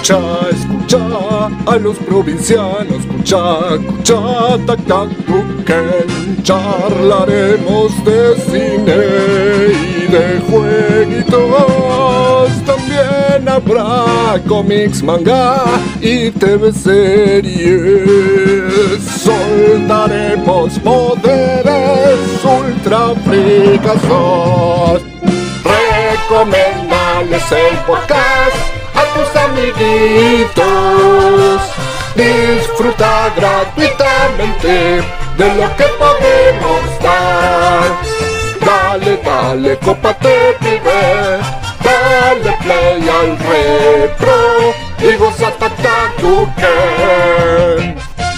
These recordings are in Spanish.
escucha a los provincianos, escucha, tac, tac, Duken. Charlaremos de cine y de jueguitos. También habrá cómics, manga y TV series. Soltaremos poderes ultra fricazos. Recomendales el podcast a tus amiguitos. Disfruta gratuitamente de lo que podemos dar. Dale, cópate, pibe. Dale play al retro y goza Duken.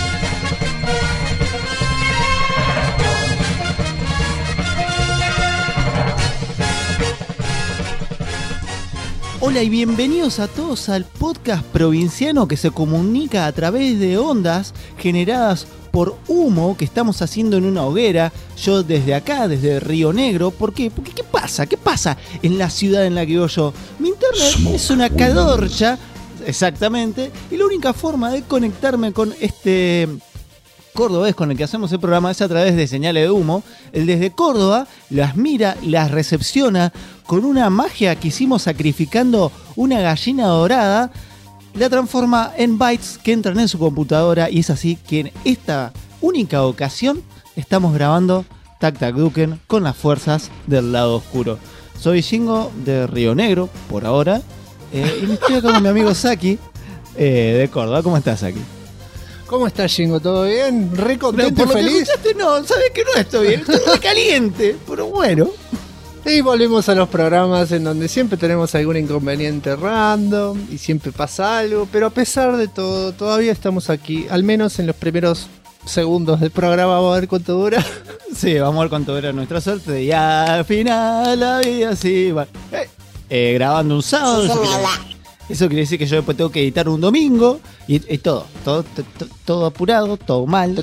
Hola y bienvenidos a todos al podcast provinciano que se comunica a través de ondas generadas por humo que estamos haciendo en una hoguera. Yo desde acá, desde Río Negro. ¿Por qué? Porque ¿qué pasa? ¿Qué pasa en la ciudad en la que vivo yo? Mi internet es una cadorcha, exactamente, y la única forma de conectarme con este cordobés con el que hacemos el programa es a través de señales de humo. Él desde Córdoba las mira, las recepciona con una magia que hicimos sacrificando una gallina dorada, la transforma en bytes que entran en su computadora, y es así que en esta única ocasión estamos grabando Tac Tac Duken con las fuerzas del lado oscuro. Soy Shingo de Río Negro, por ahora, y me estoy acá con mi amigo Saki de Córdoba. ¿Cómo estás, Saki? ¿Cómo estás, Shingo? ¿Todo bien? ¿Re contento y feliz? No, sabes que no estoy bien, estoy muy caliente, pero bueno. Y volvemos a los programas en donde siempre tenemos algún inconveniente random y siempre pasa algo, pero a pesar de todo, todavía estamos aquí, al menos en los primeros segundos del programa. Vamos a ver cuánto dura. Sí, vamos a ver cuánto dura nuestra suerte y al final la vida sí va. Grabando un sábado. Eso quiere decir que yo después tengo que editar un domingo y todo apurado, todo mal.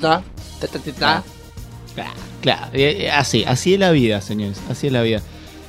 Claro, así es la vida, señores, así es la vida.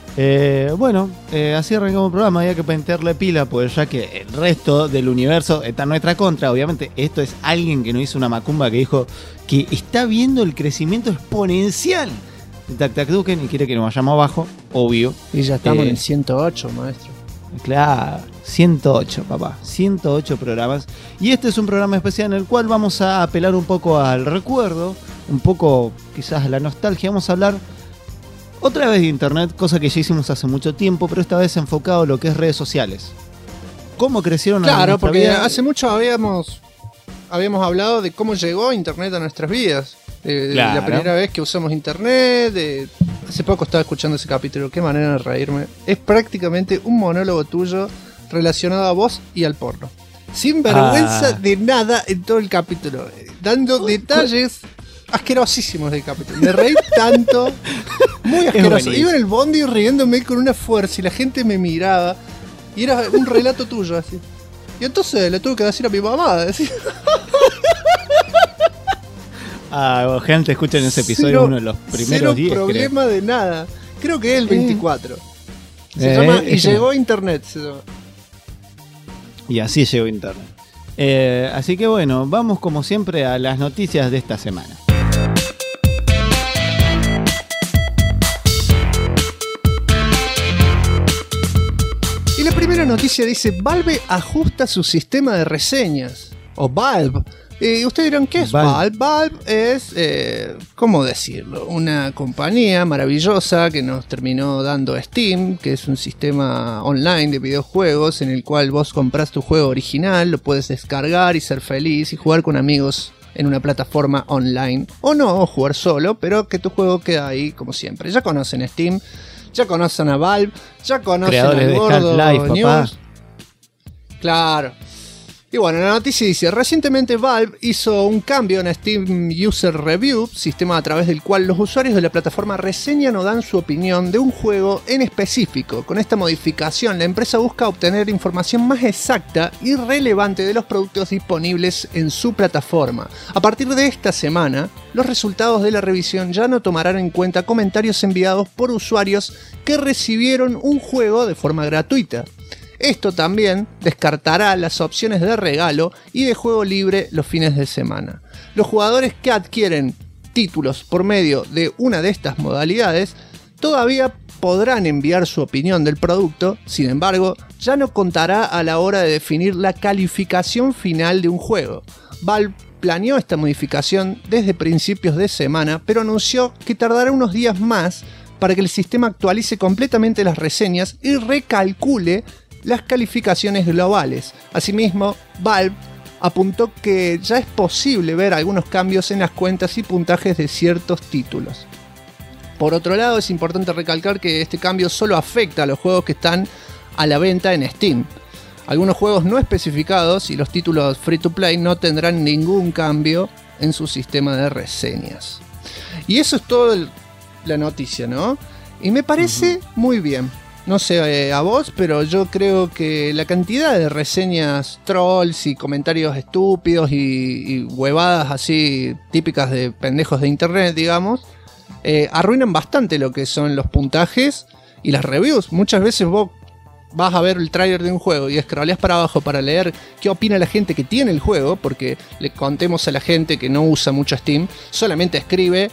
Así arrancamos el programa. Había que meterle pila, pues ya que el resto del universo está en nuestra contra. Obviamente esto es alguien que nos hizo una macumba que dijo que está viendo el crecimiento exponencial de Tac Tac Duken y quiere que nos vayamos abajo, obvio. Y ya estamos en el 108, maestro. Claro, 108, papá, 108 programas. Y este es un programa especial en el cual vamos a apelar un poco al recuerdo, un poco quizás a la nostalgia. Vamos a hablar otra vez de internet, cosa que ya hicimos hace mucho tiempo, pero esta vez enfocado en lo que es redes sociales. ¿Cómo crecieron las Claro, porque vida? hace mucho habíamos hablado de cómo llegó internet a nuestras vidas. Claro. La primera vez que usamos internet. Hace poco estaba escuchando ese capítulo, qué manera de reírme. Es prácticamente un monólogo tuyo relacionado a vos y al porno. Sin vergüenza de nada en todo el capítulo. Dando detalles asquerosísimos del capítulo. Me reí tanto. Muy asqueroso. Iba en el bondi riéndome con una fuerza y la gente me miraba. Y era un relato tuyo así. Y entonces le tuve que decir a mi mamá. Decir. Gente, escuchen ese episodio, uno de los primeros 10. Cero problema creo. De nada. Creo que es el 24. Se llama Y llegó internet. Se llama. Y así llegó internet. Así que bueno, vamos como siempre a las noticias de esta semana. Y la primera noticia dice: Valve ajusta su sistema de reseñas. O Valve. Ustedes dirán, ¿qué es Valve? Valve es, ¿cómo decirlo? Una compañía maravillosa que nos terminó dando Steam, que es un sistema online de videojuegos en el cual vos comprás tu juego original, lo puedes descargar y ser feliz y jugar con amigos en una plataforma online. O no, o jugar solo, pero que tu juego queda ahí como siempre. Ya conocen Steam, ya conocen a Valve, ya conocen creadores al gordo de Half-Life, News. papá. Claro. Y bueno, la noticia dice: recientemente Valve hizo un cambio en Steam User Review, sistema a través del cual los usuarios de la plataforma reseñan o dan su opinión de un juego en específico. Con esta modificación, la empresa busca obtener información más exacta y relevante de los productos disponibles en su plataforma. A partir de esta semana, los resultados de la revisión ya no tomarán en cuenta comentarios enviados por usuarios que recibieron un juego de forma gratuita. Esto también descartará las opciones de regalo y de juego libre los fines de semana. Los jugadores que adquieren títulos por medio de una de estas modalidades todavía podrán enviar su opinión del producto, sin embargo, ya no contará a la hora de definir la calificación final de un juego. Valve planeó esta modificación desde principios de semana, pero anunció que tardará unos días más para que el sistema actualice completamente las reseñas y recalcule las calificaciones globales. Asimismo, Valve apuntó que ya es posible ver algunos cambios en las cuentas y puntajes de ciertos títulos. Por otro lado, es importante recalcar que este cambio solo afecta a los juegos que están a la venta en Steam. Algunos juegos no especificados y los títulos free to play no tendrán ningún cambio en su sistema de reseñas. Y eso es todo la noticia, ¿no? Y me parece muy bien. No sé a vos, pero yo creo que la cantidad de reseñas trolls y comentarios estúpidos y huevadas así típicas de pendejos de internet, digamos, arruinan bastante lo que son los puntajes y las reviews. Muchas veces vos vas a ver el tráiler de un juego y scrolleás para abajo para leer qué opina la gente que tiene el juego, porque le contemos a la gente que no usa mucho Steam, solamente escribe,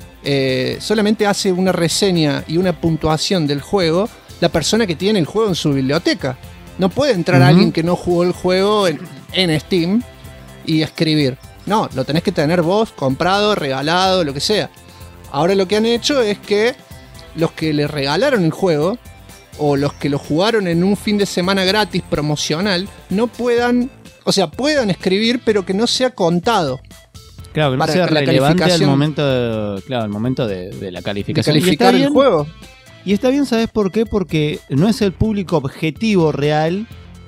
solamente hace una reseña y una puntuación del juego la persona que tiene el juego en su biblioteca. No puede entrar alguien que no jugó el juego en Steam y escribir. No, lo tenés que tener vos, comprado, regalado, lo que sea. Ahora lo que han hecho es que los que le regalaron el juego o los que lo jugaron en un fin de semana gratis promocional no puedan, o sea, puedan escribir, pero que no sea contado. Claro, que no sea relevante al momento, al momento de la calificación. De calificar el juego. Y está bien, ¿sabes por qué? Porque no es el público objetivo real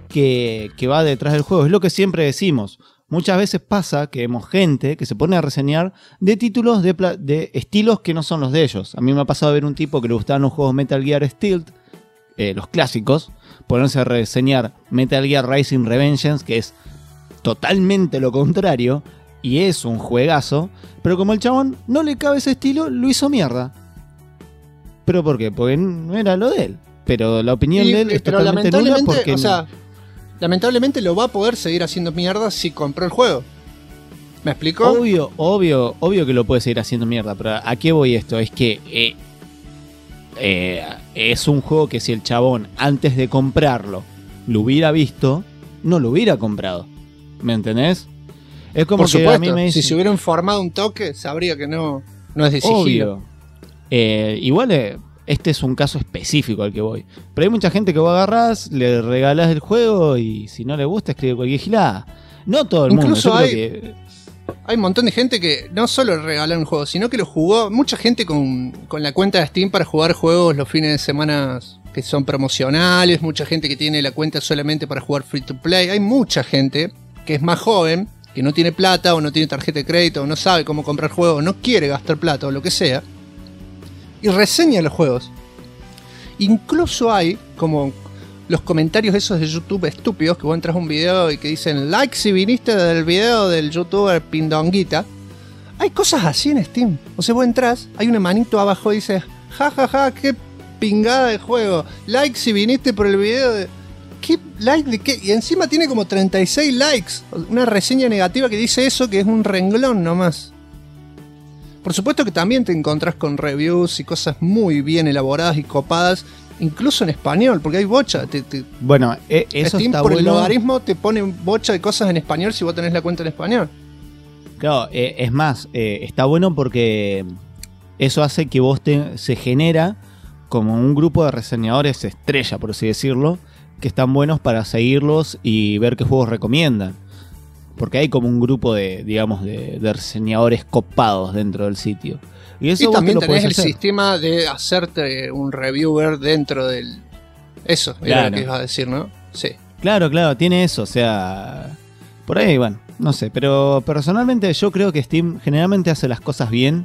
que va detrás del juego. Es lo que siempre decimos. Muchas veces pasa que vemos gente que se pone a reseñar de títulos de estilos que no son los de ellos. A mí me ha pasado ver un tipo que le gustaban los juegos Metal Gear Stealth, los clásicos, ponerse a reseñar Metal Gear Rising Revengeance, que es totalmente lo contrario, y es un juegazo, pero como el chabón no le cabe ese estilo, lo hizo mierda. ¿Pero por qué? Porque no era lo de él. Pero la opinión de él es totalmente nula porque... O sea, lamentablemente lo va a poder seguir haciendo mierda si compró el juego. ¿Me explico? Obvio que lo puede seguir haciendo mierda, pero ¿a qué voy esto? Es que es un juego que si el chabón antes de comprarlo lo hubiera visto, no lo hubiera comprado. ¿Me entendés? Es como por que supuesto, a mí me dicen, si se hubiera informado un toque, sabría que no es de sigilo. Obvio. Igual este es un caso específico al que voy. Pero hay mucha gente que vos agarrás, le regalás el juego y si no le gusta escribe cualquier gilada. No todo el Incluso mundo. Hay un montón de gente que no solo regaló un juego, sino que lo jugó. Mucha gente con la cuenta de Steam para jugar juegos los fines de semana que son promocionales. Mucha gente que tiene la cuenta solamente para jugar free to play. Hay mucha gente que es más joven, que no tiene plata o no tiene tarjeta de crédito o no sabe cómo comprar juegos o no quiere gastar plata o lo que sea, y reseña los juegos. Incluso hay como los comentarios esos de YouTube estúpidos, que vos entras a un video y que dicen like si viniste del video del youtuber Pindonguita. Hay cosas así en Steam. O sea, vos entras, hay una manito abajo y dices jajaja, qué pingada de juego, like si viniste por el video de... ¿Qué like de qué? Y encima tiene como 36 likes. Una reseña negativa que dice eso, que es un renglón nomás. Por supuesto que también te encontrás con reviews y cosas muy bien elaboradas y copadas, incluso en español, porque hay bocha. Bueno, eso Steam está por bueno. El logaritmo te pone bocha de cosas en español si vos tenés la cuenta en español. Claro, es más, está bueno porque eso hace que vos se genera como un grupo de reseñadores estrella, por así decirlo, que están buenos para seguirlos y ver qué juegos recomiendan. Porque hay como un grupo de, digamos, de reseñadores copados dentro del sitio. Y eso vos también te lo tenés el hacer. sistema de hacerte un reviewer dentro del... Eso, era lo que ibas a decir, ¿no? Sí. Claro, tiene eso, o sea... Por ahí, bueno, no sé. Pero personalmente yo creo que Steam generalmente hace las cosas bien.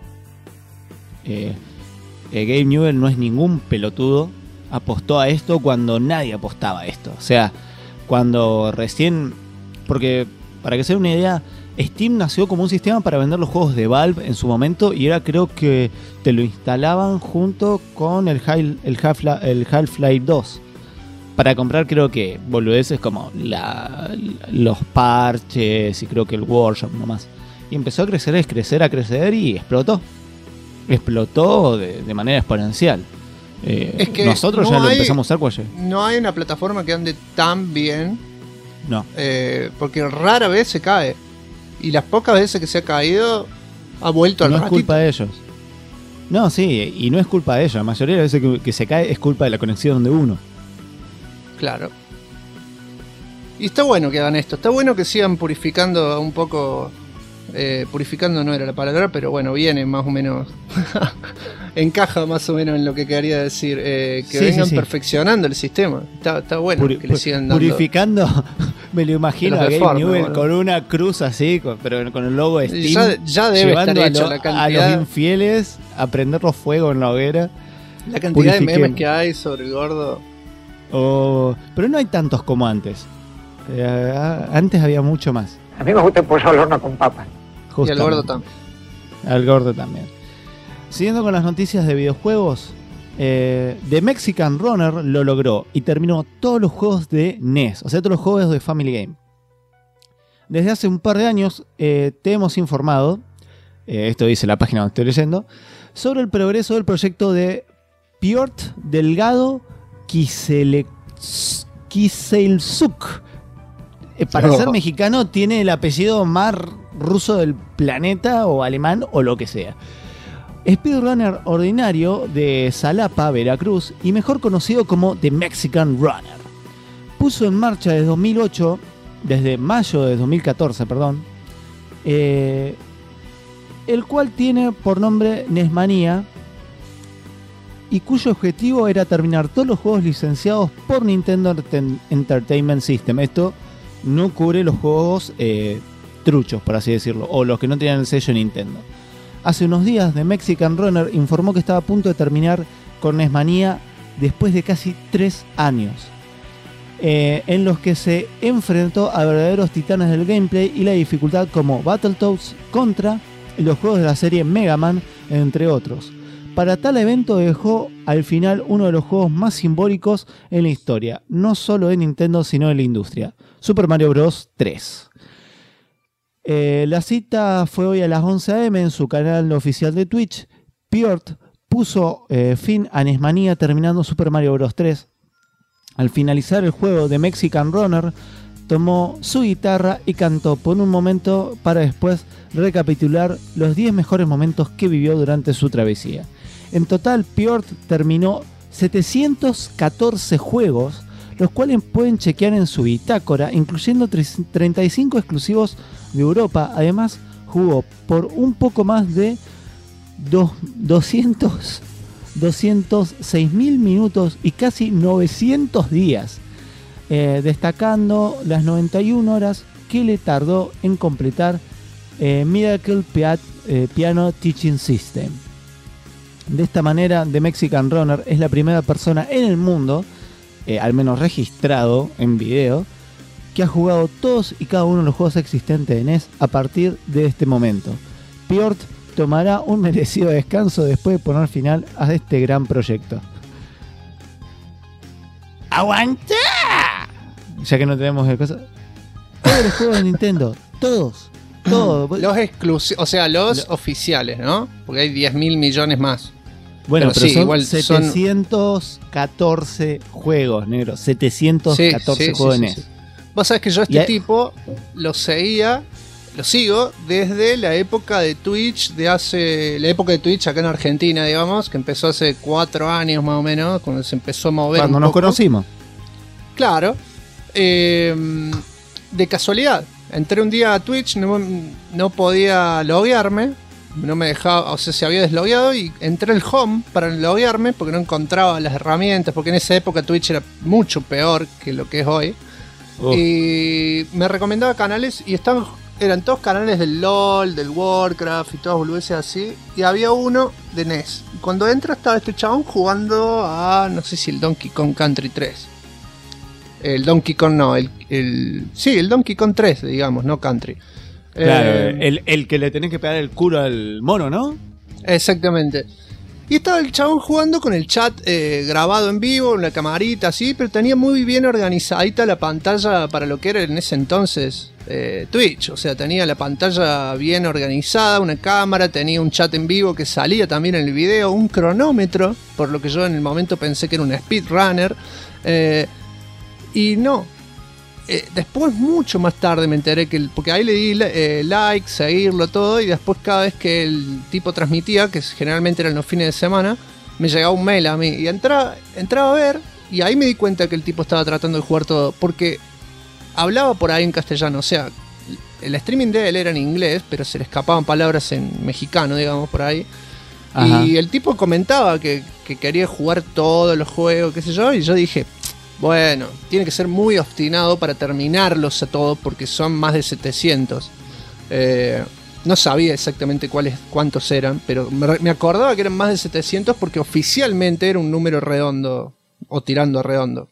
Gabe Newell no es ningún pelotudo. Apostó a esto cuando nadie apostaba a esto. O sea, cuando recién... Porque, para que se den una idea, Steam nació como un sistema para vender los juegos de Valve en su momento y era, creo que te lo instalaban junto con el Half-Life 2. para comprar creo que boludeces como los parches y creo que el workshop nomás. Y empezó a crecer y explotó. Explotó de manera exponencial. Es que nosotros ya lo empezamos a usar cuando no hay una plataforma que ande tan bien. No. Porque rara vez se cae. Y las pocas veces que se ha caído, ha vuelto al ratito. No es culpa de ellos. No, sí, y no es culpa de ellos. La mayoría de las veces que se cae es culpa de la conexión de uno. Claro. Y está bueno que hagan esto. Está bueno que sigan purificando un poco. Purificando no era la palabra, pero bueno, viene más o menos. Encaja más o menos en lo que quería decir. Que vengan perfeccionando el sistema. Está bueno que le sigan dando. Purificando, me lo imagino a Gabe Newell con una cruz así, pero con el logo de Steam. Ya debe estar hecho la cantidad. A los infieles a prenderlos fuego en la hoguera. La cantidad de memes que hay sobre el gordo. Pero no hay tantos como antes. Antes había mucho más. A mí me gusta el pollo al horno con papas. Y al gordo también. Al gordo también. Siguiendo con las noticias de videojuegos, The Mexican Runner lo logró y terminó todos los juegos de NES, o sea, todos los juegos de Family Game. Desde hace un par de años te hemos informado, esto dice la página donde estoy leyendo, sobre el progreso del proyecto de Piotr Delgado Kiseltsuk. Para ser mexicano tiene el apellido más ruso del planeta o alemán o lo que sea. Speedrunner ordinario de Xalapa, Veracruz y mejor conocido como The Mexican Runner. Puso en marcha desde mayo de 2014, el cual tiene por nombre Nesmania y cuyo objetivo era terminar todos los juegos licenciados por Nintendo Entertainment System. Esto no cubre los juegos truchos, por así decirlo, o los que no tenían el sello Nintendo. Hace unos días, The Mexican Runner informó que estaba a punto de terminar con Nesmania después de casi 3 años, en los que se enfrentó a verdaderos titanes del gameplay y la dificultad como Battletoads, Contra y los juegos de la serie Mega Man, entre otros. Para tal evento dejó al final uno de los juegos más simbólicos en la historia, no solo de Nintendo sino de la industria, Super Mario Bros. 3. La cita fue hoy a las 11 AM en su canal oficial de Twitch. Piotr puso fin a Nesmania terminando Super Mario Bros. 3. Al finalizar el juego de Mexican Runner, tomó su guitarra y cantó por un momento para después recapitular los 10 mejores momentos que vivió durante su travesía. En total, Piotr terminó 714 juegos, los cuales pueden chequear en su bitácora, incluyendo 35 exclusivos de Europa. Además, jugó por un poco más de 206.000 minutos y casi 900 días, destacando las 91 horas que le tardó en completar Miracle Piano Teaching System. De esta manera, The Mexican Runner es la primera persona en el mundo, al menos registrado en video, que ha jugado todos y cada uno de los juegos existentes de NES a partir de este momento. Piotr tomará un merecido descanso después de poner final a este gran proyecto. ¡Aguanta! Ya que no tenemos el cosa. Todos los juegos de Nintendo, todos. Los exclusivos, o sea, los oficiales, ¿no? Porque hay 10.000 millones más. Bueno, pero sí, son igual 714 juegos, negro. 714 juegos de NES. Sí. Vos sabés que yo tipo lo sigo desde la época de Twitch, la época de Twitch acá en Argentina, digamos, que empezó hace 4 años más o menos, cuando se empezó a mover. Cuando nos conocimos. Claro. De casualidad. Entré un día a Twitch, no podía loguearme, no me dejaba, o sea, se había deslogueado y entré al home para loguearme porque no encontraba las herramientas, porque en esa época Twitch era mucho peor que lo que es hoy. Y me recomendaba canales y eran todos canales del LOL, del Warcraft y todas boludeces así, y había uno de NES. Y cuando entro estaba este chabón jugando a, no sé si el Donkey Kong Country 3. El Donkey Kong no, sí, el Donkey Kong 3, digamos, no Country. Claro, el que le tenés que pegar el culo al mono, ¿no? Exactamente. Y estaba el chabón jugando con el chat grabado en vivo, una camarita así, pero tenía muy bien organizadita la pantalla para lo que era en ese entonces Twitch. O sea, tenía la pantalla bien organizada, una cámara, tenía un chat en vivo que salía también en el video, un cronómetro, por lo que yo en el momento pensé que era un speedrunner. Y no. Después, mucho más tarde, me enteré que... porque ahí le di like, seguirlo, todo, y después cada vez que el tipo transmitía, que generalmente eran los fines de semana, me llegaba un mail a mí. Y entraba a ver, y ahí me di cuenta que el tipo estaba tratando de jugar todo, porque hablaba por ahí en castellano. O sea, el streaming de él era en inglés, pero se le escapaban palabras en mexicano, digamos, por ahí. Ajá. Y el tipo comentaba que quería jugar todos los juegos, qué sé yo, y yo dije... Bueno, tiene que ser muy obstinado para terminarlos a todos porque son más de 700. No sabía exactamente cuántos eran, pero me acordaba que eran más de 700 porque oficialmente era un número redondo o tirando a redondo.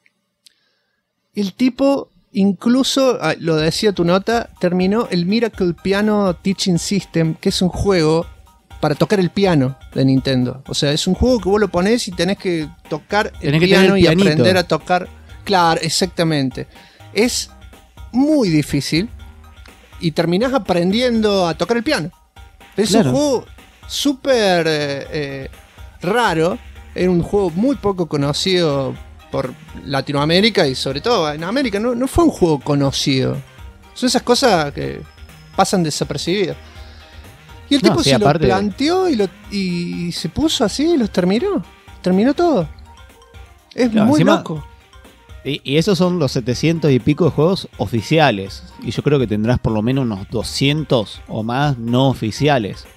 El tipo, incluso, lo decía tu nota, terminó el Miracle Piano Teaching System, que es un juego para tocar el piano de Nintendo. O sea, es un juego que vos lo ponés y tenés que tocar el piano y aprender a tocar. Claro, exactamente. Es muy difícil y terminás aprendiendo a tocar el piano. Es un juego súper raro. Era un juego muy poco conocido por Latinoamérica y sobre todo en América. No fue un juego conocido. Son esas cosas que pasan desapercibidas. Y el tipo se lo planteó y se puso así y los terminó. Terminó todo. Es muy loco. Y esos son los 700 y pico de juegos oficiales. Y yo creo que tendrás por lo menos unos 200 o más no oficiales.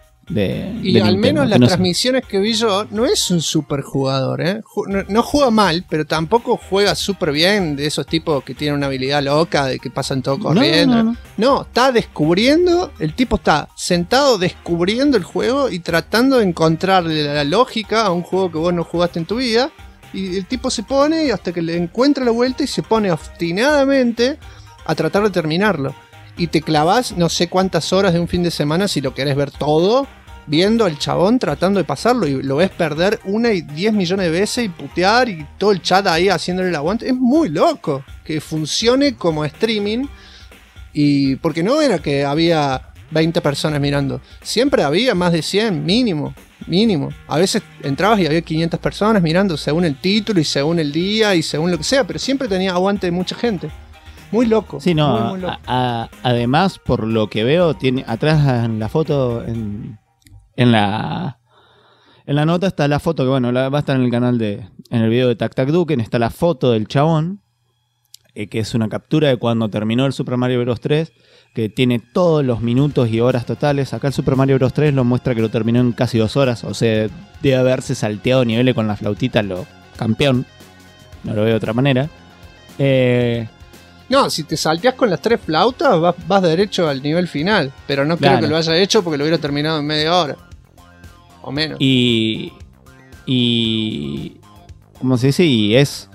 Y al menos las transmisiones que vi yo, no es un super jugador, ¿eh? No juega mal, pero tampoco juega súper bien, de esos tipos que tienen una habilidad loca, de que pasan todo corriendo. No, está descubriendo, el tipo está sentado descubriendo el juego y tratando de encontrarle la lógica a un juego que vos no jugaste en tu vida. Y el tipo se pone hasta que le encuentra la vuelta y se pone obstinadamente a tratar de terminarlo. Y te clavas no sé cuántas horas de un fin de semana si lo querés ver todo, viendo al chabón tratando de pasarlo y lo ves perder 1 y 10 millones de veces y putear y todo el chat ahí haciéndole el aguante. Es muy loco que funcione como streaming, y porque no era que había 20 personas mirando, siempre había más de 100 mínimo. A veces entrabas y había 500 personas mirando según el título y según el día y según lo que sea, pero siempre tenía aguante de mucha gente. Muy loco. Sí, no, muy loco. Además, por lo que veo, tiene atrás en la foto, en la nota está la foto, que bueno, va a estar en el canal en el video de Tac Tac Duken, está la foto del chabón, que es una captura de cuando terminó el Super Mario Bros. 3, que tiene todos los minutos y horas totales. Acá el Super Mario Bros. 3 lo muestra que lo terminó en casi 2 horas, o sea, debe haberse salteado niveles con la flautita, lo campeón, no lo veo de otra manera. No, si te salteás con las 3 flautas, vas derecho al nivel final. Pero no creo que lo haya hecho porque lo hubiera terminado en media hora. O menos. Y ¿cómo se dice? Y es...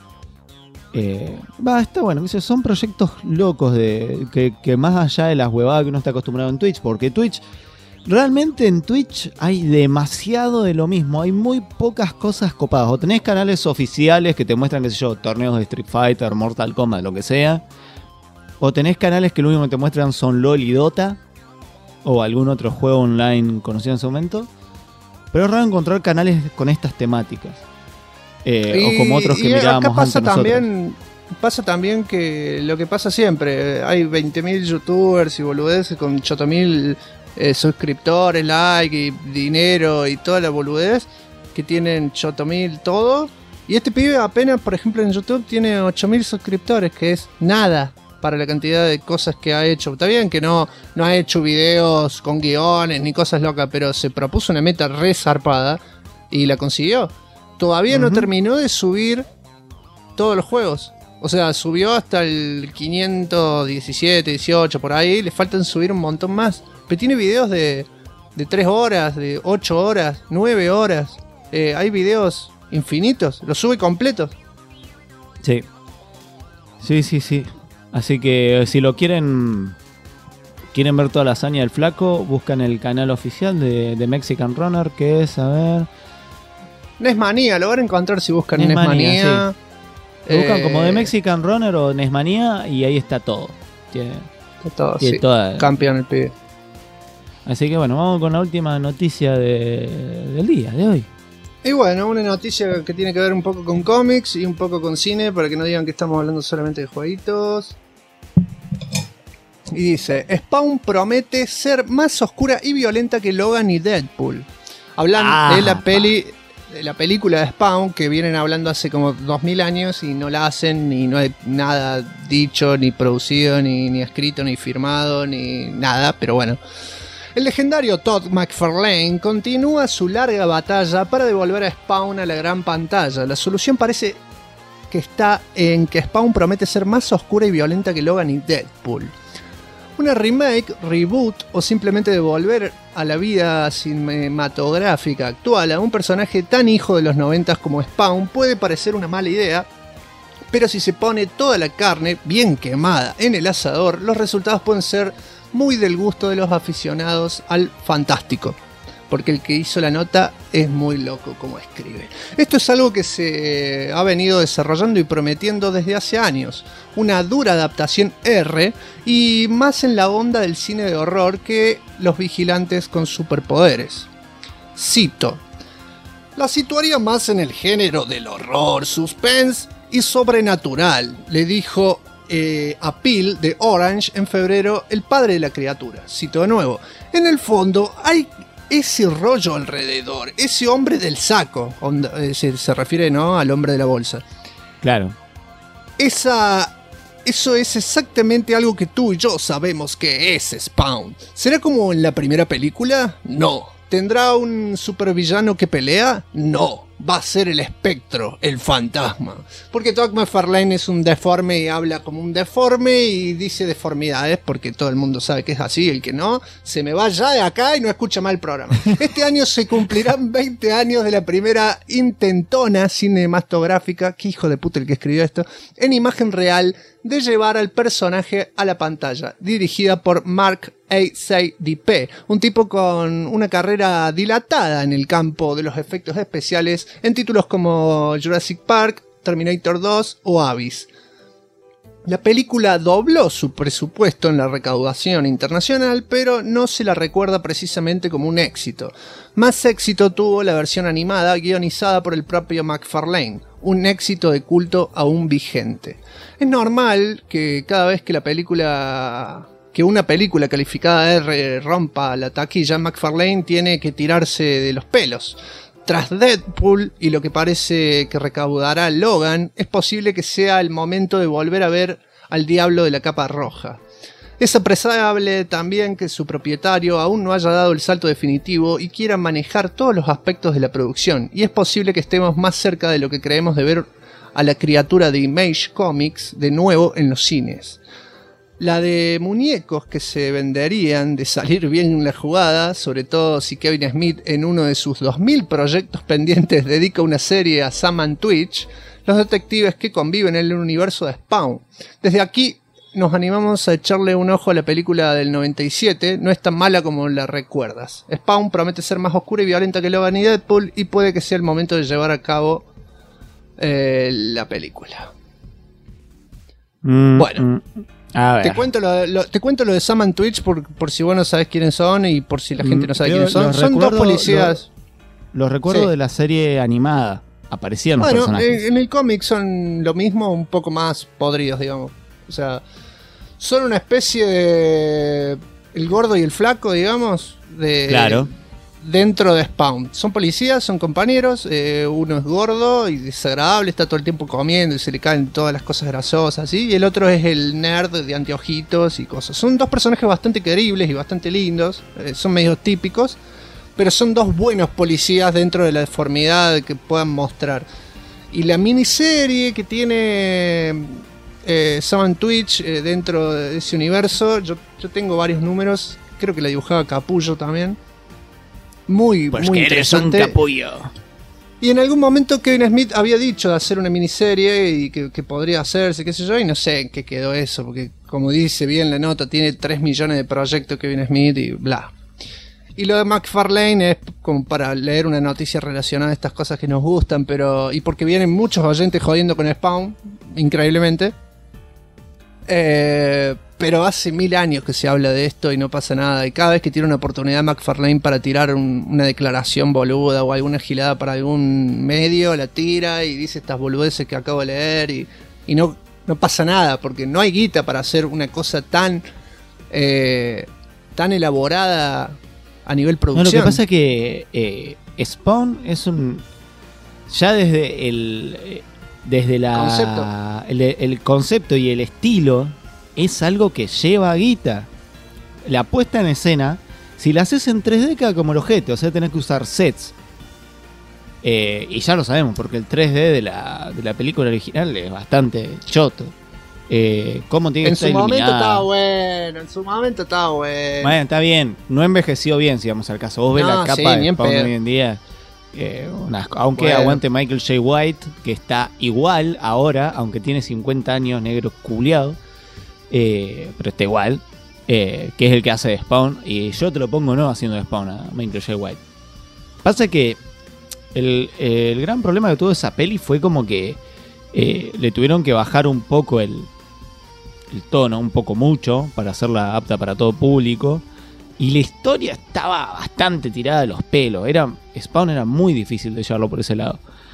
está bueno. Son proyectos locos que más allá de las huevadas que uno está acostumbrado en Twitch. Porque realmente en Twitch hay demasiado de lo mismo. Hay muy pocas cosas copadas. O tenés canales oficiales que te muestran, qué sé yo, torneos de Street Fighter, Mortal Kombat, lo que sea. O tenés canales que lo único que te muestran son LOL y Dota. O algún otro juego online conocido en su momento. Pero es raro encontrar canales con estas temáticas. O como otros que mirábamos acá antes nosotros. Pasa también que lo que pasa siempre. Hay 20.000 youtubers y boludeces con 8.000... suscriptores, like y dinero y toda la boludez que tienen 8.000 todo, y este pibe apenas, por ejemplo, en YouTube tiene 8.000 suscriptores, que es nada para la cantidad de cosas que ha hecho. Está bien que no ha hecho videos con guiones ni cosas locas, pero se propuso una meta re zarpada y la consiguió. Todavía no terminó de subir todos los juegos. O sea, subió hasta el 517, 18 por ahí, le faltan subir un montón más. Pero tiene videos de 3 horas, de 8 horas, 9 horas. Hay videos infinitos, los sube completos. Sí. Así que si lo quieren quieren ver toda la hazaña del flaco, buscan el canal oficial de Mexican Runner, que es, a ver... Nesmanía, lo van a encontrar si buscan Nesmanía, Nesmanía. Lo buscan como The Mexican Runner o Nesmanía y ahí está todo. Tiene todo, sí. toda... Campeón el pibe. Así que bueno, vamos con la última noticia del día, de hoy. Y bueno, una noticia que tiene que ver un poco con cómics y un poco con cine, para que no digan que estamos hablando solamente de jueguitos. Y dice, Spawn promete ser más oscura y violenta que Logan y Deadpool. Hablan de la película de Spawn, que vienen hablando hace como 2000 años y no la hacen, y no hay nada dicho, ni producido, ni escrito, ni firmado, ni nada, pero bueno. El legendario Todd McFarlane continúa su larga batalla para devolver a Spawn a la gran pantalla. La solución parece que está en que Spawn promete ser más oscura y violenta que Logan y Deadpool. Una remake, reboot o simplemente devolver a la vida cinematográfica actual a un personaje tan hijo de los 90 como Spawn puede parecer una mala idea, pero si se pone toda la carne bien quemada en el asador, los resultados pueden ser muy del gusto de los aficionados al fantástico, porque el que hizo la nota es muy loco como escribe. Esto es algo que se ha venido desarrollando y prometiendo desde hace años, una dura adaptación R y más en la onda del cine de horror que Los Vigilantes con superpoderes. Cito: la situaría más en el género del horror, suspense y sobrenatural, le dijo a Peel de Orange en febrero el padre de la criatura. Cito de nuevo: en el fondo hay ese rollo alrededor, ese hombre del saco, se refiere, ¿no?, al hombre de la bolsa. Claro. Eso es exactamente algo que tú y yo sabemos que es Spawn. ¿Será como en la primera película? No. ¿Tendrá un supervillano que pelea? No. Va a ser el espectro, el fantasma. Porque Todd McFarlane es un deforme y habla como un deforme y dice deformidades, porque todo el mundo sabe que es así. El que no, se me va ya de acá y no escucha más el programa. Este año se cumplirán 20 años de la primera intentona cinematográfica, que hijo de puta el que escribió esto, en imagen real, de llevar al personaje a la pantalla, dirigida por Mark A. un tipo con una carrera dilatada en el campo de los efectos especiales en títulos como Jurassic Park, Terminator 2 o Abyss. La película dobló su presupuesto en la recaudación internacional, pero no se la recuerda precisamente como un éxito. Más éxito tuvo la versión animada guionizada por el propio McFarlane, un éxito de culto aún vigente. Es normal que cada vez que una película calificada R rompa la taquilla, McFarlane tiene que tirarse de los pelos. Tras Deadpool y lo que parece que recaudará Logan, es posible que sea el momento de volver a ver al diablo de la capa roja. Es apreciable también que su propietario aún no haya dado el salto definitivo y quiera manejar todos los aspectos de la producción, y es posible que estemos más cerca de lo que creemos de ver a la criatura de Image Comics de nuevo en los cines. La de muñecos que se venderían de salir bien en la jugada, sobre todo si Kevin Smith en uno de sus 2000 proyectos pendientes dedica una serie a Sam & Twitch, los detectives que conviven en el universo de Spawn. Desde aquí nos animamos a echarle un ojo a la película del 97, no es tan mala como la recuerdas. Spawn promete ser más oscura y violenta que Logan y Deadpool y puede que sea el momento de llevar a cabo la película. Bueno. A ver. Te cuento lo de Sam & Twitch por si vos no sabés quiénes son y por si la gente no sabe quiénes son. Son dos policías. Los recuerdo de la serie animada. Aparecían los personajes. En el cómic son lo mismo, un poco más podridos, digamos. O sea, son una especie de el gordo y el flaco, digamos. Claro. Dentro de Spawn. Son policías, son compañeros. Uno es gordo y desagradable, está todo el tiempo comiendo y se le caen todas las cosas grasosas, ¿sí? Y el otro es el nerd de anteojitos y cosas. Son dos personajes bastante queribles y bastante lindos. Son medio típicos, pero son dos buenos policías dentro de la deformidad que puedan mostrar. Y la miniserie que tiene Sam & Twitch dentro de ese universo, yo tengo varios números. Creo que la dibujaba Capullo también. Muy interesante. Eres un capullo. Y en algún momento Kevin Smith había dicho de hacer una miniserie y que podría hacerse, qué sé yo, y no sé en qué quedó eso, porque como dice bien la nota, tiene 3 millones de proyectos Kevin Smith y bla. Y lo de McFarlane es como para leer una noticia relacionada a estas cosas que nos gustan, pero y porque vienen muchos oyentes jodiendo con Spawn, increíblemente. Pero hace 1000 años que se habla de esto y no pasa nada. Y cada vez que tiene una oportunidad McFarlane para tirar una declaración boluda o alguna gilada para algún medio, la tira y dice estas boludeces que acabo de leer y no pasa nada, porque no hay guita para hacer una cosa tan elaborada a nivel producción. No, lo que pasa es que Spawn es un... Ya desde el concepto y el estilo es algo que lleva guita. La puesta en escena, si la haces en 3D queda como el ojete, o sea, tenés que usar sets. Y ya lo sabemos, porque el 3D de la película original es bastante choto. ¿Cómo tiene que estar iluminada? En su momento estaba bueno. Bueno, está bien, no envejeció bien, si vamos al caso. Vos ves la capa de Spawn hoy en día. Aunque bueno, aguante Michael J. White, que está igual ahora, aunque tiene 50 años, negro culiado, pero está igual, que es el que hace de Spawn. Y yo te lo pongo no haciendo de Spawn a Michael J. White. Pasa que el gran problema de toda esa peli fue como que le tuvieron que bajar un poco el tono, un poco mucho, para hacerla apta para todo público. Y la historia estaba bastante tirada de los pelos. Spawn era muy difícil de llevarlo por ese lado.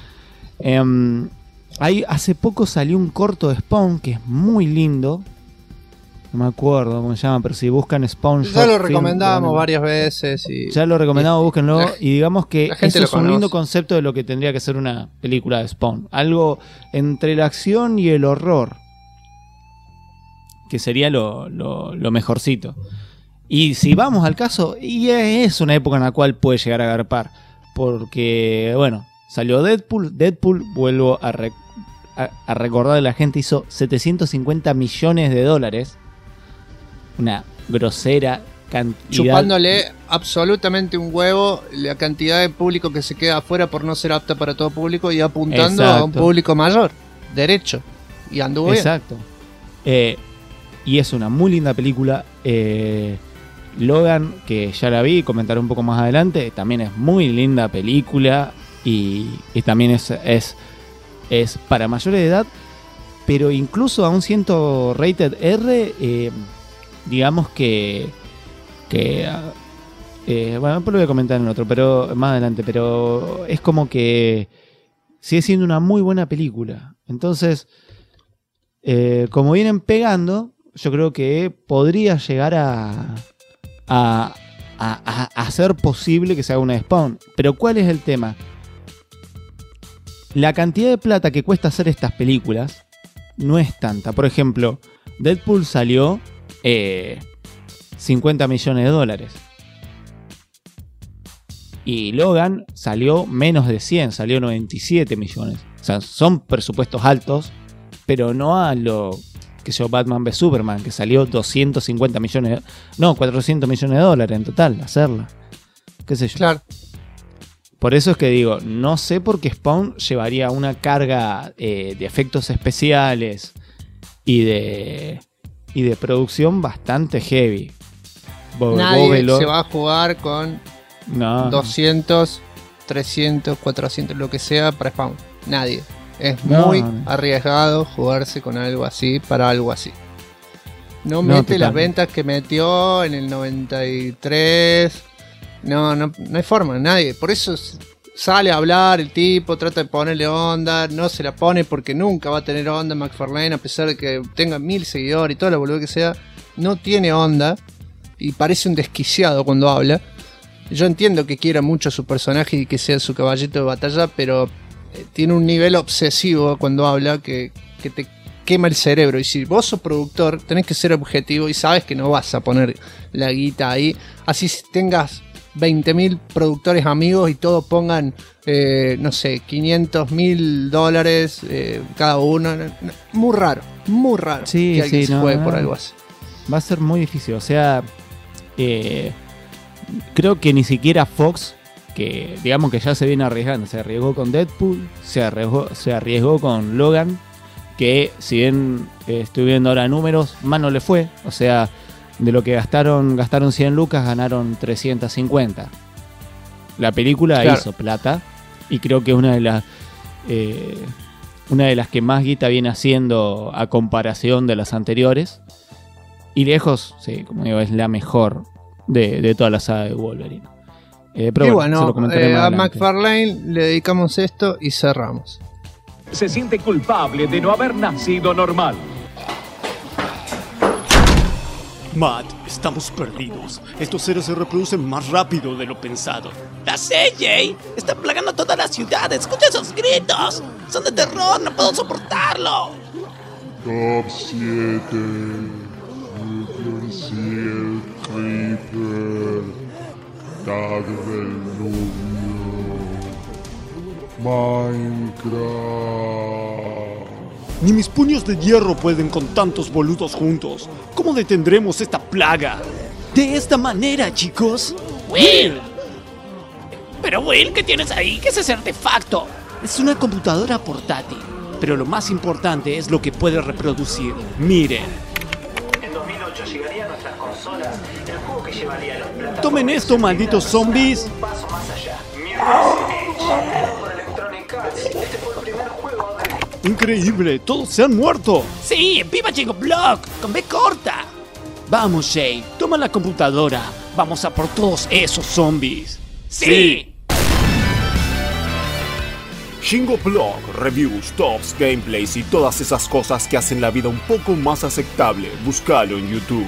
Hace poco salió un corto de Spawn que es muy lindo. No me acuerdo cómo se llama, pero si buscan Spawn... Ya lo recomendamos varias veces. Ya lo recomendamos, búsquenlo. Y digamos que eso es un lindo concepto de lo que tendría que ser una película de Spawn. Algo entre la acción y el horror, que sería lo mejorcito. Y si vamos al caso, y es una época en la cual puede llegar a garpar. Porque, bueno, salió Deadpool. Deadpool, vuelvo a recordar, la gente hizo $750 millones. Una grosera cantidad. Chupándole absolutamente un huevo la cantidad de público que se queda afuera por no ser apta para todo público y apuntando a un público mayor. Derecho. Y anduvo bien. Exacto. Y es una muy linda película. Logan, que ya la vi, comentaré un poco más adelante, también es muy linda película y también es para mayores de edad, pero incluso aún siendo rated R, digamos que bueno, después lo voy a comentar en otro, pero más adelante, pero es como que sigue siendo una muy buena película. Entonces, como vienen pegando, yo creo que podría llegar a ser posible que se haga una Spawn. Pero ¿cuál es el tema? La cantidad de plata que cuesta hacer estas películas no es tanta. Por ejemplo, Deadpool salió $50 millones. Y Logan salió menos de 100, salió 97 millones. O sea, son presupuestos altos, pero no a lo... que yo Batman v Superman, que salió 250 millones, no, 400 millones de dólares en total, hacerla. Qué sé yo. Claro. Por eso es que digo, no sé por qué Spawn llevaría una carga de efectos especiales y de producción bastante heavy. Nadie se va a jugar con 200, 300, 400, lo que sea para Spawn. Nadie. Es muy arriesgado jugarse con algo así para algo así. No mete las ventas que metió en el 93. No hay forma, nadie. Por eso sale a hablar el tipo, trata de ponerle onda. No se la pone porque nunca va a tener onda McFarlane, a pesar de que tenga 1000 seguidores y todo lo boludo que sea. No tiene onda y parece un desquiciado cuando habla. Yo entiendo que quiera mucho a su personaje y que sea su caballito de batalla, pero tiene un nivel obsesivo cuando habla que te quema el cerebro. Y si vos sos productor, tenés que ser objetivo y sabes que no vas a poner la guita ahí. Así tengas 20.000 productores amigos y todos pongan, no sé, $500.000 cada uno. Muy raro sí, que alguien se juegue por no. algo así. Va a ser muy difícil. O sea, creo que ni siquiera Fox, que digamos que ya se viene arriesgando, se arriesgó con Deadpool, se arriesgó con Logan, que si bien estoy viendo ahora números, más no le fue. O sea, de lo que gastaron 100 lucas, ganaron 350. La película hizo plata y creo que es una de las que más guita viene haciendo a comparación de las anteriores. Y lejos, sí, como digo, es la mejor de toda la saga de Wolverine. Pero y bueno, se lo comentaré más a adelante. McFarlane le dedicamos esto y cerramos. Se siente culpable de no haber nacido normal. Matt, estamos perdidos. Estos seres se reproducen más rápido de lo pensado. ¡La sé, Jay! ¡Están plagando toda la ciudad! ¡Escucha esos gritos! ¡Son de terror! ¡No puedo soportarlo! Top 7. Seal Creeper. Tag del novio. Minecraft. Ni mis puños de hierro pueden con tantos boludos juntos. ¿Cómo detendremos esta plaga? De esta manera, chicos. ¡Will! Pero Will, ¿qué tienes ahí? ¿Qué es ese artefacto? Es una computadora portátil. Pero lo más importante es lo que puede reproducir. Miren. En 2008 llegaría a nuestras consolas el juego que llevaría a los platos. Tomen esto, malditos zombies. Un paso más allá. Mirror's Edge, creado por Electronic Arts. Este fue el primer juego de... ¡Increíble! ¡Todos se han muerto! ¡Sí! ¡Viva Jingo Block! ¡Con B corta! Vamos, Jay. Toma la computadora. Vamos a por todos esos zombies. ¡Sí! Shingo Blog, reviews, tops, gameplays y todas esas cosas que hacen la vida un poco más aceptable. Búscalo en YouTube.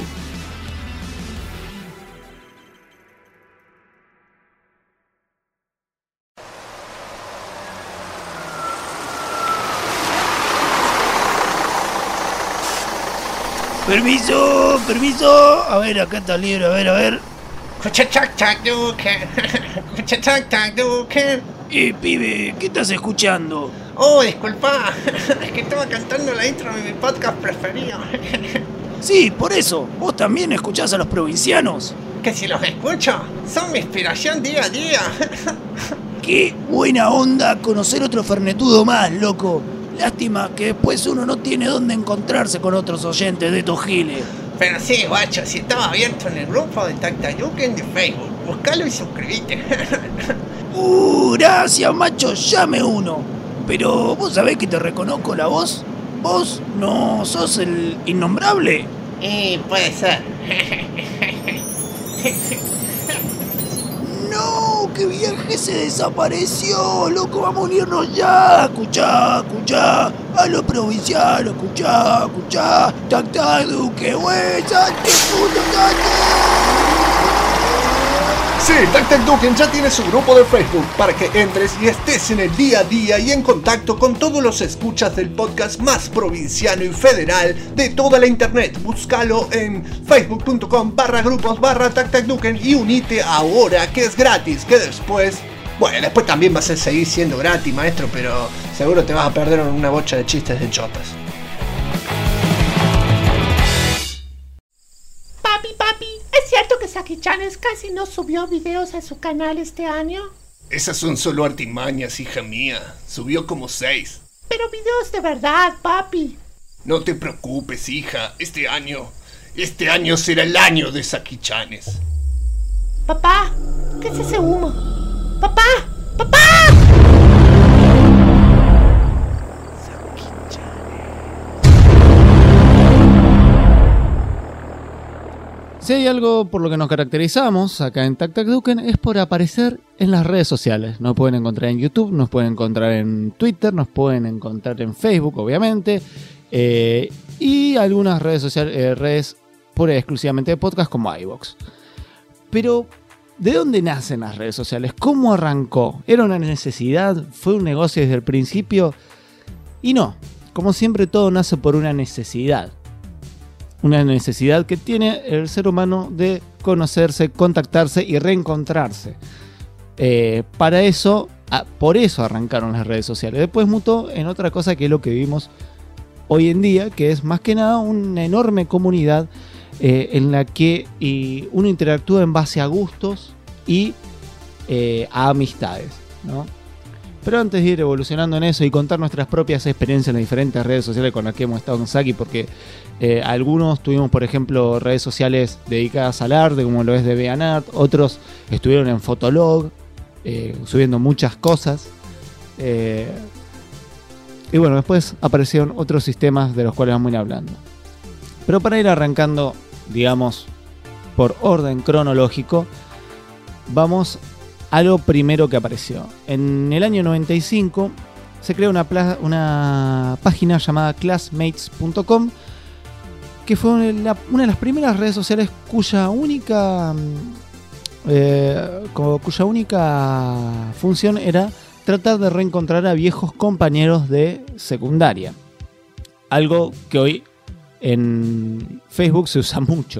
¡Permiso! ¡Permiso! A ver, acá está el libro, a ver. Pibe, ¿qué estás escuchando? Oh, disculpa, es que estaba cantando la intro de mi podcast preferido. Sí, por eso. ¿Vos también escuchás a los provincianos? Que si los escucho, son mi inspiración día a día. ¡Qué buena onda conocer otro fernetudo más, loco! Lástima que después uno no tiene dónde encontrarse con otros oyentes de estos giles. Pero sí, guacho, si estaba abierto en el grupo de Tactayuken de Facebook, buscalo y suscríbete. Gracias, macho, llame uno. Pero, ¿vos sabés que te reconozco la voz? ¿Vos no sos el innombrable? Y puede ser. ¡No! ¡Que viaje se desapareció! ¡Loco, vamos a unirnos ya! Escuchá. A los provincianos, escuchá. ¡Tac, Duque! ¡Güey! ¡Salte, puto, salte! Sí, Tactacduken ya tiene su grupo de Facebook para que entres y estés en el día a día y en contacto con todos los escuchas del podcast más provinciano y federal de toda la internet. Búscalo en facebook.com/grupos/Tactacduken y unite ahora, que es gratis, que después... Bueno, después también vas a seguir siendo gratis, maestro, pero seguro te vas a perder en una bocha de chistes de chotas. Papi, ¿es cierto que Saki-Chanes casi no subió videos a su canal este año? Esas son solo artimañas, hija mía. Subió como 6. Pero videos de verdad, papi. No te preocupes, hija. Este año será el año de Saki-Chanes. Papá, ¿qué es ese humo? ¡Papá! Si hay algo por lo que nos caracterizamos acá en Tactacduken es por aparecer en las redes sociales. Nos pueden encontrar en YouTube, nos pueden encontrar en Twitter, nos pueden encontrar en Facebook, obviamente, y algunas redes sociales, redes pura y exclusivamente de podcast como iVoox. Pero, ¿de dónde nacen las redes sociales? ¿Cómo arrancó? ¿Era una necesidad? ¿Fue un negocio desde el principio? Y no, como siempre todo nace por una necesidad. Una necesidad que tiene el ser humano de conocerse, contactarse y reencontrarse. Para eso, por eso arrancaron las redes sociales. Después mutó en otra cosa que es lo que vivimos hoy en día, que es más que nada una enorme comunidad en la que uno interactúa en base a gustos y a amistades, ¿no? Pero antes de ir evolucionando en eso y contar nuestras propias experiencias en las diferentes redes sociales con las que hemos estado con Saki, porque algunos tuvimos, por ejemplo, redes sociales dedicadas al arte, como lo es de DeviantArt, otros estuvieron en Fotolog, subiendo muchas cosas. Y bueno, después aparecieron otros sistemas de los cuales vamos a ir hablando. Pero para ir arrancando, digamos, por orden cronológico, vamos a lo primero que apareció. En el año 95 se creó una página llamada classmates.com, que fue una de las primeras redes sociales cuya única función era tratar de reencontrar a viejos compañeros de secundaria. Algo que hoy en Facebook se usa mucho.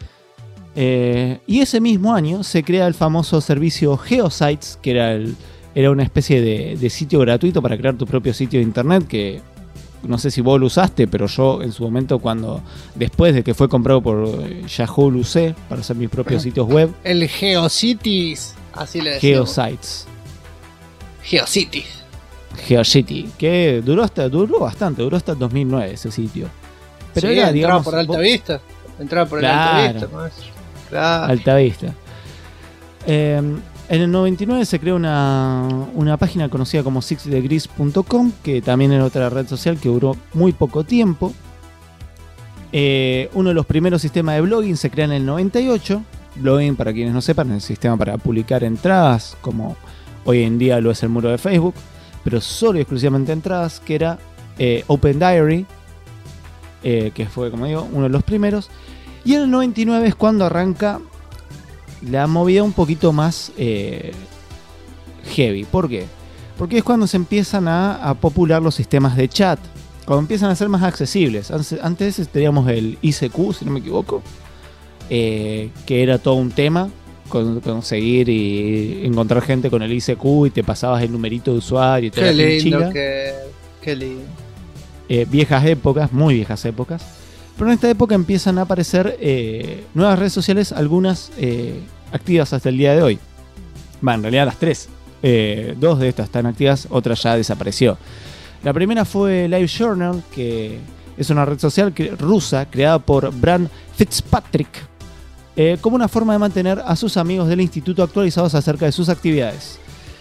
Y ese mismo año se crea el famoso servicio Geosites, que era una especie de sitio gratuito para crear tu propio sitio de internet, que no sé si vos lo usaste, pero yo en su momento, después de que fue comprado por Yahoo, lo usé para hacer mis propios sitios web. El GeoCities, así le decimos. Geosites. GeoCities. GeoCity, que duró hasta el 2009 ese sitio. Pero sí, era, digamos, por Alta Vista. Entraba por el Alta Vista, maestro. Claro. Alta Vista. En el 99 se creó una página conocida como 6degrees.com, que también era otra red social que duró muy poco tiempo. Uno de los primeros sistemas de blogging se crea en el 98. Blogging, para quienes no sepan, es el sistema para publicar entradas, como hoy en día lo es el muro de Facebook, pero solo y exclusivamente entradas, que era Open Diary, que fue, como digo, uno de los primeros. Y en el 99 es cuando arranca la movida un poquito más heavy. ¿Por qué? Porque es cuando se empiezan a popular los sistemas de chat, cuando empiezan a ser más accesibles. Antes teníamos el ICQ, si no me equivoco, que era todo un tema, conseguir y encontrar gente con el ICQ, y te pasabas el numerito de usuario y te qué lindo, qué lindo. Viejas épocas, muy viejas épocas. Pero en esta época empiezan a aparecer nuevas redes sociales, algunas activas hasta el día de hoy. En realidad las tres. Dos de estas están activas, otra ya desapareció. La primera fue LiveJournal, que es una red social rusa creada por Brad Fitzpatrick, como una forma de mantener a sus amigos del instituto actualizados acerca de sus actividades.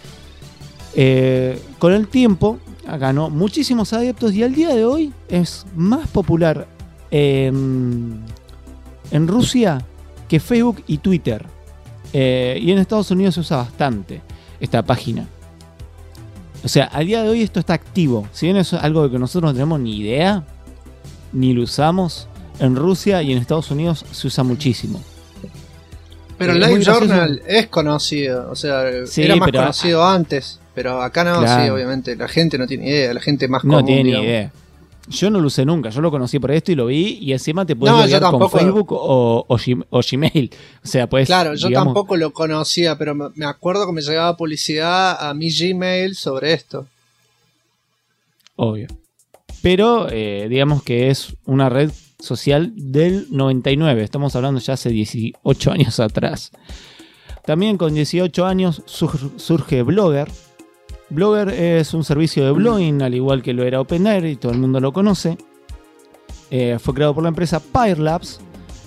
Con el tiempo ganó muchísimos adeptos y al día de hoy es más popular en Rusia que Facebook y Twitter. Y en Estados Unidos se usa bastante esta página. O sea, al día de hoy esto está activo. Si bien es algo que nosotros no tenemos ni idea, ni lo usamos, en Rusia y en Estados Unidos se usa muchísimo. Pero LiveJournal es conocido, o sea, sí, era más conocido antes, pero acá no, claro. Sí, obviamente, la gente no tiene idea, la gente más común. No tiene ni idea. Yo no lo usé nunca, yo lo conocí por esto y lo vi, y encima te puedes loguear con Facebook o Gmail. O sea, pues. Claro, yo tampoco lo conocía, pero me acuerdo que me llegaba publicidad a mi Gmail sobre esto. Obvio. Pero digamos que es una red social del 99, estamos hablando ya hace 18 años atrás. También con 18 años surge Blogger. Blogger es un servicio de blogging, al igual que lo era OpenAir, y todo el mundo lo conoce. Fue creado por la empresa Pyrelabs,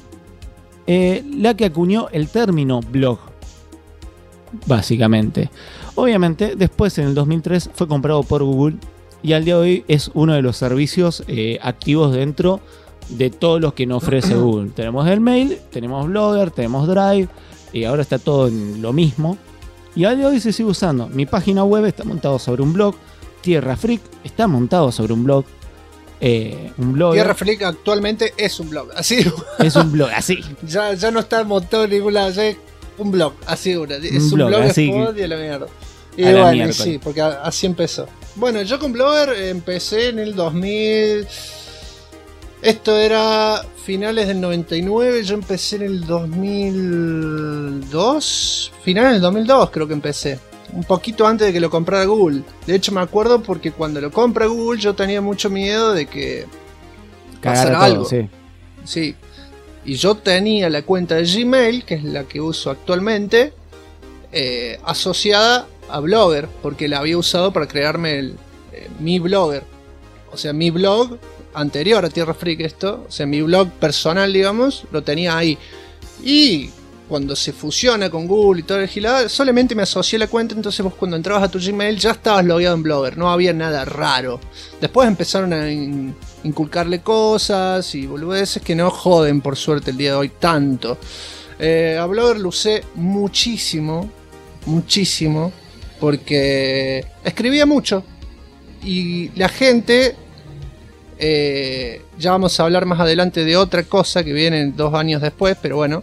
la que acuñó el término blog, básicamente. Obviamente, después en el 2003 fue comprado por Google, y al día de hoy es uno de los servicios activos dentro de todos los que nos ofrece Google. Tenemos el mail, tenemos Blogger, tenemos Drive, y ahora está todo en lo mismo. Y al día de hoy se sigue usando. Mi página web está montado sobre un blog. Tierra Freak está montado sobre un blog. Un blog. Tierra Freak actualmente es un blog, así. Es un blog, así. Ya no está montado en ningún lado, ya es un blog, así. Es un blog así y a la mierda. Y bueno, sí, porque así empezó. Bueno, yo con Blogger empecé en el 2000. Esto era finales del 99, yo empecé en el 2002. Finales del 2002 creo que empecé. Un poquito antes de que lo comprara Google. De hecho me acuerdo porque cuando lo compra Google yo tenía mucho miedo de que pasara algo. Sí. Sí. Y yo tenía la cuenta de Gmail, que es la que uso actualmente, asociada a Blogger, porque la había usado para crearme mi Blogger. O sea, mi blog anterior a Tierra Freak esto, o sea, mi blog personal, digamos, lo tenía ahí. Y cuando se fusiona con Google y todo el gilado, solamente me asocié la cuenta, entonces vos cuando entrabas a tu Gmail ya estabas logueado en Blogger, no había nada raro. Después empezaron a inculcarle cosas y boludeces que no joden, por suerte, el día de hoy tanto. A Blogger lo usé muchísimo, porque escribía mucho. Y la gente, ya vamos a hablar más adelante de otra cosa que viene 2 años después, pero bueno,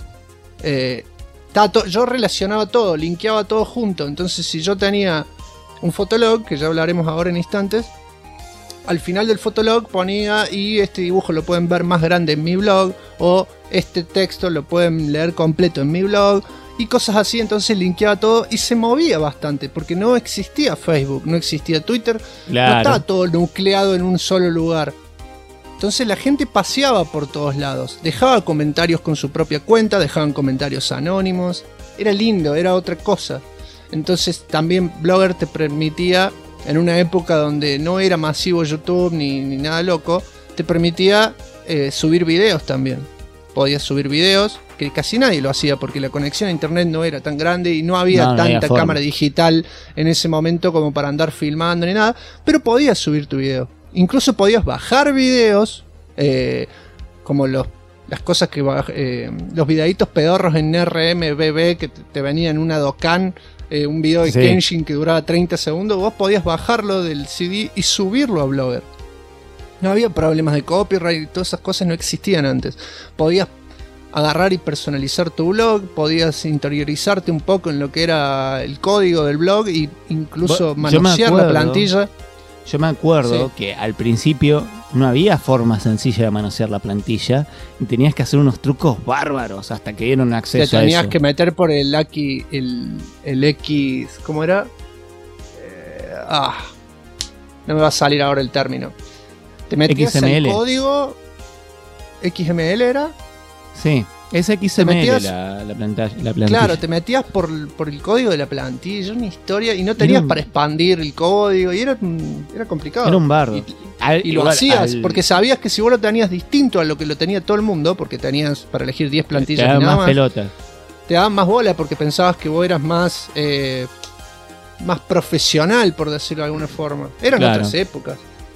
yo relacionaba todo, linkeaba todo junto. Entonces si yo tenía un fotolog, que ya hablaremos ahora en instantes, al final del fotolog ponía: y este dibujo lo pueden ver más grande en mi blog, o este texto lo pueden leer completo en mi blog, y cosas así. Entonces linkeaba todo y se movía bastante, porque no existía Facebook, no existía Twitter, Claro. no estaba todo nucleado en un solo lugar. Entonces la gente paseaba por todos lados, dejaba comentarios con su propia cuenta, dejaban comentarios anónimos, era lindo, era otra cosa. Entonces también Blogger te permitía, en una época donde no era masivo YouTube ni nada loco, te permitía subir videos también. Podías subir videos, que casi nadie lo hacía porque la conexión a internet no era tan grande y no había No había tanta forma. cámara digital en ese momento como para andar filmando ni nada, pero podías subir tu video. Incluso podías bajar videos, como las cosas que los videitos pedorros en RMBB que te venía en una Dokkan, un video de Sí. Kenshin que duraba 30 segundos, vos podías bajarlo del CD y subirlo a Blogger. No había problemas de copyright y todas esas cosas no existían antes. Podías agarrar y personalizar tu blog, podías interiorizarte un poco en lo que era el código del blog e incluso Yo me manosear la acuerdo. plantilla. Yo me acuerdo Sí. que al principio no había forma sencilla de manosear la plantilla y tenías que hacer unos trucos bárbaros hasta que dieron Te acceso a tenías eso. que meter por el X, el X, ¿cómo era? No me va a salir ahora el término. Te metías XML. el código XML era. Sí, es XML metías- la plantilla. Claro, te metías por el código de la plantilla, una historia, y no tenías para expandir el código, y era complicado. Era un bardo. Y lo hacías, porque sabías que si vos lo tenías distinto a lo que lo tenía todo el mundo, porque tenías para elegir 10 te plantillas daban y nada más pelota. te daban más bola porque pensabas que vos eras más profesional, por decirlo de alguna forma. Eran Claro. otras épocas.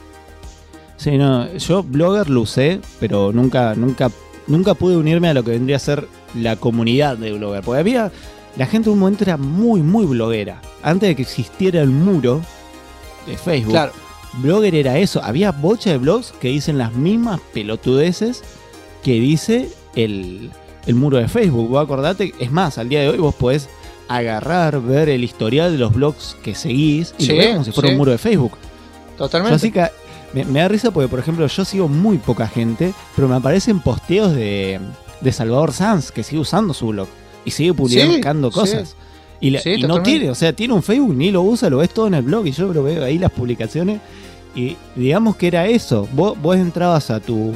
Sí, no, yo Blogger lo usé, pero nunca pude unirme a lo que vendría a ser la comunidad de Blogger. Porque la gente en un momento era muy bloguera. Antes de que existiera el muro de Facebook, Claro. Blogger era eso. Había bocha de blogs que dicen las mismas pelotudeces que dice el muro de Facebook. Vos acordate, es más, al día de hoy vos podés agarrar, ver el historial de los blogs que seguís y Sí, lo ves como si fuera sí. un muro de Facebook. Totalmente. Yo así que me da risa porque, por ejemplo, yo sigo muy poca gente, pero me aparecen posteos de Salvador Sanz, que sigue usando su blog y sigue publicando Sí, cosas. sí. Y no Totalmente. tiene, o sea, tiene un Facebook, ni lo usa, lo ves todo en el blog y yo lo veo ahí las publicaciones. Y digamos que era eso. Vos entrabas a tu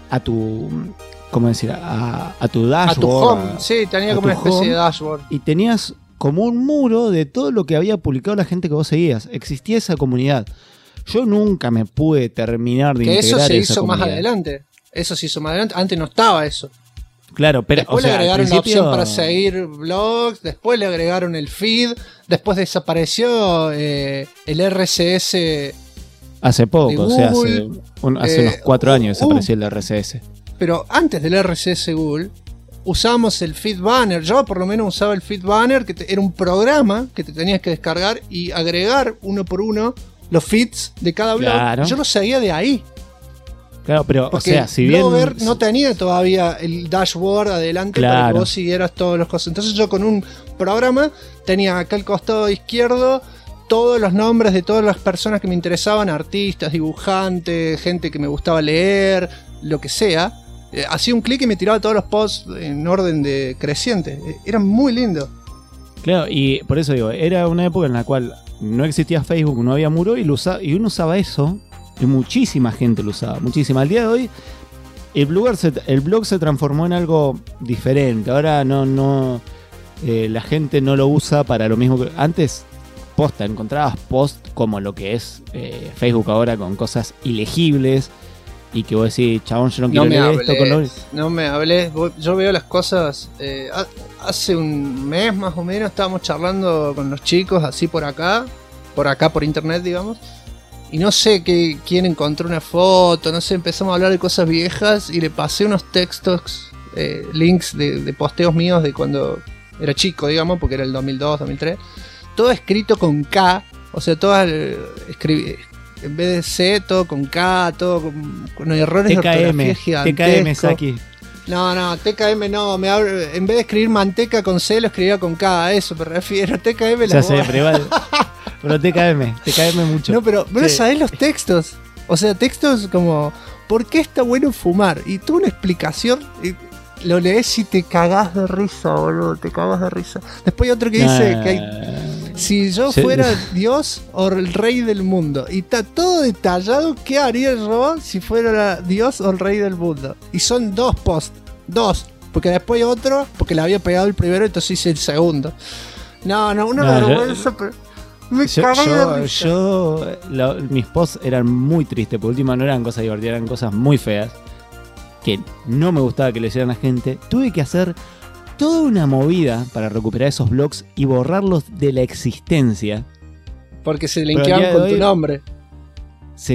¿cómo decir? A tu dashboard. A tu home, sí, tenía a como tu una especie de home, dashboard. y tenías como un muro de todo lo que había publicado la gente que vos seguías. Existía esa comunidad. Yo nunca me pude terminar de Que eso integrar se esa hizo más comunidad. adelante. Eso se hizo más adelante. Antes no estaba eso. Claro, pero Después o sea, le agregaron al la principio, opción para seguir blogs. Después le agregaron el feed. Después desapareció el RCS. hace poco, de o sea, Google, hace unos 4 años desapareció el RCS. Pero antes del RCS Google usábamos el feed banner. Yo por lo menos usaba el feed banner, que era un programa que te tenías que descargar y agregar uno por uno los feeds de cada blog. Claro. Yo lo seguía de ahí. Claro, pero Porque o sea, si bien Blogger no tenía todavía el dashboard adelante para que Claro. vos siguieras todas las cosas. Entonces yo con un programa tenía acá al costado izquierdo todos los nombres de todas las personas que me interesaban, artistas, dibujantes, gente que me gustaba leer, lo que sea. Hacía un clic y me tiraba todos los posts en orden de creciente. Era muy lindo. Claro, y por eso digo, era una época en la cual no existía Facebook, no había muro y uno usaba eso, y muchísima gente lo usaba, muchísima. Al día de hoy el blog se transformó en algo diferente. Ahora la gente no lo usa para lo mismo que antes. posta, encontrabas post como lo que es Facebook ahora, con cosas ilegibles y que vos decís, chabón, yo no quiero leer esto. No me hables, yo veo las cosas. Hace un mes más o menos estábamos charlando con los chicos así por acá por internet, digamos. Y no sé quién encontró una foto, no sé, empezamos a hablar de cosas viejas y le pasé unos textos, links de posteos míos de cuando era chico, digamos, porque era el 2002, 2003. Todo escrito con K, o sea, todo escribí, en vez de C, todo con K, todo con errores de ortografía gigantescos. TKM, Saki. No, TKM no, en vez de escribir manteca con C, lo escribía con K, a eso me refiero, TKM la ya sé, pero TKM mucho. No, pero no sabés los textos. O sea, textos como, ¿por qué está bueno fumar? Y tú una explicación, y lo lees y te cagás de risa, boludo, te cagás de risa. Después hay otro que dice que si yo fuera Dios o el rey del mundo. Y está todo detallado, ¿qué haría yo si fuera Dios o el rey del mundo? Y son 2 posts, 2. Porque después hay otro, porque le había pegado el primero, entonces hice el segundo. No, una vergüenza, pero... mis posts eran muy tristes. Por último, no eran cosas divertidas, eran cosas muy feas que no me gustaba que leyeran la gente. Tuve que hacer toda una movida para recuperar esos blogs y borrarlos de la existencia. Porque se linkeaban con tu nombre. Se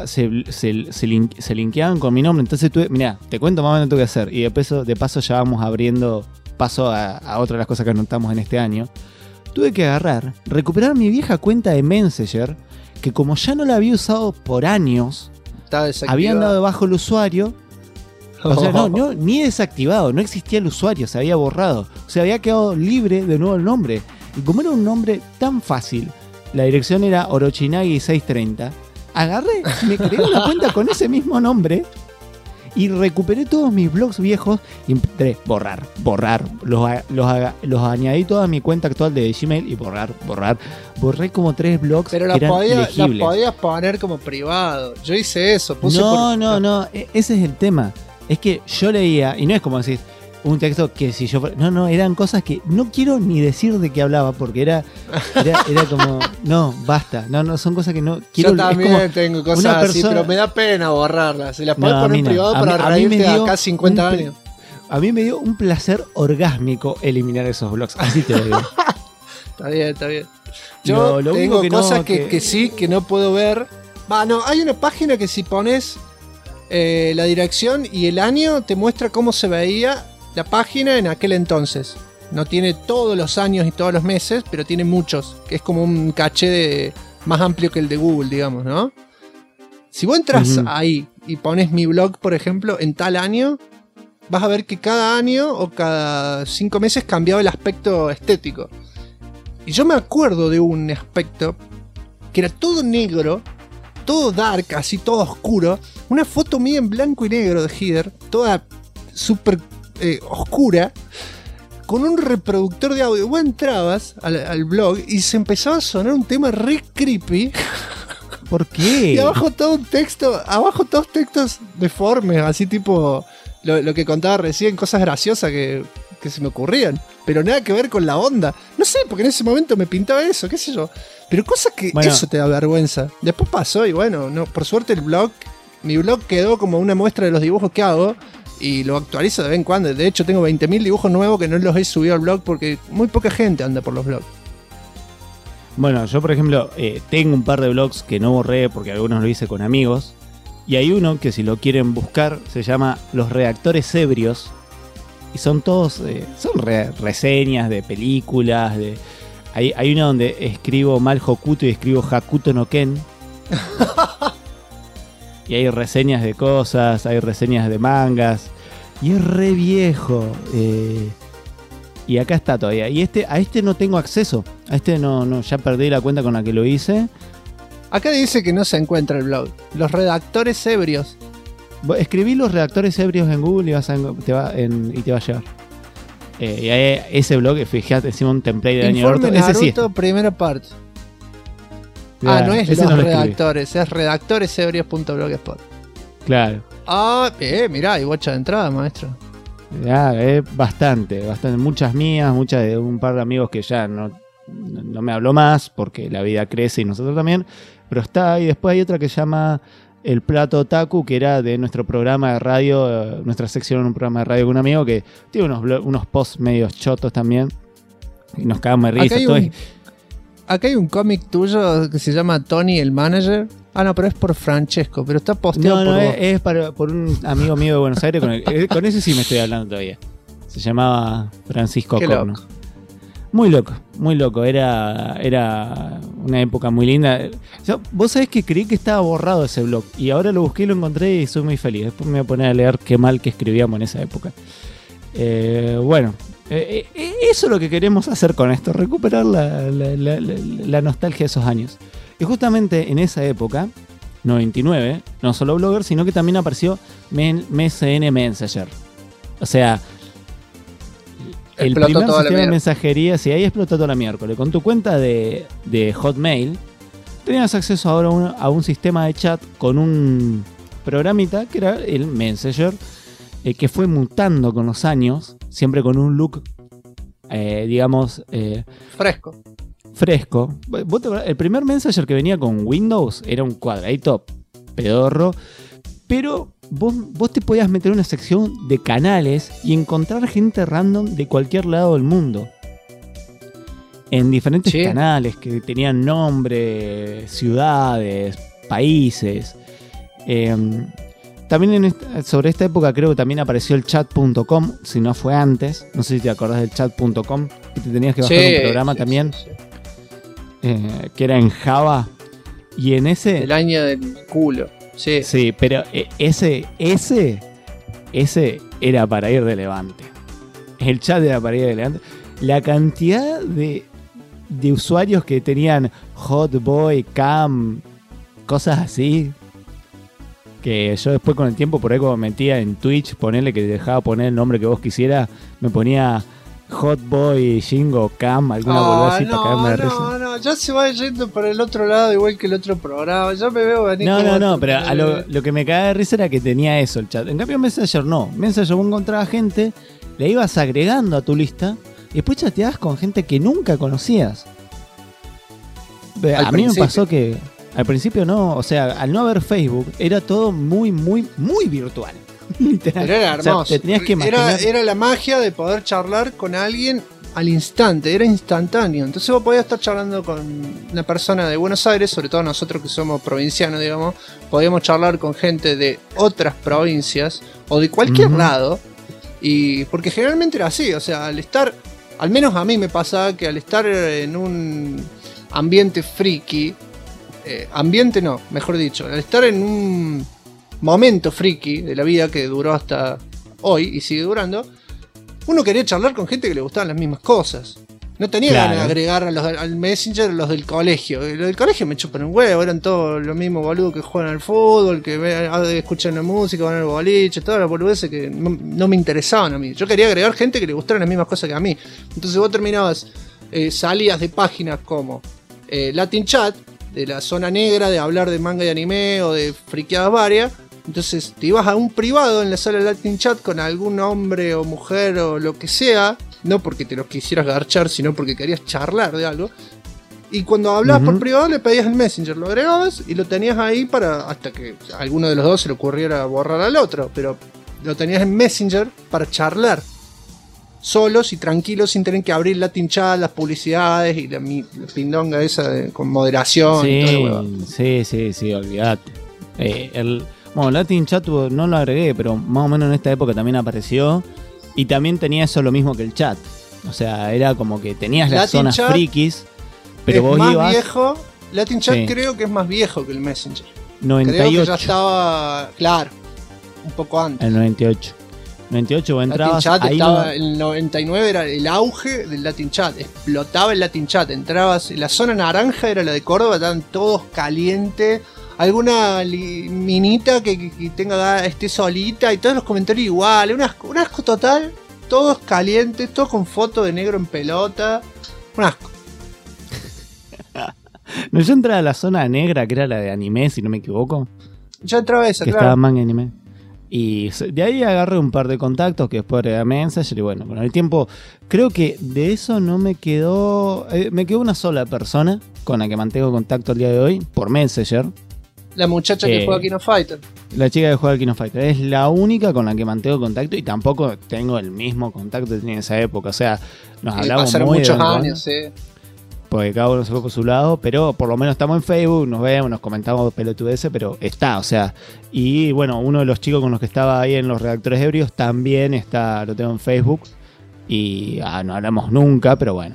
linkeaban con mi nombre. Entonces mirá, te cuento más o menos lo que hacer. Y de paso ya vamos abriendo paso a otra de las cosas que anotamos en este año. Tuve que recuperar mi vieja cuenta de Messenger, que como ya no la había usado por años, habían dado de bajo el usuario. O sea, no, ni desactivado, no existía el usuario, se había borrado. O sea, había quedado libre de nuevo el nombre. Y como era un nombre tan fácil, la dirección era Orochinagi 630, agarré, me creé una cuenta con ese mismo nombre y recuperé todos mis blogs viejos y empecé a borrar. Los añadí toda a mi cuenta actual de Gmail y borrar. Borré como 3 blogs. Pero las podías poner como privado. Yo hice eso. No, ese es el tema. Es que yo leía, y no es como decir un texto que si yo... No, eran cosas que no quiero ni decir de qué hablaba, porque era como... No, basta. No, son cosas que no quiero... Yo también tengo cosas así, pero me da pena borrarlas. Se las puedes poner en privado para reírte de acá 50 años. A mí me dio un placer orgásmico eliminar esos blogs. Así te lo digo. Está bien. Yo tengo cosas que sí, que no puedo ver. Hay una página que si pones... la dirección y el año te muestra cómo se veía la página en aquel entonces. No tiene todos los años y todos los meses, pero tiene muchos, que es como un caché más amplio que el de Google, digamos, ¿no? Si vos entras ahí y pones mi blog, por ejemplo, en tal año, vas a ver que cada año o cada 5 meses cambiaba el aspecto estético. Y yo me acuerdo de un aspecto que era todo negro, todo dark, así todo oscuro. Una foto mía en blanco y negro de header, toda súper oscura, con un reproductor de audio. Vos entrabas al blog y se empezaba a sonar un tema re creepy. ¿Por qué? Y abajo todos textos deformes, así tipo lo que contaba recién, cosas graciosas que se me ocurrían, pero nada que ver con la onda. No sé, porque en ese momento me pintaba eso, qué sé yo. Pero cosas que eso te da vergüenza. Después pasó y bueno, no, por suerte mi blog quedó como una muestra de los dibujos que hago y lo actualizo de vez en cuando. De hecho, tengo 20.000 dibujos nuevos que no los he subido al blog porque muy poca gente anda por los blogs. Bueno, yo por ejemplo tengo un par de blogs que no borré porque algunos lo hice con amigos. Y hay uno que si lo quieren buscar se llama Los Redactores Ebrios. Y son todos, reseñas de películas. Hay uno donde escribo mal Hokuto y escribo Hakuto no Ken. Y hay reseñas de cosas, hay reseñas de mangas. Y es re viejo. Y acá está todavía. Y a este no tengo acceso. A este no, ya perdí la cuenta con la que lo hice. Acá dice que no se encuentra el blog. Los Redactores Ebrios. Escribí Los Redactores Ebrios en Google y te va a llegar. Y hay ese blog, fíjate, hicimos un template de año Informe Naruto, sí, primera parte. No es Los Redactores, es redactoresebrios.blogspot. Claro. Mirá, hay bocha de entrada, maestro. Bastante. Muchas mías, muchas de un par de amigos que ya no no me habló más porque la vida crece y nosotros también, pero está. Y después hay otra que se llama El Plato Otaku, que era de nuestro programa de radio, nuestra sección en un programa de radio con un amigo que tiene unos posts medio chotos también y nos cagamos de risa. Acá hay un cómic tuyo que se llama Tony el Manager. Ah, no, pero es por Francesco, pero está posteado por vos. Es por un amigo mío de Buenos Aires, con ese sí me estoy hablando todavía. Se llamaba Francisco Corno. Muy loco. Era una época muy linda. Vos sabés que creí que estaba borrado ese blog y ahora lo busqué y lo encontré y soy muy feliz. Después me voy a poner a leer qué mal que escribíamos en esa época. Bueno, eso es lo que queremos hacer con esto, recuperar la nostalgia de esos años. Y justamente en esa época, 99, no solo Blogger, sino que también apareció MSN Messenger. O sea, el primer sistema de mensajería, sí, ahí explotó toda la miércoles. Con tu cuenta de Hotmail, tenías acceso ahora a un sistema de chat con un programita que era el Messenger, que fue mutando con los años, siempre con un look, digamos... fresco. El primer Messenger que venía con Windows era un cuadradito pedorro, pero vos te podías meter en una sección de canales y encontrar gente random de cualquier lado del mundo. En diferentes canales que tenían nombre, ciudades, países. También sobre esta época creo que también apareció el chat.com, si no fue antes. No sé si te acordás del chat.com, que te tenías que bajar un programa también. Sí. Que era en Java. Y en ese... El año del culo. Sí, pero ese era para ir de levante. El chat era para ir de levante. La cantidad de usuarios que tenían Hotboy, Cam, cosas así, que yo después con el tiempo por ahí como metía en Twitch, ponerle que dejaba poner el nombre que vos quisieras, me ponía Hotboy, Jingo, Cam, alguna boludez así para caerme de risa. No, ya se va yendo por el otro lado igual que el otro programa. Ya me veo venir. No, pero a lo que me cagaba de risa era que tenía eso el chat. En cambio Messenger no. Messenger vos encontrabas gente, le ibas agregando a tu lista y después chateabas con gente que nunca conocías. A mí me pasó que al principio no, o sea, al no haber Facebook era todo muy, muy, muy virtual. Literal. Pero era hermoso. O sea, te tenías que imaginar. Era la magia de poder charlar con alguien al instante, era instantáneo. Entonces vos podías estar charlando con una persona de Buenos Aires, sobre todo nosotros que somos provincianos, digamos, podíamos charlar con gente de otras provincias o de cualquier lado. Y porque generalmente era así, o sea, al estar, al menos a mí me pasaba que al estar en un ambiente friki, ambiente no, mejor dicho, al estar en un momento friki de la vida que duró hasta hoy y sigue durando, uno quería charlar con gente que le gustaban las mismas cosas. No tenía ganas de agregar al Messenger los del colegio. Los del colegio me chupan un huevo, eran todos los mismos boludos que juegan al fútbol, que escuchan la música, van al boliche, todas las boludeces que no me interesaban a mí. Yo quería agregar gente que le gustaran las mismas cosas que a mí. Entonces vos terminabas, salías de páginas como Latin Chat, de la zona negra de hablar de manga y anime o de friqueadas varias. Entonces te ibas a un privado en la sala de Latin Chat con algún hombre o mujer o lo que sea, no porque te los quisieras garchar, sino porque querías charlar de algo. Y cuando hablabas por privado le pedías el Messenger, lo agregabas y lo tenías ahí para hasta que a alguno de los dos se le ocurriera borrar al otro, pero lo tenías en Messenger para charlar solos y tranquilos sin tener que abrir Latin Chat, las publicidades y la pindonga esa con moderación. Sí, y todo sí, olvídate. Bueno, Latin Chat no lo agregué, pero más o menos en esta época también apareció. Y también tenía eso lo mismo que el chat. O sea, era como que tenías las Latin zonas Chat frikis, pero vos más ibas... viejo. Latin Chat creo que es más viejo que el Messenger. 98. Creo que ya estaba, claro, un poco antes. El 98. 98 vos entrabas... Latin Chat ahí estaba, el 99 era el auge del Latin Chat. Explotaba el Latin Chat. Entrabas, la zona naranja era la de Córdoba, estaban todos calientes. Alguna minita que esté solita y todos los comentarios iguales. Un asco total. Todos calientes, todos con fotos de negro en pelota. Un asco. No, yo entraba a la zona negra, que era la de anime, si no me equivoco. Yo entraba a esa, que claro. estaba manga anime. Y de ahí agarré un par de contactos que después agregué a Messenger y bueno, con el tiempo creo que de eso no me quedó... me quedó una sola persona con la que mantengo contacto al día de hoy por Messenger. La muchacha que juega King of Fighter. La chica que juega al King of Fighter. Es la única con la que mantengo contacto y tampoco tengo el mismo contacto que tenía en esa época. O sea, nos hablamos pasaron muy muchos de años, sí. Porque cada uno se fue por su lado, pero por lo menos estamos en Facebook, nos vemos, nos comentamos pelotudeces, pero está, o sea. Y bueno, uno de los chicos con los que estaba ahí en los redactores ebrios también está, lo tengo en Facebook. Y no hablamos nunca, pero bueno.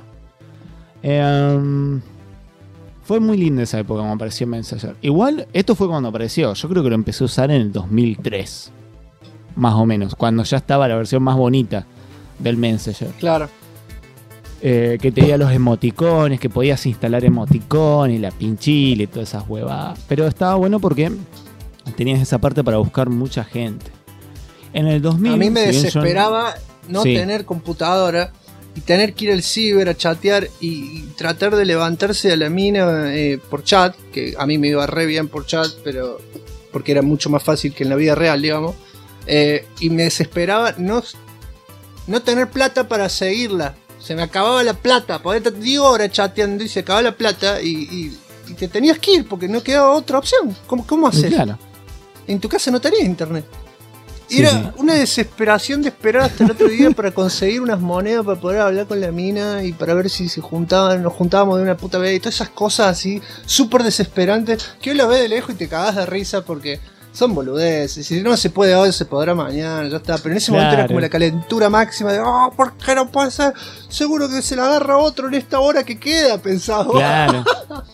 Fue muy linda esa época cuando apareció Messenger. Igual, esto fue cuando apareció. Yo creo que lo empecé a usar en el 2003. Más o menos. Cuando ya estaba la versión más bonita del Messenger. Claro. Que tenía los emoticones, que podías instalar emoticones, la pinchila y todas esas huevadas. Pero estaba bueno porque tenías esa parte para buscar mucha gente. En el 2000... A mí me desesperaba no tener computadora y tener que ir al ciber a chatear y tratar de levantarse a la mina por chat, que a mí me iba re bien por chat, pero porque era mucho más fácil que en la vida real, digamos. Y me desesperaba no tener plata para seguirla. Se me acababa la plata, podía estar 10 horas chateando y se acababa la plata y te tenías que ir porque no quedaba otra opción. ¿Cómo haces? Claro. En tu casa no tenías internet. Sí, Era una desesperación de esperar hasta el otro día para conseguir unas monedas para poder hablar con la mina y para ver si se juntaban, nos juntábamos de una puta vez y todas esas cosas así súper desesperantes que hoy las ves de lejos y te cagás de risa porque son boludeces. Si no se puede hoy, se podrá mañana, ya está. Pero en ese momento era como la calentura máxima de ¿por qué no puede ser? Seguro que se la agarra otro en esta hora que queda, pensado. Claro.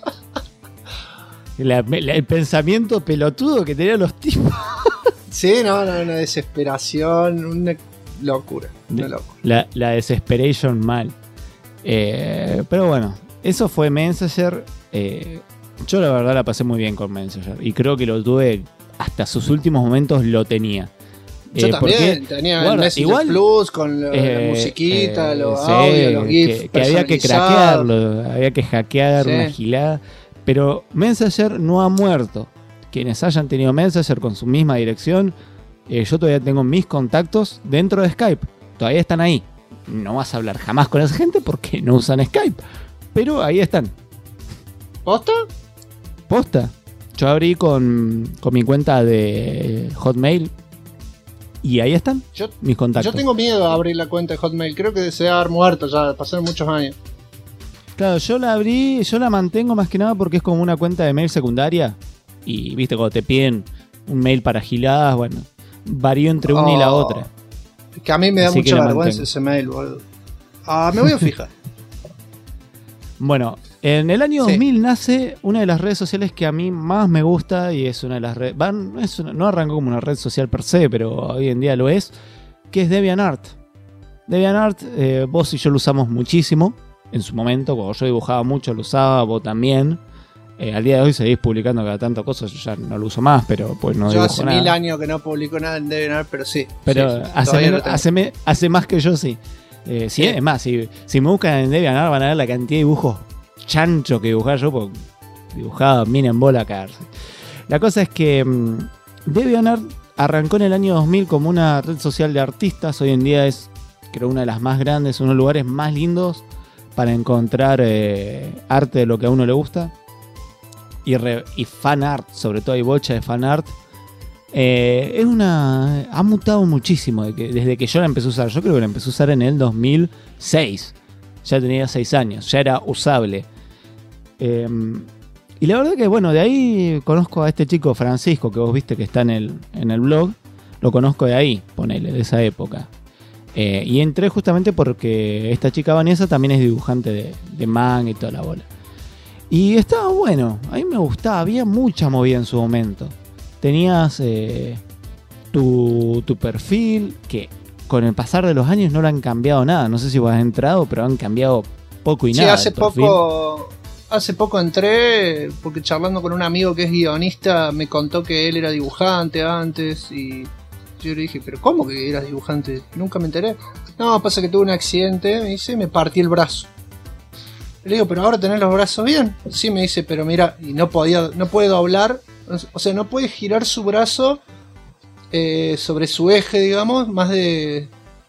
El pensamiento pelotudo que tenían los tipos. Sí, no, una desesperación, una locura. La desesperation mal. Pero bueno, eso fue Messenger. Yo la verdad la pasé muy bien con Messenger. Y creo que lo tuve hasta sus últimos momentos, lo tenía. Yo también tenía el Messenger Plus con la musiquita, los audios, los GIFs que había que craquearlo, había que hackear una gilada. Pero Messenger no ha muerto. Quienes hayan tenido Messenger con su misma dirección, yo todavía tengo mis contactos dentro de Skype. Todavía están ahí. No vas a hablar jamás con esa gente porque no usan Skype. Pero ahí están. ¿Posta? ¿Posta? Yo abrí con mi cuenta de Hotmail y ahí están mis contactos. Yo tengo miedo de abrir la cuenta de Hotmail. Creo que se va a haber muerto ya. Pasaron muchos años. Claro, yo la mantengo más que nada porque es como una cuenta de mail secundaria. Y viste, cuando te piden un mail para giladas, bueno, varío entre una y la otra. Que a mí me da mucha vergüenza ese mail, boludo. Me voy a fijar. Bueno, en el año 2000 nace una de las redes sociales que a mí más me gusta y es una de las redes... no arrancó como una red social per se, pero hoy en día lo es, que es DeviantArt. DeviantArt, vos y yo lo usamos muchísimo en su momento. Cuando yo dibujaba mucho lo usaba, vos también. Al día de hoy seguís publicando cada tanto cosas, yo ya no lo uso más, pero pues no yo dibujo hace nada. 1000 años que no publico nada en DeviantArt, pero sí. Pero hace más que yo, sí. Sí, es más, si me buscan en DeviantArt van a ver la cantidad de dibujos chanchos que dibujaba yo, porque dibujaba mina en bola a caerse. La cosa es que DeviantArt arrancó en el año 2000 como una red social de artistas. Hoy en día es, creo, una de las más grandes, uno de los lugares más lindos para encontrar arte de lo que a uno le gusta. Y fan art, sobre todo hay bocha de fan art. Ha mutado muchísimo desde que yo la empecé a usar. Yo creo que la empecé a usar en el 2006. Ya tenía 6 años, ya era usable. Y la verdad que bueno, de ahí conozco a este chico Francisco, que vos viste que está en el blog. Lo conozco de ahí, ponele, de esa época. Y entré justamente porque esta chica Vanessa también es dibujante de manga y toda la bola. Y estaba bueno, a mí me gustaba, había mucha movida en su momento. Tenías tu perfil, que con el pasar de los años no le han cambiado nada. No sé si vos has entrado, pero han cambiado poco y nada. Sí, hace poco entré, porque charlando con un amigo que es guionista, me contó que él era dibujante antes, y yo le dije, ¿pero cómo que eras dibujante? Nunca me enteré. No, pasa que tuve un accidente, me dice, me partí el brazo. Le digo, pero ahora tenés los brazos bien. Sí, me dice, pero mira, y no puede doblar, o sea, no puede girar su brazo sobre su eje, digamos, más de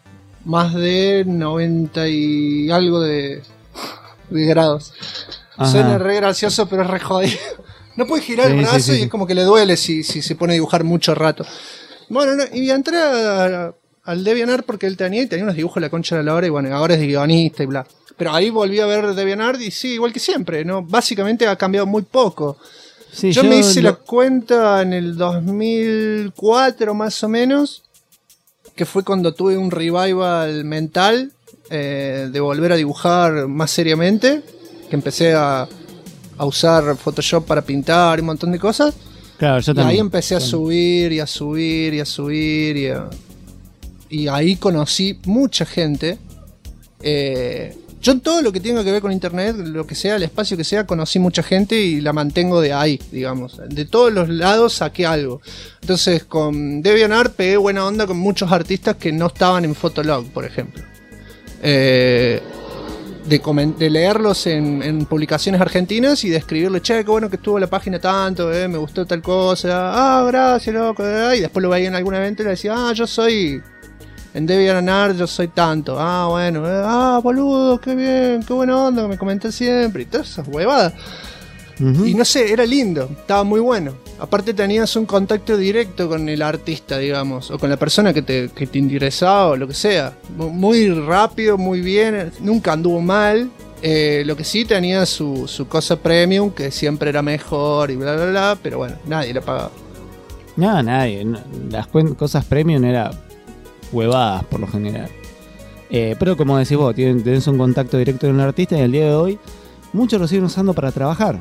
90 y algo de grados. Ajá. Suena re gracioso, pero es re jodido. No puede girar el brazo y es como que le duele si se pone a dibujar mucho rato. Bueno, y entré al DeviantArt porque él tenía unos dibujos de la concha de la hora y bueno, ahora es guionista y bla. Pero ahí volví a ver DeviantArt y sí, igual que siempre, ¿no? Básicamente ha cambiado muy poco. Sí, yo me hice la cuenta en el 2004 más o menos, que fue cuando tuve un revival mental de volver a dibujar más seriamente, que empecé a usar Photoshop para pintar y un montón de cosas. Claro, yo también. Y ahí empecé a subir y a subir y a subir y ahí conocí mucha gente. Yo en todo lo que tenga que ver con internet, lo que sea, el espacio que sea, conocí mucha gente y la mantengo de ahí, digamos. De todos los lados saqué algo. Entonces con DeviantArt pegué buena onda con muchos artistas que no estaban en Fotolog, por ejemplo. De leerlos en publicaciones argentinas y de escribirle, che, qué bueno que estuvo la página tanto, me gustó tal cosa, gracias, loco, y después lo veía en algún evento y le decía, yo soy en DeviantArt, yo soy tanto, bueno, boludo, qué bien, qué buena onda, que me comenté siempre, y todas esas huevadas. Uh-huh. Y no sé, era lindo, estaba muy bueno. Aparte tenías un contacto directo con el artista, digamos, o con la persona que te interesaba o lo que sea. Muy rápido, muy bien, nunca anduvo mal. Lo que sí tenía su cosa premium, que siempre era mejor y bla, bla, bla, pero bueno, nadie la pagaba. No, nadie. Las cosas premium eran huevadas por lo general. Pero como decís vos, tenés un contacto directo con un artista y al día de hoy muchos lo siguen usando para trabajar.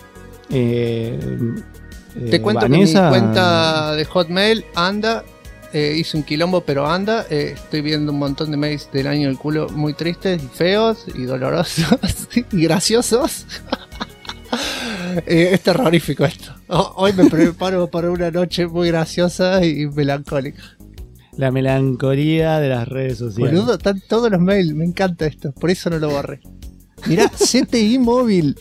Te cuento Vanessa, que mi cuenta de Hotmail anda, hice un quilombo, pero anda. Estoy viendo un montón de mails del año del culo muy tristes y feos y dolorosos y graciosos. Es terrorífico esto. Hoy me preparo para una noche muy graciosa y melancólica. La melancolía de las redes sociales. Boludo, están todos los mails, me encanta esto, por eso no lo borré. Mirá, CTI móvil.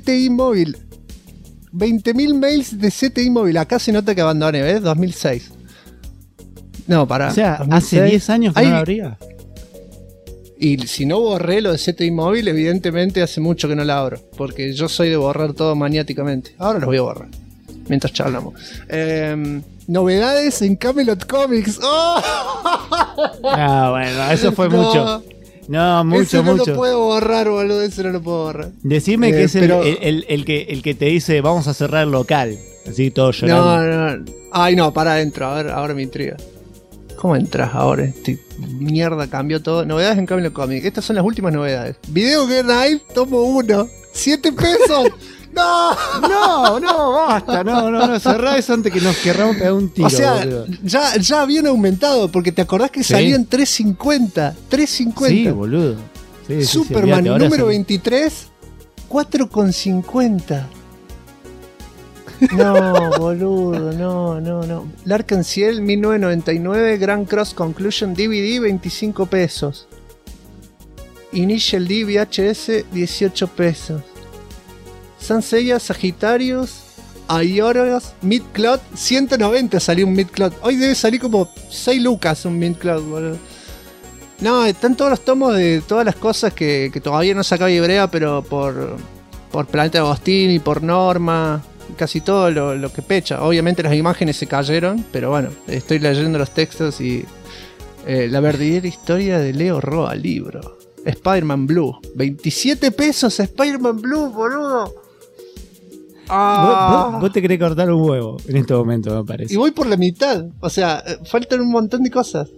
20.000 mails de CTI móvil. Acá se nota que abandoné, ¿ves? 2006. No, pará. O sea, 2006. hace 10 años que no la abría. Y si no borré lo de CTI móvil, evidentemente hace mucho que no la abro. Porque yo soy de borrar todo maniáticamente. Ahora los voy a borrar. Mientras charlamos. Novedades en Camelot Comics. ¡Oh! Bueno, eso fue mucho. No, mucho, ese no mucho. lo puedo borrar, boludo. Ese no lo puedo borrar. Decime que es el que te dice vamos a cerrar el local. Así todo llorando. No. Ay, no, para adentro. A ver, ahora me intriga. ¿Cómo entras ahora? Mierda, cambió todo. Novedades en Camelot Comics. Estas son las últimas novedades. Video Game Night, tomo 1. 7 pesos. ¡No! No, basta. No. Cerrá eso antes que nos querramos pegar un tiro. O sea, boludo. ya habían aumentado, porque te acordás que salían 3.50. 3.50. Sí, boludo. Sí, Superman sí, número 23, 4.50. No, boludo, no. Larkin Ciel 1999, Grand Cross Conclusion DVD, 25 pesos. Initial D VHS, 18 pesos. Sanseiya, Sagittarius, Aioros, Midcloud, 190 salió un Midcloud. Hoy debe salir como 6 lucas un Midcloud, boludo. No, están todos los tomos de todas las cosas que todavía no sacaba Ibrea, pero por Planeta Agostini, por Norma, casi todo lo que pecha. Obviamente las imágenes se cayeron, pero bueno, estoy leyendo los textos y la verdadera historia de Leo Roa, libro. Spider-Man Blue, 27 pesos Spider-Man Blue, boludo. Vos te querés cortar un huevo en este momento, me parece. Y voy por la mitad. O sea, faltan un montón de cosas.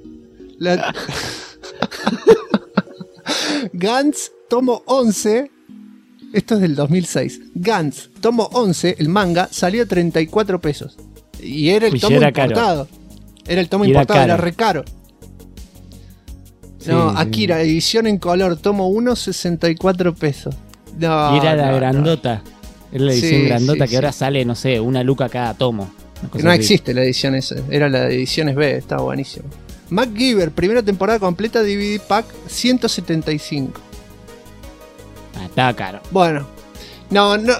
Gantz, tomo 11. Esto es del 2006. Gantz, tomo 11, el manga, salió a 34 pesos. Y era el tomo importado. Era el tomo importado, era re caro. No, Akira, edición en color, tomo 1, 64 pesos. No, y era la grandota. Era la edición grandota que ahora sale, no sé, una luca cada tomo. No existe la edición esa, era la de ediciones B, estaba buenísimo. MacGyver, primera temporada completa, DVD pack, 175. Estaba caro. Bueno,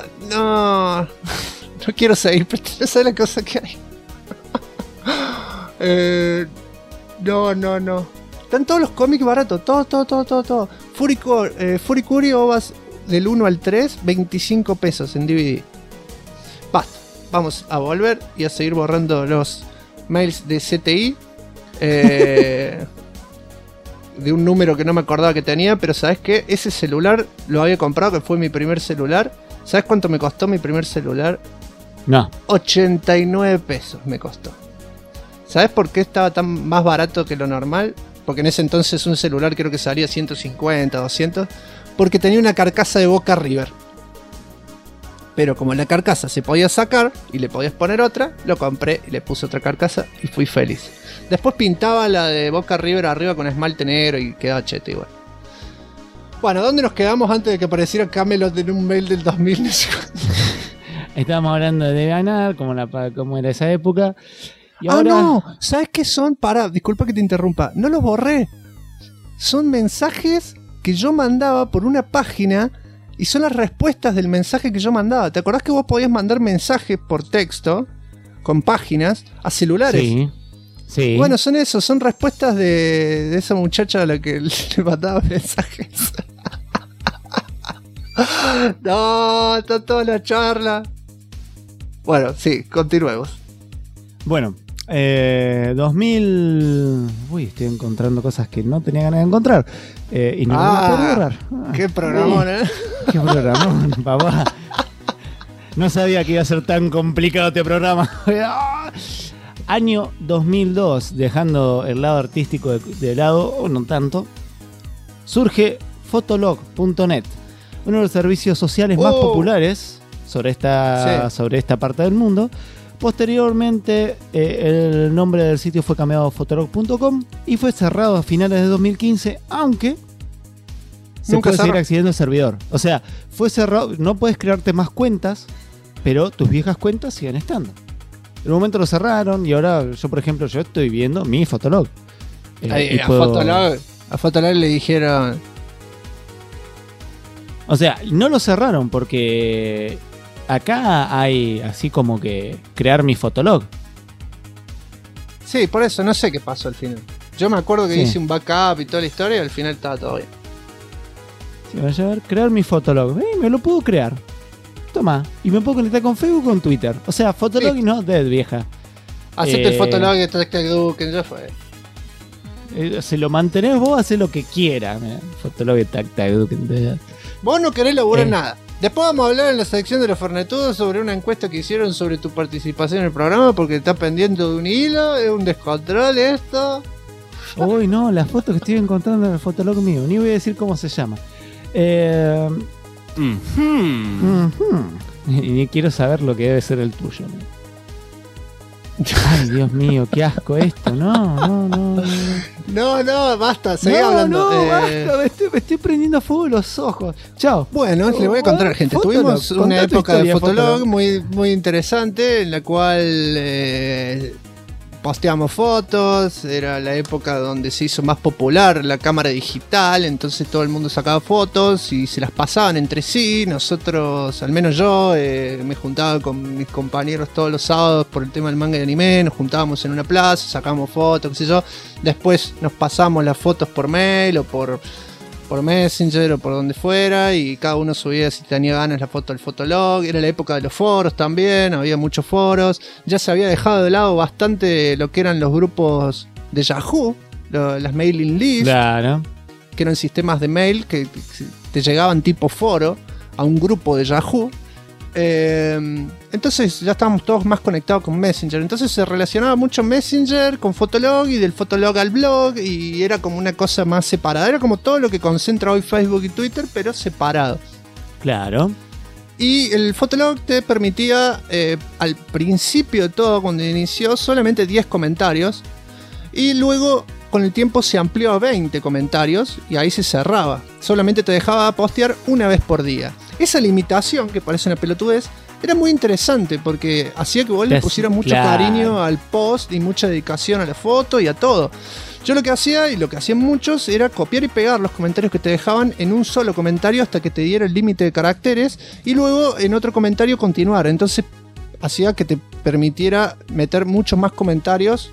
no quiero seguir, pero esa es la cosa que hay. No. Están todos los cómics baratos, todo. Furikuri OVAs del 1 al 3, 25 pesos en DVD. Basta, vamos a volver y a seguir borrando los mails de CTI. De un número que no me acordaba que tenía, pero ¿sabes qué? Ese celular lo había comprado, que fue mi primer celular. ¿Sabes cuánto me costó mi primer celular? No. 89 pesos me costó. ¿Sabes por qué estaba tan más barato que lo normal? Porque en ese entonces un celular creo que salía 150, 200. Porque tenía una carcasa de Boca River. Pero como la carcasa se podía sacar y le podías poner otra, lo compré y le puse otra carcasa y fui feliz. Después pintaba la de Boca River arriba con esmalte negro y quedaba chete igual. Bueno, ¿dónde nos quedamos antes de que apareciera Camelot en un mail del 2000? Estábamos hablando de ganar, como era esa época. Y ahora... no, ¿sabes qué son? Disculpa que te interrumpa. No los borré. Son mensajes que yo mandaba por una página y son las respuestas del mensaje que yo mandaba. ¿Te acordás que vos podías mandar mensajes por texto con páginas a celulares? Sí. Bueno, son esos, son respuestas de esa muchacha a la que le mandaba mensajes. No, está toda la charla. Bueno, sí, continuemos. Bueno, 2000... Uy, estoy encontrando cosas que no tenía ganas de encontrar. Y no me puedo borrar. Qué programón, Qué programón, papá. No sabía que iba a ser tan complicado este programa. Año 2002, dejando el lado artístico de lado, o no tanto, surge Fotolog.net, uno de los servicios sociales más populares sobre esta parte del mundo. Posteriormente, el nombre del sitio fue cambiado a Fotolog.com y fue cerrado a finales de 2015, aunque se puede seguir accediendo al servidor. O sea, fue cerrado, no puedes crearte más cuentas, pero tus viejas cuentas siguen estando. En un momento lo cerraron y ahora yo, por ejemplo, estoy viendo mi Fotolog. A Fotolog le dijeron... O sea, no lo cerraron porque acá hay así como que crear mi Fotolog. Sí, por eso no sé qué pasó al final. Yo me acuerdo que hice un backup y toda la historia y al final estaba todo bien. Sí, voy a ver, crear mi Fotolog. Me lo puedo crear. Toma, y me puedo conectar con Facebook o con Twitter. O sea, Fotolog y no Dead, vieja. Hacete el Fotolog de TacTacDuken, ya fue. Si lo mantenés vos, hacés lo que quieras. Fotolog de TacTacDuken. Vos no querés laburar nada. Después vamos a hablar en la sección de los Fernetudos sobre una encuesta que hicieron sobre tu participación en el programa, porque está pendiente de un hilo, es un descontrol esto. Uy, no, las fotos que estoy encontrando en el Fotolog mío. Ni voy a decir cómo se llama. Y quiero saber lo que debe ser el tuyo. Ay, Dios mío, qué asco esto. No, basta, seguí hablando. Basta, me estoy prendiendo a fuego los ojos. Chao. Bueno, le voy a contar, gente. Fotolog, tuvimos una época de Fotolog muy, muy interesante, en la cual posteamos fotos. Era la época donde se hizo más popular la cámara digital, entonces todo el mundo sacaba fotos y se las pasaban entre sí. Nosotros, al menos yo, me juntaba con mis compañeros todos los sábados por el tema del manga y anime. Nos juntábamos en una plaza, sacábamos fotos, qué sé yo. Después nos pasamos las fotos por mail o por Messenger o por donde fuera, y cada uno subía si tenía ganas la foto del Fotolog. Era la época de los foros también, había muchos foros. Ya se había dejado de lado bastante lo que eran los grupos de Yahoo, las mailing lists, claro, que eran sistemas de mail que te llegaban tipo foro a un grupo de Yahoo. Entonces ya estábamos todos más conectados con Messenger. Entonces se relacionaba mucho Messenger con Fotolog, y del Fotolog al blog, y era como una cosa más separada. Era como todo lo que concentra hoy Facebook y Twitter, pero separado. Claro. Y el Fotolog te permitía, al principio de todo, cuando inició, solamente 10 comentarios. Y luego, con el tiempo, se amplió a 20 comentarios y ahí se cerraba. Solamente te dejaba postear una vez por día. Esa limitación, que parece una pelotudez, era muy interesante porque hacía que vos le pusieras mucho cariño al post y mucha dedicación a la foto y a todo. Yo lo que hacía, y lo que hacían muchos, era copiar y pegar los comentarios que te dejaban en un solo comentario hasta que te diera el límite de caracteres, y luego en otro comentario continuar. Entonces hacía que te permitiera meter muchos más comentarios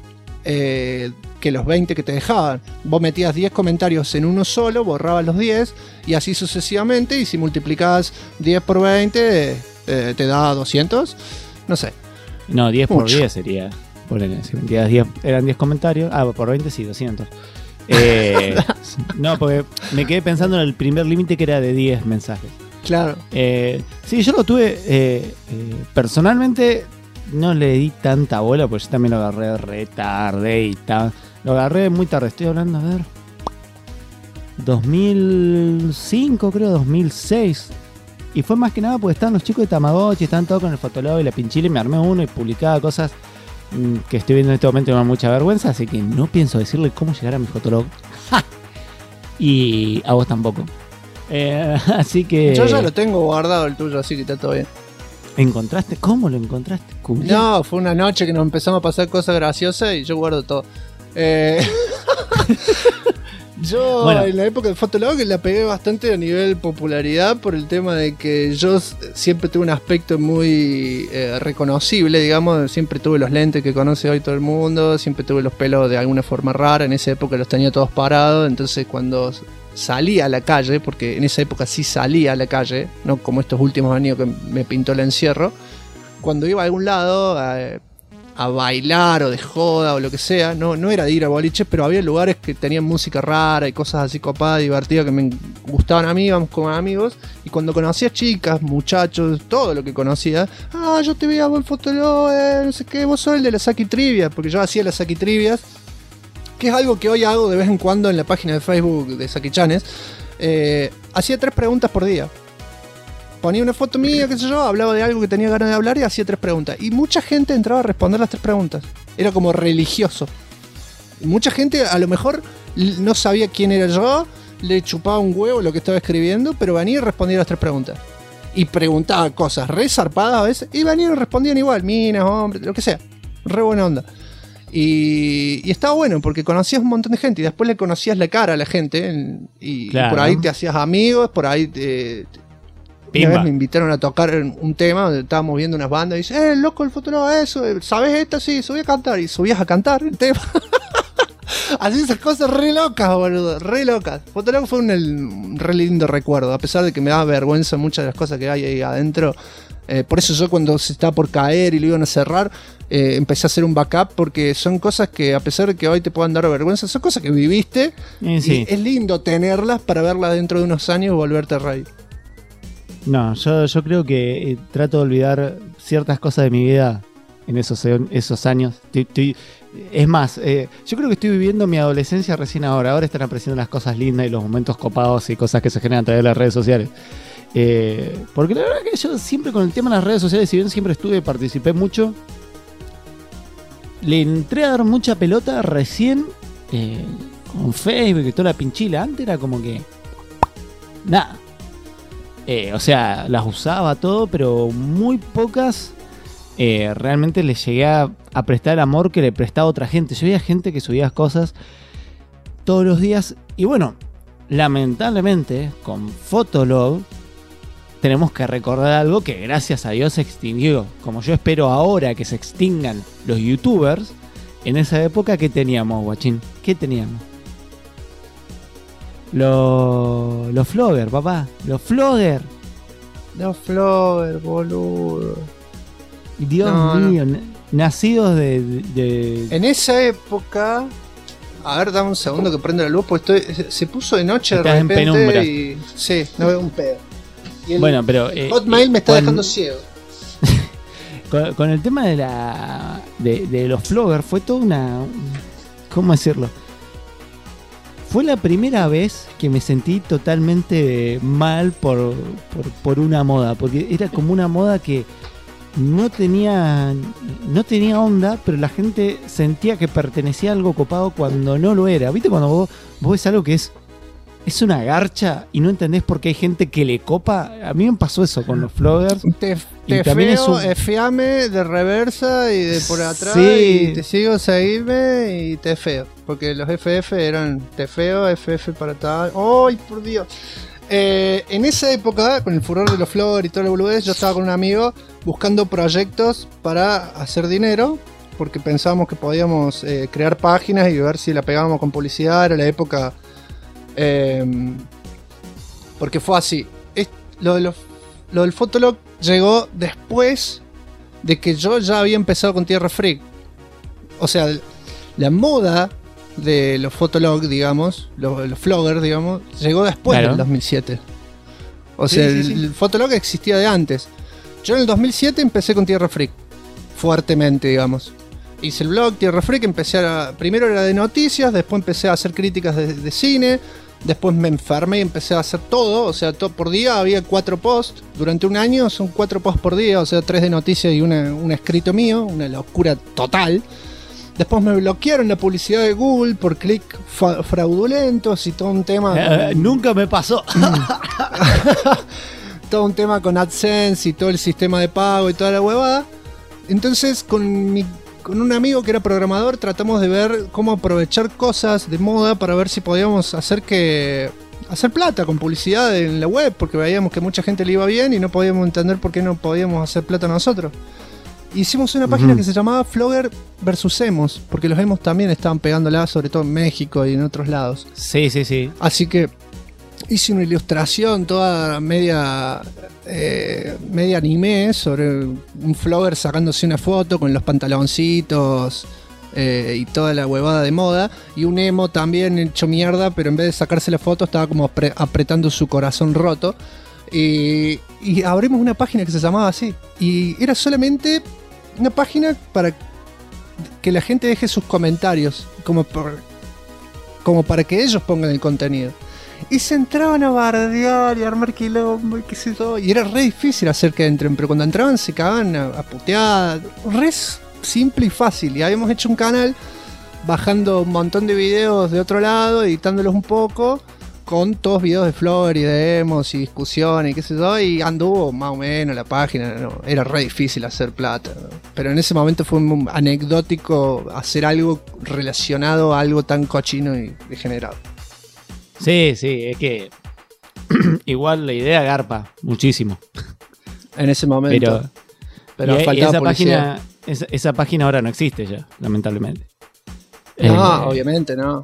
que los 20 que te dejaban. Vos metías 10 comentarios en uno solo, borrabas los 10 y así sucesivamente, y si multiplicabas 10 por 20 te da 200, no sé. No, 10 por Mucho. 10 sería. Ponele, si metías 10, eran 10 comentarios. Ah, por 20 sí, 200. No, porque me quedé pensando en el primer límite que era de 10 mensajes. Claro. Sí, yo lo tuve. Personalmente no le di tanta bola, porque yo también lo agarré re tarde y tal. Lo agarré muy tarde. Estoy hablando, a ver. 2005, creo, 2006. Y fue más que nada porque estaban los chicos de Tamagotchi, estaban todos con el Fotolog y la pinchila, y me armé uno y publicaba cosas que estoy viendo en este momento y me da mucha vergüenza, así que no pienso decirle cómo llegar a mi Fotolog. Y a vos tampoco. Así que... Yo ya lo tengo guardado el tuyo, así que está todo bien. ¿Encontraste? ¿Cómo lo encontraste? ¿Cubrió? No, fue una noche que nos empezamos a pasar cosas graciosas y yo guardo todo. Yo Bueno. en la época de Fotolog la pegué bastante a nivel popularidad por el tema de que yo siempre tuve un aspecto muy reconocible, digamos. Siempre tuve los lentes que conoce hoy todo el mundo, siempre tuve los pelos de alguna forma rara. En esa época los tenía todos parados, entonces cuando salía a la calle, porque en esa época sí salía a la calle, no como estos últimos años que me pintó el encierro, cuando iba a algún lado a bailar o de joda o lo que sea, no era de ir a boliches, pero había lugares que tenían música rara y cosas así copadas, divertidas, que me gustaban a mí, íbamos con amigos, y cuando conocía chicas, muchachos, todo lo que conocía, yo te veía vos en Fotolog, no sé qué, vos sos el de la Saki Trivia, porque yo hacía las Saki Trivias, que es algo que hoy hago de vez en cuando en la página de Facebook de Saki Chanes. Hacía 3 preguntas por día. Ponía una foto mía, qué sé yo, hablaba de algo que tenía ganas de hablar y hacía 3 preguntas. Y mucha gente entraba a responder las 3 preguntas. Era como religioso. Y mucha gente a lo mejor no sabía quién era yo, le chupaba un huevo lo que estaba escribiendo, pero venía y respondía las 3 preguntas. Y preguntaba cosas re zarpadas a veces, y venían y respondían igual, minas, hombres, lo que sea. Re buena onda. Y estaba bueno porque conocías un montón de gente y después le conocías la cara a la gente y Claro. por ahí te hacías amigos, por ahí una vez me invitaron a tocar un tema donde estábamos viendo unas bandas y dice, loco, el Fotolog, eso, ¿sabes esta? Sí, subí a cantar. Y subías a cantar el tema. Así esas cosas re locas, boludo, re locas. Fotolog fue un re lindo recuerdo, a pesar de que me daba vergüenza muchas de las cosas que hay ahí adentro. Por eso yo cuando se estaba por caer y lo iban a cerrar, empecé a hacer un backup, porque son cosas que a pesar de que hoy te puedan dar vergüenza, son cosas que viviste Sí. y es lindo tenerlas para verlas dentro de unos años y volverte a reír. No, yo creo que trato de olvidar ciertas cosas de mi vida en esos años. Es más, yo creo que estoy viviendo mi adolescencia recién ahora. Ahora están apareciendo las cosas lindas y los momentos copados y cosas que se generan a través de las redes sociales. Porque la verdad que yo siempre con el tema de las redes sociales, si bien siempre participé mucho, le entré a dar mucha pelota recién con Facebook y toda la pinchila. Antes era como que nada. O sea, las usaba todo, pero muy pocas realmente le llegué a prestar el amor que le prestaba a otra gente. Yo veía gente que subía cosas todos los días. Y bueno, lamentablemente, con Fotolog tenemos que recordar algo que gracias a Dios se extinguió. Como yo espero ahora que se extingan los youtubers, en esa época, ¿qué teníamos, guachín? ¿Qué teníamos? Los Flogger, papá. Los Flogger. Los Flogger, boludo. Dios mío. Nacidos de... En esa época... A ver, dame un segundo que prenda la luz, porque se puso de noche de Estás en repente penumbra. y... Sí, no veo un pedo. Y Bueno, pero... Hotmail me está dejando ciego. Con el tema de los Flogger fue toda una... ¿Cómo decirlo? Fue la primera vez que me sentí totalmente mal por una moda, porque era como una moda que no tenía onda, pero la gente sentía que pertenecía a algo copado cuando no lo era. ¿Viste cuando vos ves algo que es una garcha y no entendés por qué hay gente que le copa? A mí me pasó eso con los Floggers. Te también feo, es un... fiame de reversa y de por atrás, Sí. y te sigo, seguirme y te feo. Porque los FF eran te feo, FF para tal. ¡Ay, por Dios! En esa época, con el furor de los Flogger y todo lo boludez, yo estaba con un amigo buscando proyectos para hacer dinero. porque pensábamos que podíamos crear páginas y ver si la pegábamos con publicidad. Era la época... porque fue así. Lo del Fotolog llegó después de que yo ya había empezado con Tierra Freak. O sea, la moda de los Fotolog, digamos, los floggers, digamos, llegó después del 2007. O sea, el Fotolog existía de antes. Yo en el 2007 empecé con Tierra Freak, fuertemente, digamos. Hice el blog Tierra Freak, primero era de noticias, después empecé a hacer críticas de cine, después me enfermé y empecé a hacer todo, o sea, por día había 4 posts, durante un año son 4 posts por día, o sea, 3 de noticias y un escrito mío, una locura total. Después me bloquearon la publicidad de Google por clic fraudulentos y todo un tema. Nunca me pasó. Todo un tema con AdSense y todo el sistema de pago y toda la huevada. Entonces con un amigo que era programador tratamos de ver cómo aprovechar cosas de moda para ver si podíamos hacer plata con publicidad en la web, porque veíamos que mucha gente le iba bien y no podíamos entender por qué no podíamos hacer plata nosotros. Hicimos una página que se llamaba Flogger vs Emos, porque los emos también estaban pegándola, sobre todo en México y en otros lados. Sí. Así que hice una ilustración toda media anime sobre un flogger sacándose una foto con los pantaloncitos y toda la huevada de moda, y un emo también hecho mierda, pero en vez de sacarse la foto estaba como apretando su corazón roto. Y abrimos una página que se llamaba así, y era solamente una página para que la gente deje sus comentarios, como para que ellos pongan el contenido. Y se entraban a bardear y a armar quilombo y qué sé yo. Y era re difícil hacer que entren, pero cuando entraban se cagaban a putear. Re simple y fácil. Y habíamos hecho un canal bajando un montón de videos de otro lado, editándolos un poco, con todos videos de Flogger y de emos y discusiones y qué sé yo. Y anduvo más o menos la página. ¿No? Era re difícil hacer plata, ¿no? Pero en ese momento fue muy anecdótico hacer algo relacionado a algo tan cochino y degenerado. Sí, es que igual la idea garpa muchísimo. En ese momento. Pero faltaba esa página ahora no existe ya, lamentablemente. No, obviamente no.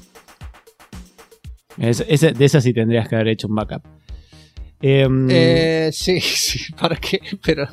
De esa sí tendrías que haber hecho un backup. Sí, ¿para qué? Pero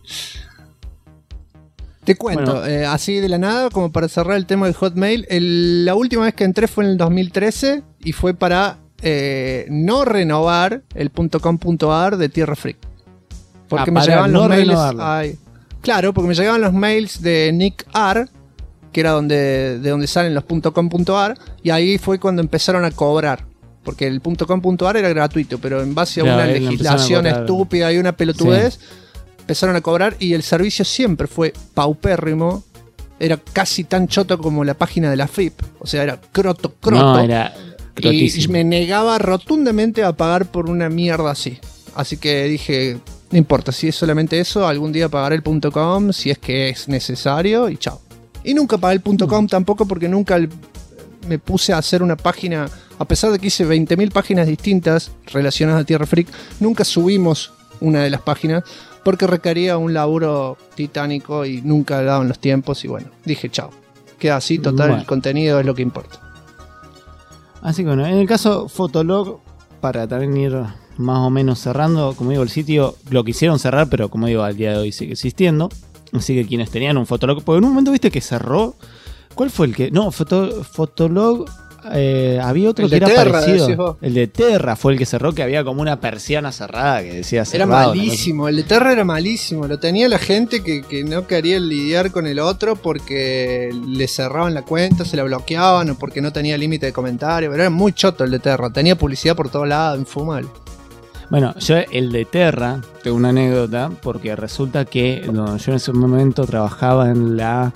te cuento, bueno, así de la nada, como para cerrar el tema de Hotmail, la última vez que entré fue en el 2013 y fue para no renovar el .com.ar de Tierra Freak. Porque me llegaban los mails. Claro, porque me llegaban los mails de Nick R, que era de donde salen los .com.ar, y ahí fue cuando empezaron a cobrar. Porque el .com.ar era gratuito, pero en base a una legislación estúpida y una pelotudez, empezaron a cobrar, y el servicio siempre fue paupérrimo. Era casi tan choto como la página de la FIP. O sea, era croto. No, era crotísimo. Y me negaba rotundamente a pagar por una mierda así. Así que dije, no importa, si es solamente eso, algún día pagaré el .com si es que es necesario, y chao. Y nunca pagué el .com tampoco, porque nunca me puse a hacer una página. A pesar de que hice 20.000 páginas distintas relacionadas a Tierra Freak, nunca subimos una de las páginas porque requería un laburo titánico y nunca daban los tiempos. Y bueno, dije chao. Queda así, total, bueno. El contenido es lo que importa. Así que bueno, en el caso Fotolog, para también ir más o menos cerrando, como digo, el sitio lo quisieron cerrar, pero como digo, al día de hoy sigue existiendo. Así que quienes tenían un Fotolog, porque en un momento viste que cerró. ¿Cuál fue el que? No, Fotolog. Había otro que era Terra, parecido. El de Terra fue el que cerró, que había como una persiana cerrada que decía cerrado. Era malísimo, el de Terra era malísimo. Lo tenía la gente que no quería lidiar con el otro porque le cerraban la cuenta, se la bloqueaban o porque no tenía límite de comentario. Pero era muy choto el de Terra, tenía publicidad por todos lados, infumable. Bueno, yo el de Terra, tengo una anécdota, porque resulta que yo en ese momento trabajaba en la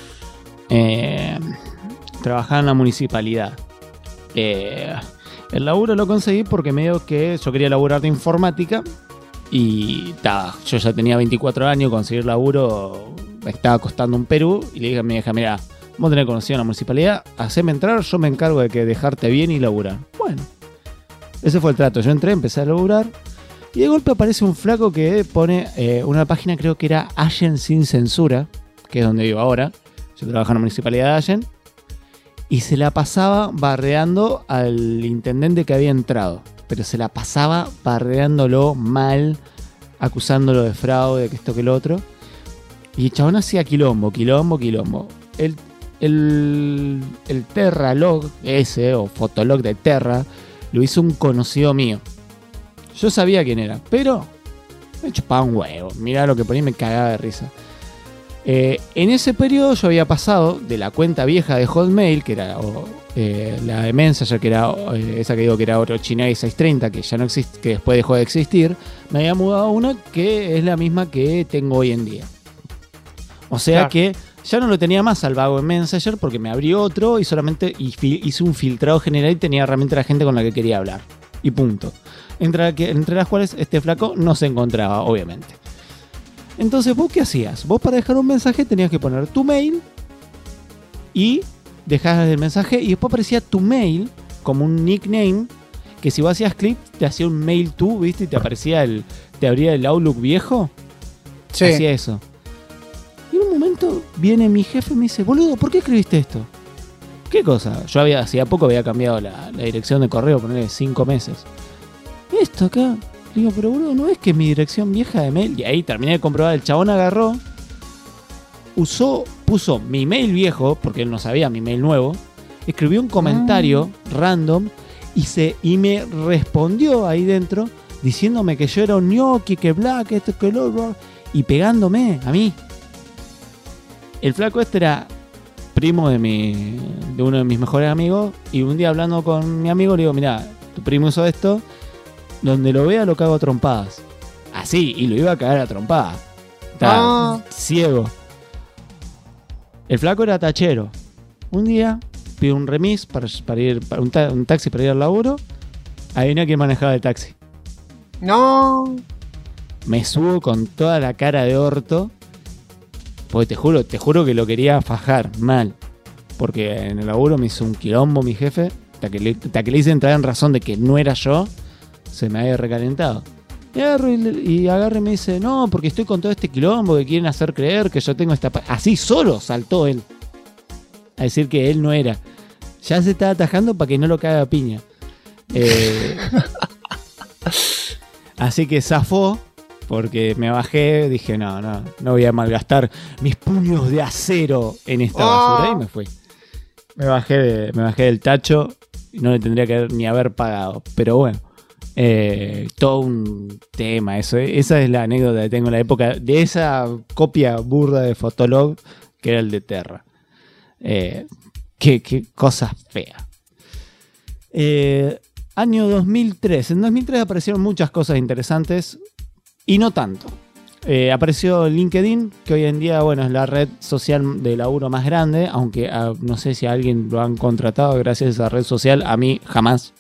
municipalidad. El laburo lo conseguí porque medio que yo quería laburar de informática y yo ya tenía 24 años, conseguir laburo me estaba costando un Perú, y le dije a mi hija, mira, vos tenés conocido en la municipalidad, haceme entrar, yo me encargo de que dejarte bien y laburar. Bueno, ese fue el trato. Yo entré, empecé a laburar y de golpe aparece un flaco que pone una página, creo que era Allen Sin Censura, que es donde vivo ahora, Yo trabajaba en la municipalidad de Allen. Y se la pasaba barreando al intendente que había entrado. Pero se la pasaba barreándolo mal, acusándolo de fraude, que esto que lo otro. Y el chabón hacía quilombo. El Terralog ese, o Fotolog de Terra, lo hizo un conocido mío. Yo sabía quién era, pero me chupaba un huevo. Mirá lo que ponía y me cagaba de risa. En ese periodo yo había pasado de la cuenta vieja de Hotmail, que era la de Messenger, que era esa que digo que era Orochinagi 630, que ya no existe, que después dejó de existir. Me había mudado a una que es la misma que tengo hoy en día. O sea que ya no lo tenía más al vago en Messenger porque me abrí otro y solamente hice un filtrado general y tenía realmente la gente con la que quería hablar. Y punto. Entre las cuales este flaco no se encontraba, obviamente. Entonces, ¿vos qué hacías? Vos para dejar un mensaje tenías que poner tu mail y dejabas el mensaje y después aparecía tu mail como un nickname que si vos hacías clic te hacía un mail tú, ¿viste? Y te aparecía te abría el Outlook viejo. Sí. Hacía eso. Y en un momento viene mi jefe y me dice, boludo, ¿por qué escribiste esto? ¿Qué cosa? Yo hacía poco había cambiado la dirección de correo, ponerle 5 meses. Esto acá... Digo, pero boludo, ¿no es que es mi dirección vieja de mail? Y ahí terminé de comprobar, el chabón agarró, puso mi mail viejo, porque él no sabía mi mail nuevo, escribió un comentario random y me respondió ahí dentro diciéndome que yo era un ñoqui, que bla, que esto, que lo otro, y pegándome a mí. El flaco este era primo de uno de mis mejores amigos, y un día hablando con mi amigo le digo, mirá, tu primo hizo esto, donde lo vea lo cago a trompadas. Así, y lo iba a cagar a trompadas. Estaba ciego. El flaco era tachero. Un día pido un remis para ir un taxi para ir al laburo. Adivina quién manejaba el taxi. No. Me subo con toda la cara de orto. Porque te juro que lo quería fajar mal. Porque en el laburo me hizo un quilombo mi jefe. Hasta que le hice entrar en razón de que no era yo. Se me había recalentado. Y agarro y me dice, no, porque estoy con todo este quilombo que quieren hacer creer que yo tengo esta... Así solo saltó él. A decir que él no era. Ya se estaba atajando para que no lo caga a piña. Así que zafó, porque me bajé, dije, no voy a malgastar mis puños de acero en esta basura. Y me fui. Me bajé del tacho y no le tendría que ni haber pagado. Pero bueno. Todo un tema eso. Esa es la anécdota que tengo en la época de esa copia burda de Fotolog que era el de Terra. Qué cosa fea. Año 2003. En 2003 aparecieron muchas cosas interesantes y no tanto. Apareció LinkedIn, que hoy en día es la red social de laburo más grande, aunque no sé si a alguien lo han contratado gracias a esa red social. A mí jamás.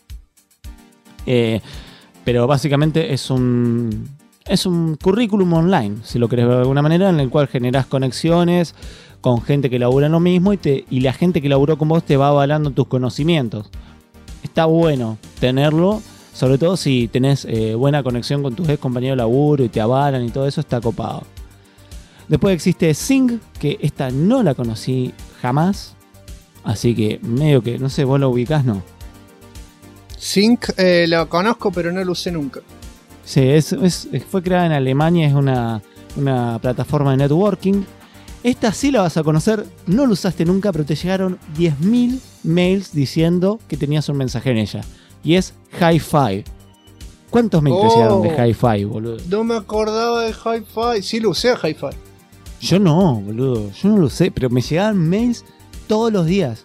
Pero básicamente es un currículum online, si lo querés ver de alguna manera, en el cual generás conexiones con gente que labura en lo mismo y la gente que laburó con vos te va avalando tus conocimientos. Está bueno tenerlo, sobre todo si tenés buena conexión con tus ex compañeros de laburo y te avalan y todo eso, está copado. Después existe Zing, que esta no la conocí jamás, así que medio que, no sé, vos lo ubicás, ¿no? Sync lo conozco, pero no lo usé nunca. Sí, fue creada en Alemania, es una plataforma de networking. Esta sí la vas a conocer, no lo usaste nunca, pero te llegaron 10.000 mails diciendo que tenías un mensaje en ella. Y es Hi-Fi. ¿Cuántos mails te llegaron de Hi-Fi, boludo? No me acordaba de Hi-Fi. Sí lo usé a Hi-Fi. Yo no, boludo. Yo no lo usé, pero me llegaban mails todos los días.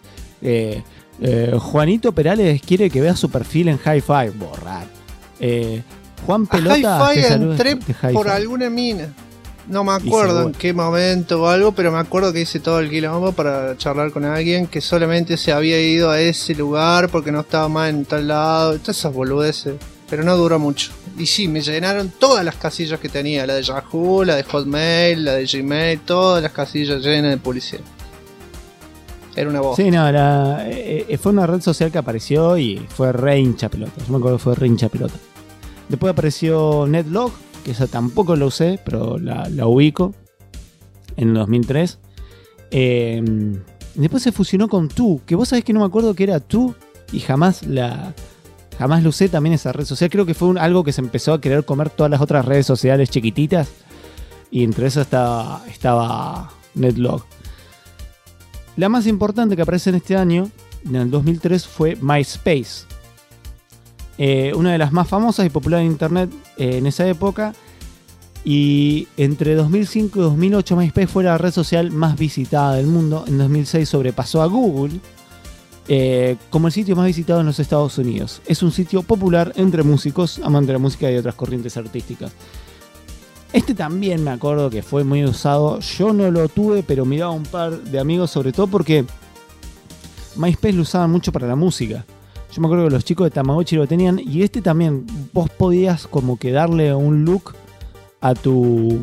Juanito Perales quiere que veas su perfil en Hi-Fi. Borrar. Juan Pelota. A Hi-Fi entré por alguna mina. No me acuerdo en qué momento o algo, pero me acuerdo que hice todo el quilombo para charlar con alguien que solamente se había ido a ese lugar porque no estaba más en tal lado. Todas esas boludeces. Pero no duró mucho. Y sí, me llenaron todas las casillas que tenía. La de Yahoo, la de Hotmail, la de Gmail. Todas las casillas llenas de publicidad. Era una voz. Sí, no, fue una red social que apareció y fue re hincha pelota. Yo me acuerdo que fue re hincha pelota. Después apareció Netlog, que esa tampoco la usé, pero la ubico, en el 2003. Después se fusionó con Tu, que vos sabés que no me acuerdo que era Tu y jamás lo usé también esa red social. Creo que fue algo que se empezó a querer comer todas las otras redes sociales chiquititas. Y entre eso estaba Netlog. La más importante que aparece en este año, en el 2003, fue MySpace. Una de las más famosas y populares en internet en esa época. Y entre 2005 y 2008 MySpace fue la red social más visitada del mundo. En 2006 sobrepasó a Google como el sitio más visitado en los Estados Unidos. Es un sitio popular entre músicos, amantes de la música y otras corrientes artísticas. Este también me acuerdo que fue muy usado. Yo no lo tuve, pero miraba un par de amigos, sobre todo porque MySpace lo usaban mucho para la música. Yo me acuerdo que los chicos de Tamagotchi lo tenían. Y este también, vos podías como que darle un look a tu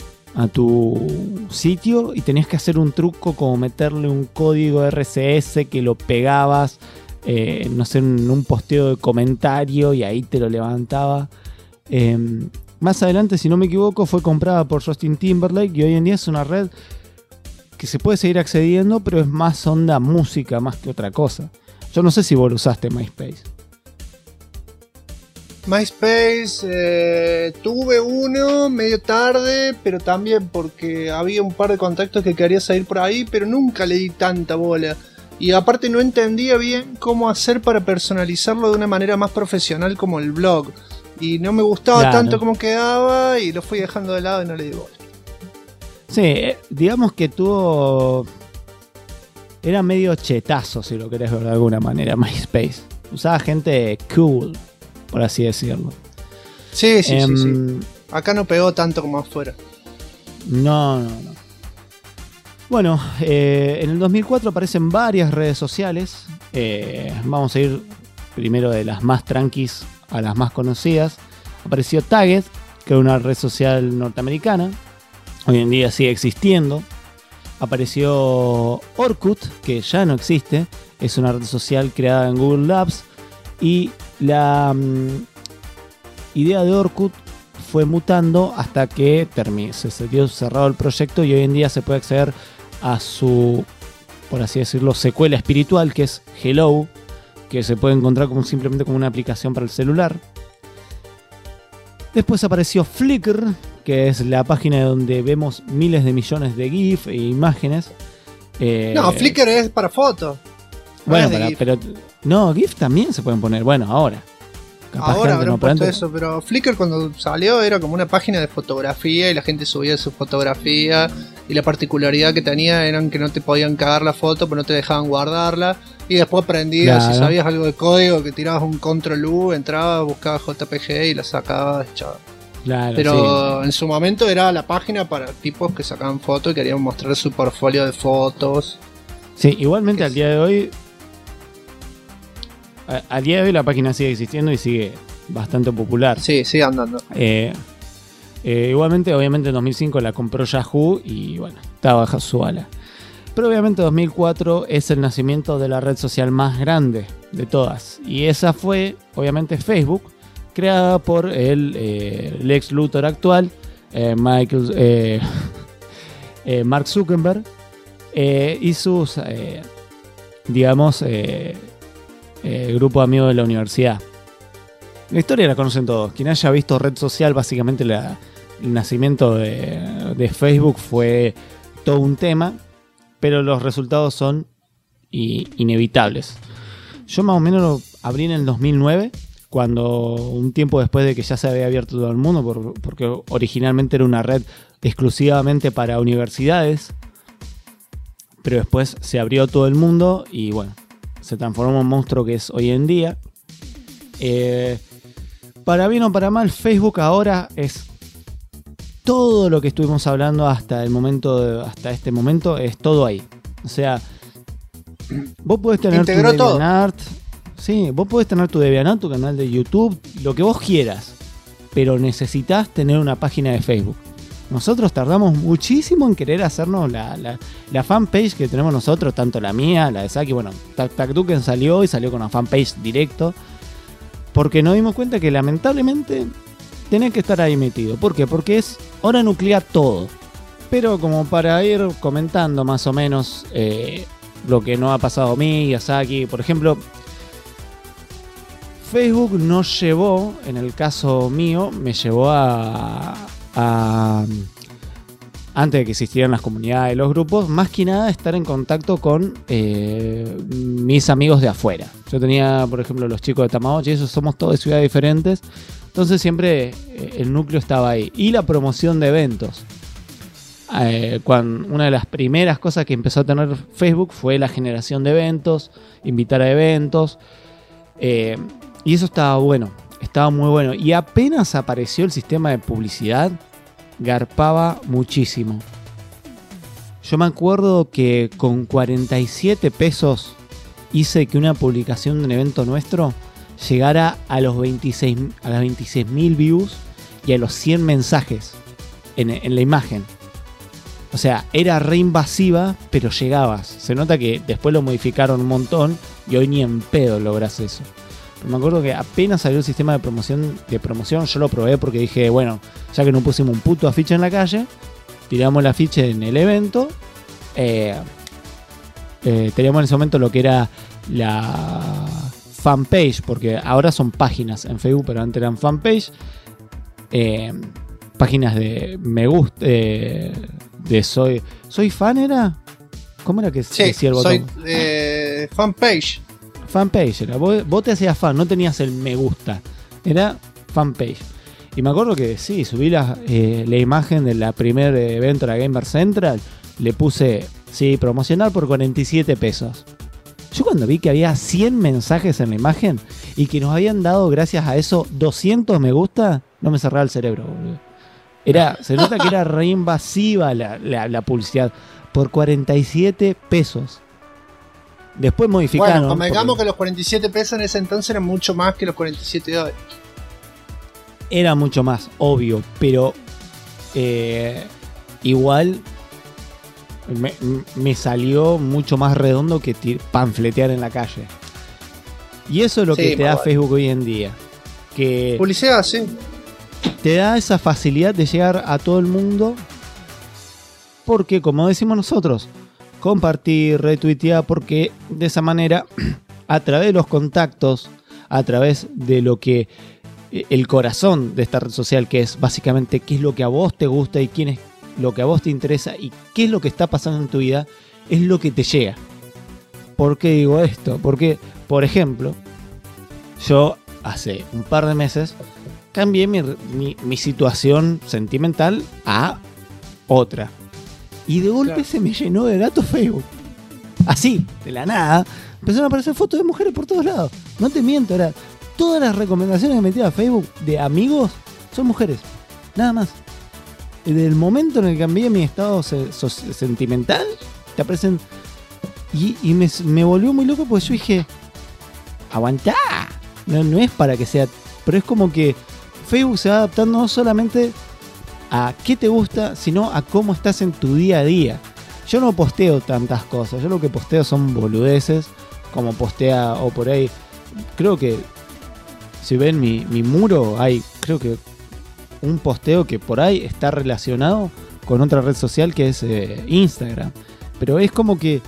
sitio y tenías que hacer un truco como meterle un código RCS que lo pegabas, no sé, en un posteo de comentario y ahí te lo levantaba. Más adelante, si no me equivoco, fue comprada por Justin Timberlake y hoy en día es una red que se puede seguir accediendo, pero es más onda música más que otra cosa. Yo no sé si vos lo usaste MySpace. MySpace, tuve uno medio tarde, pero también porque había un par de contactos que quería salir por ahí, pero nunca le di tanta bola. Y aparte no entendía bien cómo hacer para personalizarlo de una manera más profesional como el blog. Y no me gustaba tanto como quedaba y lo fui dejando de lado y no le di bola. Sí, digamos que era medio chetazo, si lo querés ver de alguna manera, MySpace. Usaba gente cool, por así decirlo. Sí. Acá no pegó tanto como afuera. No. Bueno, en el 2004 aparecen varias redes sociales. Vamos a ir primero de las más tranquis a las más conocidas. Apareció Tagged, que era una red social norteamericana. Hoy en día sigue existiendo. Apareció Orkut, que ya no existe. Es una red social creada en Google Labs. Y la idea de Orkut fue mutando hasta que se dio cerrado el proyecto y hoy en día se puede acceder a su, por así decirlo, secuela espiritual, que es Hello, que se puede encontrar simplemente como una aplicación para el celular. Después apareció Flickr, que es la página donde vemos miles de millones de GIF e imágenes. No, Flickr es para fotos. Bueno, pero no, GIF también se pueden poner. Bueno, ahora. Ahora habrán puesto eso, pero Flickr cuando salió era como una página de fotografía y la gente subía su fotografía y la particularidad que tenía eran que no te podían cagar la foto, pero no te dejaban guardarla y después aprendías, si sabías algo de código, que tirabas un control U, entrabas, buscabas JPG y la sacabas, chaval. Claro, pero en su momento era la página para tipos que sacaban fotos y querían mostrar su portfolio de fotos. Sí, igualmente al día de hoy la página sigue existiendo y sigue bastante popular. Sí, sigue andando. Igualmente, obviamente en 2005 la compró Yahoo y bueno, estaba bajo su ala. Pero obviamente 2004 es el nacimiento de la red social más grande de todas. Y esa fue, obviamente, Facebook, creada por el Lex Luthor actual, Mark Zuckerberg, y sus, grupo de amigos de la universidad. La historia la conocen todos. Quien haya visto red social, básicamente el nacimiento de Facebook fue todo un tema, pero los resultados son inevitables. Yo más o menos lo abrí en el 2009, cuando un tiempo después de que ya se había abierto todo el mundo, porque originalmente era una red exclusivamente para universidades, pero después se abrió todo el mundo y bueno, se transformó en un monstruo que es hoy en día. Para bien o para mal, Facebook ahora es todo lo que estuvimos hablando hasta este momento, es todo ahí. O sea, vos podés tener tu DeviantArt, sí, vos podés tener tu DeviantArt, tu canal de YouTube, lo que vos quieras, pero necesitas tener una página de Facebook. Nosotros tardamos muchísimo en querer hacernos la fanpage que tenemos nosotros, tanto la mía, la de Saki. Bueno, TacTacDuken salió con una fanpage directo, porque nos dimos cuenta que lamentablemente tenés que estar ahí metido. ¿Por qué? Porque es hora nuclear todo. Pero como para ir comentando más o menos lo que no ha pasado a mí y a Saki, por ejemplo, Facebook nos llevó, en el caso mío, me llevó a antes de que existieran las comunidades y los grupos, más que nada estar en contacto con mis amigos de afuera. Yo tenía, por ejemplo, los chicos de Tamagotchi, esos somos todos de ciudades diferentes, entonces siempre el núcleo estaba ahí. Y la promoción de eventos. Una de las primeras cosas que empezó a tener Facebook fue la generación de eventos, invitar a eventos, y eso estaba bueno, estaba muy bueno. Y apenas apareció el sistema de publicidad, garpaba muchísimo. Yo me acuerdo que con 47 pesos hice que una publicación de un evento nuestro llegara a las 26.000 views y a los 100 mensajes en la imagen. O sea, era re invasiva, pero llegabas. Se nota que después lo modificaron un montón y hoy ni en pedo logras eso. Pero me acuerdo que apenas salió el sistema de promoción, yo lo probé porque dije, bueno, ya que no pusimos un puto afiche en la calle, tiramos el afiche en el evento. Teníamos en ese momento lo que era la fanpage, porque ahora son páginas en Facebook, pero antes eran fanpage. Páginas de me gusta, de soy fan, ¿era? ¿Cómo era que decía el botón? Soy fanpage. Fanpage era, vos te hacías fan, no tenías el me gusta, era fanpage. Y me acuerdo que sí, subí la imagen de la primer evento de la Gamer Central, le puse, sí, promocionar por 47 pesos. Yo cuando vi que había 100 mensajes en la imagen y que nos habían dado, gracias a eso, 200 me gusta, no me cerraba el cerebro, boludo. Se nota que era re invasiva la publicidad, por 47 pesos. Después modificaron. Bueno, convengamos que los 47 pesos en ese entonces eran mucho más que los 47 de hoy. Era mucho más, obvio, pero igual me salió mucho más redondo que panfletear en la calle. Y eso es lo que te da Facebook hoy en día. Que publicidad, sí. Te da esa facilidad de llegar a todo el mundo. Porque, como decimos nosotros, compartir, retuitear, porque de esa manera, a través de los contactos, a través de lo que el corazón de esta red social, que es básicamente qué es lo que a vos te gusta y quién es lo que a vos te interesa y qué es lo que está pasando en tu vida, es lo que te llega. ¿Por qué digo esto? Porque, por ejemplo, yo hace un par de meses cambié mi situación sentimental a otra. Y de golpe se me llenó de datos Facebook. Así, de la nada, empezaron a aparecer fotos de mujeres por todos lados. No te miento, ahora todas las recomendaciones que metía a Facebook de amigos son mujeres. Nada más. Desde el momento en el que cambié mi estado sentimental, te aparecen. Y me volvió muy loco porque yo dije, aguantá. No es para que sea. Pero es como que Facebook se va adaptando no solamente a qué te gusta, sino a cómo estás en tu día a día. Yo no posteo tantas cosas, yo lo que posteo son boludeces, como postea o por ahí. Creo que si ven mi muro, hay creo que un posteo que por ahí está relacionado con otra red social que es Instagram. Pero es como que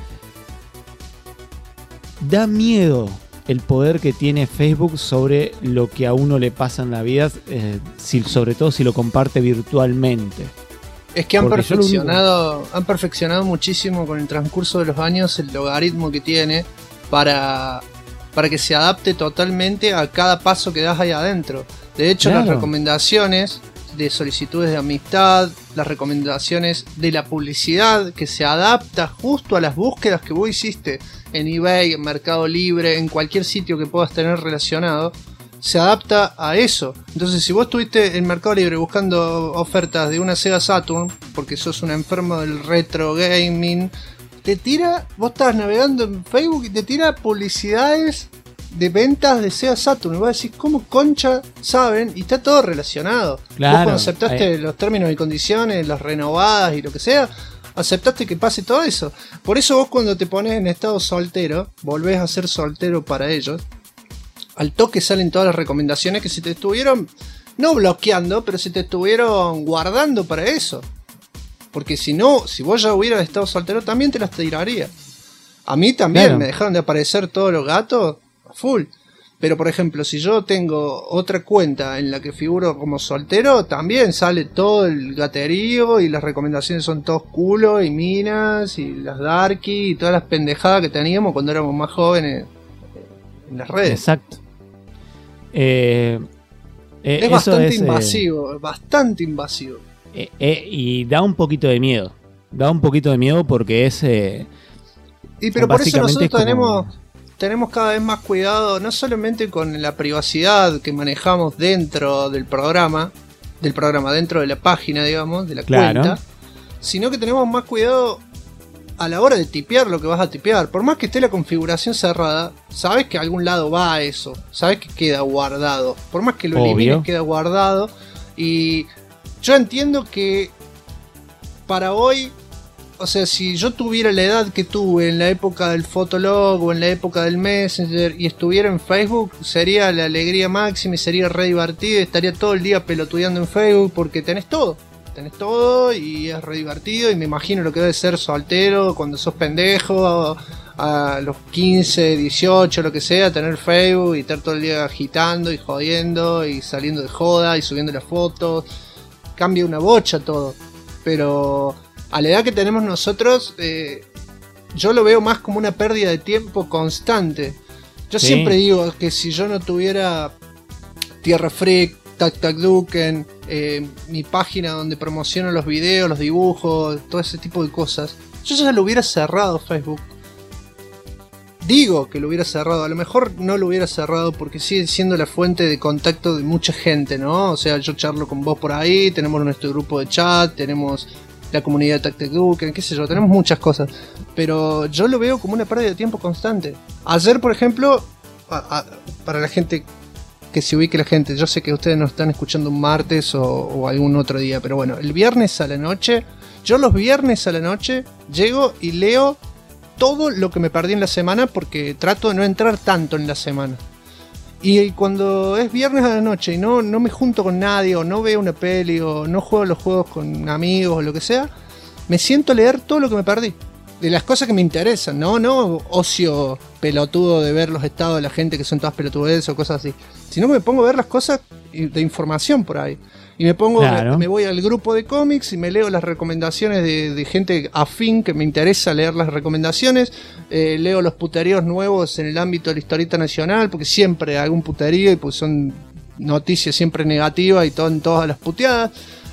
da miedo el poder que tiene Facebook sobre lo que a uno le pasa en la vida, sobre todo si lo comparte virtualmente. Es que han perfeccionado muchísimo con el transcurso de los años el logaritmo que tiene para que se adapte totalmente a cada paso que das ahí adentro. De hecho, claro, las recomendaciones de solicitudes de amistad, las recomendaciones de la publicidad que se adapta justo a las búsquedas que vos hiciste en eBay, en Mercado Libre, en cualquier sitio que puedas tener relacionado, se adapta a eso. Entonces, si vos estuviste en Mercado Libre buscando ofertas de una Sega Saturn, porque sos un enfermo del retro gaming, te tira, vos estás navegando en Facebook y te tira publicidades de ventas de Sega Saturn. Y vos decís, ¿cómo concha saben? Y está todo relacionado. Claro, vos cuando aceptaste los términos y condiciones, las renovadas y lo que sea, aceptaste que pase todo eso. Por eso vos cuando te pones en estado soltero, volvés a ser soltero para ellos, al toque salen todas las recomendaciones que se te estuvieron, no bloqueando, pero se te estuvieron guardando para eso. Porque si no, si vos ya hubieras estado soltero, también te las tiraría. A mí también, Claro. me dejaron de aparecer todos los gatos a full. Pero por ejemplo, si yo tengo otra cuenta en la que figuro como soltero, también sale todo el gaterío y las recomendaciones son todos culos y minas y las darky y todas las pendejadas que teníamos cuando éramos más jóvenes en las redes. Exacto. Es Eso bastante invasivo, bastante invasivo. Y da un poquito de miedo. Da un poquito de miedo porque es... Y pero por eso básicamente nosotros es como- tenemos cada vez más cuidado, no solamente con la privacidad que manejamos dentro del programa, dentro de la página, digamos, de la Claro. cuenta, sino que tenemos más cuidado a la hora de tipear lo que vas a tipear. Por más que esté la configuración cerrada, sabes que a algún lado va eso, sabes que queda guardado. Por más que lo Obvio. elimines, queda guardado. Y yo entiendo que para hoy, o sea, si yo tuviera la edad que tuve en la época del Fotolog o en la época del Messenger y estuviera en Facebook, sería la alegría máxima y sería re divertido. Estaría todo el día pelotudeando en Facebook porque tenés todo. Tenés todo y es re divertido. Y me imagino lo que debe ser soltero cuando sos pendejo, a los 15, 18, lo que sea, tener Facebook y estar todo el día agitando y jodiendo y saliendo de joda y subiendo las fotos. Cambia una bocha todo. Pero a la edad que tenemos nosotros, yo lo veo más como una pérdida de tiempo constante. Yo Sí. siempre digo que si yo no tuviera Tierra Freak, TacTacDuken, mi página donde promociono los videos, los dibujos, todo ese tipo de cosas, yo ya lo hubiera cerrado Facebook. Digo que lo hubiera cerrado, a lo mejor no lo hubiera cerrado porque sigue siendo la fuente de contacto de mucha gente, ¿no? O sea, yo charlo con vos por ahí, tenemos nuestro grupo de chat, tenemos la comunidad de TacTacDuken, qué sé yo, tenemos muchas cosas. Pero yo lo veo como una pérdida de tiempo constante. Ayer, por ejemplo, para la gente que se ubique la gente, yo sé que ustedes nos están escuchando un martes o algún otro día, pero bueno, el viernes a la noche, yo los viernes a la noche llego y leo todo lo que me perdí en la semana porque trato de no entrar tanto en la semana. Y cuando es viernes a la noche y no me junto con nadie, o no veo una peli, o no juego los juegos con amigos, o lo que sea, me siento a leer todo lo que me perdí. De las cosas que me interesan, no ocio pelotudo de ver los estados de la gente que son todas pelotudeces o cosas así. Sino que me pongo a ver las cosas de información por ahí. Y me pongo, Claro. me voy al grupo de cómics y me leo las recomendaciones de gente afín que me interesa leer las recomendaciones. Leo los puteríos nuevos en el ámbito de la historieta nacional, porque siempre hay algún puterío y pues son noticias siempre negativas y todas las puteadas.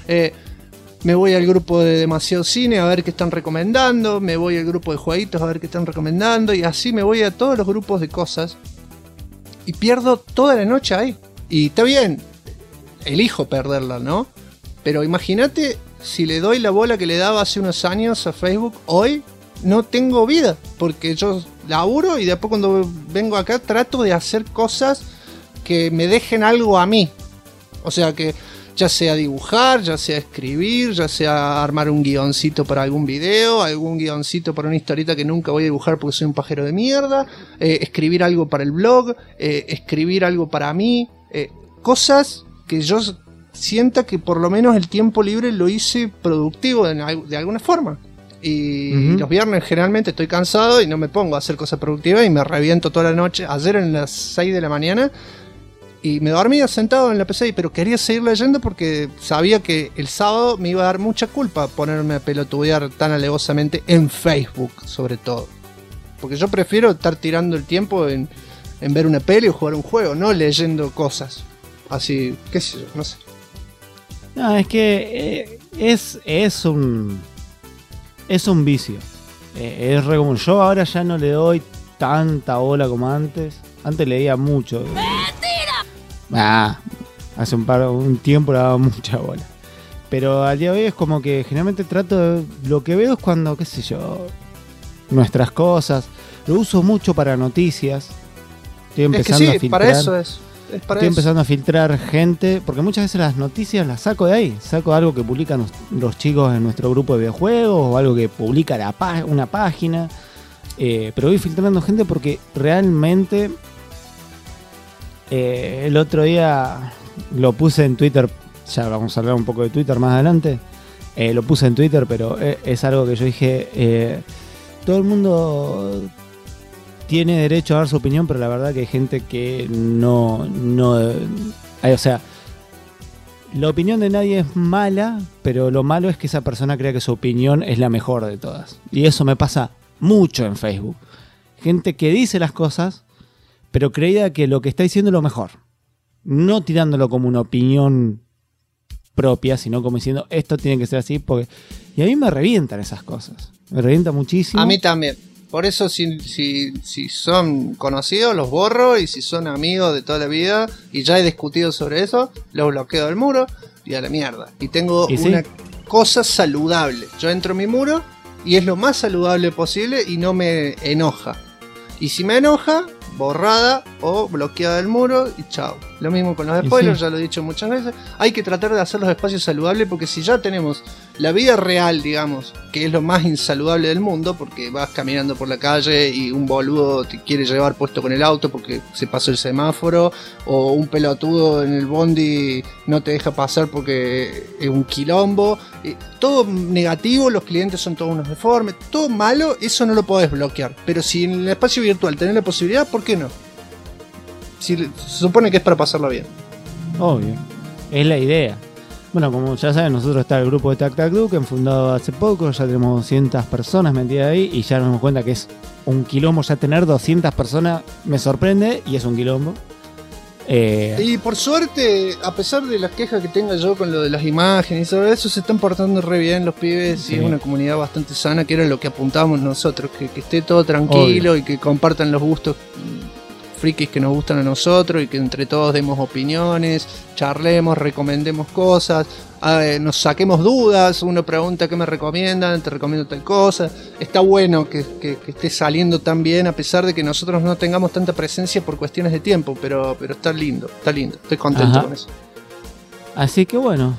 Me voy al grupo de Demasiado Cine a ver qué están recomendando. Me voy al grupo de jueguitos a ver qué están recomendando. Y así me voy a todos los grupos de cosas. Y pierdo toda la noche ahí. Y está bien, elijo perderla, ¿no? Pero imagínate si le doy la bola que le daba hace unos años a Facebook. Hoy no tengo vida, porque yo laburo y después cuando vengo acá trato de hacer cosas que me dejen algo a mí. O sea, que ya sea dibujar, ya sea escribir, ya sea armar un guioncito para algún video, algún guioncito para una historieta que nunca voy a dibujar porque soy un pajero de mierda, escribir algo para el blog, escribir algo para mí, cosas que yo sienta que por lo menos el tiempo libre lo hice productivo de alguna forma. Y los viernes generalmente estoy cansado y no me pongo a hacer cosas productivas y me reviento toda la noche. Ayer en las 6 de la mañana y me dormía sentado en la PC, pero quería seguir leyendo porque sabía que el sábado me iba a dar mucha culpa ponerme a pelotudear tan alevosamente en Facebook, sobre todo. Porque yo prefiero estar tirando el tiempo en ver una peli o jugar un juego, no leyendo cosas. Así, qué sé yo, no sé. No, es que es un vicio. Es re común. Yo ahora ya no le doy tanta bola como antes. Antes leía mucho. Hace un tiempo le daba mucha bola. Pero al día de hoy es como que generalmente lo que veo es cuando, qué sé yo, nuestras cosas. Lo uso mucho para noticias. Estoy empezando a filtrar. Para eso es. Estoy empezando a filtrar gente, porque muchas veces las noticias las saco de ahí. Saco algo que publican los chicos en nuestro grupo de videojuegos o algo que publica una página. Pero voy filtrando gente porque realmente el otro día lo puse en Twitter. Ya vamos a hablar un poco de Twitter más adelante. Lo puse en Twitter, pero es algo que yo dije, todo el mundo tiene derecho a dar su opinión, pero la verdad que hay gente que no o sea, la opinión de nadie es mala, pero lo malo es que esa persona crea que su opinión es la mejor de todas. Y eso me pasa mucho en Facebook. Gente que dice las cosas, pero creía que lo que está diciendo es lo mejor. No tirándolo como una opinión propia, sino como diciendo esto tiene que ser así, porque... Y a mí me revientan esas cosas. Me revienta muchísimo. A mí también. Por eso si son conocidos los borro, y si son amigos de toda la vida y ya he discutido sobre eso, los bloqueo del muro y a la mierda. Y tengo una cosa saludable. Yo entro en mi muro y es lo más saludable posible y no me enoja. Y si me enoja, borrada o bloqueada del muro y chao. Lo mismo con los spoilers, ya lo he dicho muchas veces. Hay que tratar de hacer los espacios saludables, porque si ya tenemos la vida real, digamos, que es lo más insaludable del mundo, porque vas caminando por la calle y un boludo te quiere llevar puesto con el auto porque se pasó el semáforo, o un pelotudo en el bondi no te deja pasar porque es un quilombo, todo negativo, los clientes son todos unos deformes, todo malo, eso no lo podés bloquear. Pero si en el espacio virtual tenés la posibilidad, ¿por qué no? Si se supone que es para pasarlo bien. Obvio, es la idea. Bueno, como ya saben, nosotros está el grupo de Tac Tac Do, que han fundado hace poco, ya tenemos 200 personas metidas ahí y ya nos damos cuenta que es un quilombo. Ya tener 200 personas me sorprende y es un quilombo. Y por suerte, a pesar de las quejas que tenga yo con lo de las imágenes y sobre eso, se están portando re bien los pibes, sí. Y es una comunidad bastante sana, que era lo que apuntábamos nosotros, que esté todo tranquilo. Obvio. Y que compartan los gustos frikis que nos gustan a nosotros y que entre todos demos opiniones, charlemos, recomendemos cosas, nos saquemos dudas, uno pregunta qué me recomiendan, te recomiendo tal cosa. Está bueno que esté saliendo tan bien, a pesar de que nosotros no tengamos tanta presencia por cuestiones de tiempo, pero está lindo, estoy contento con eso. Así que bueno,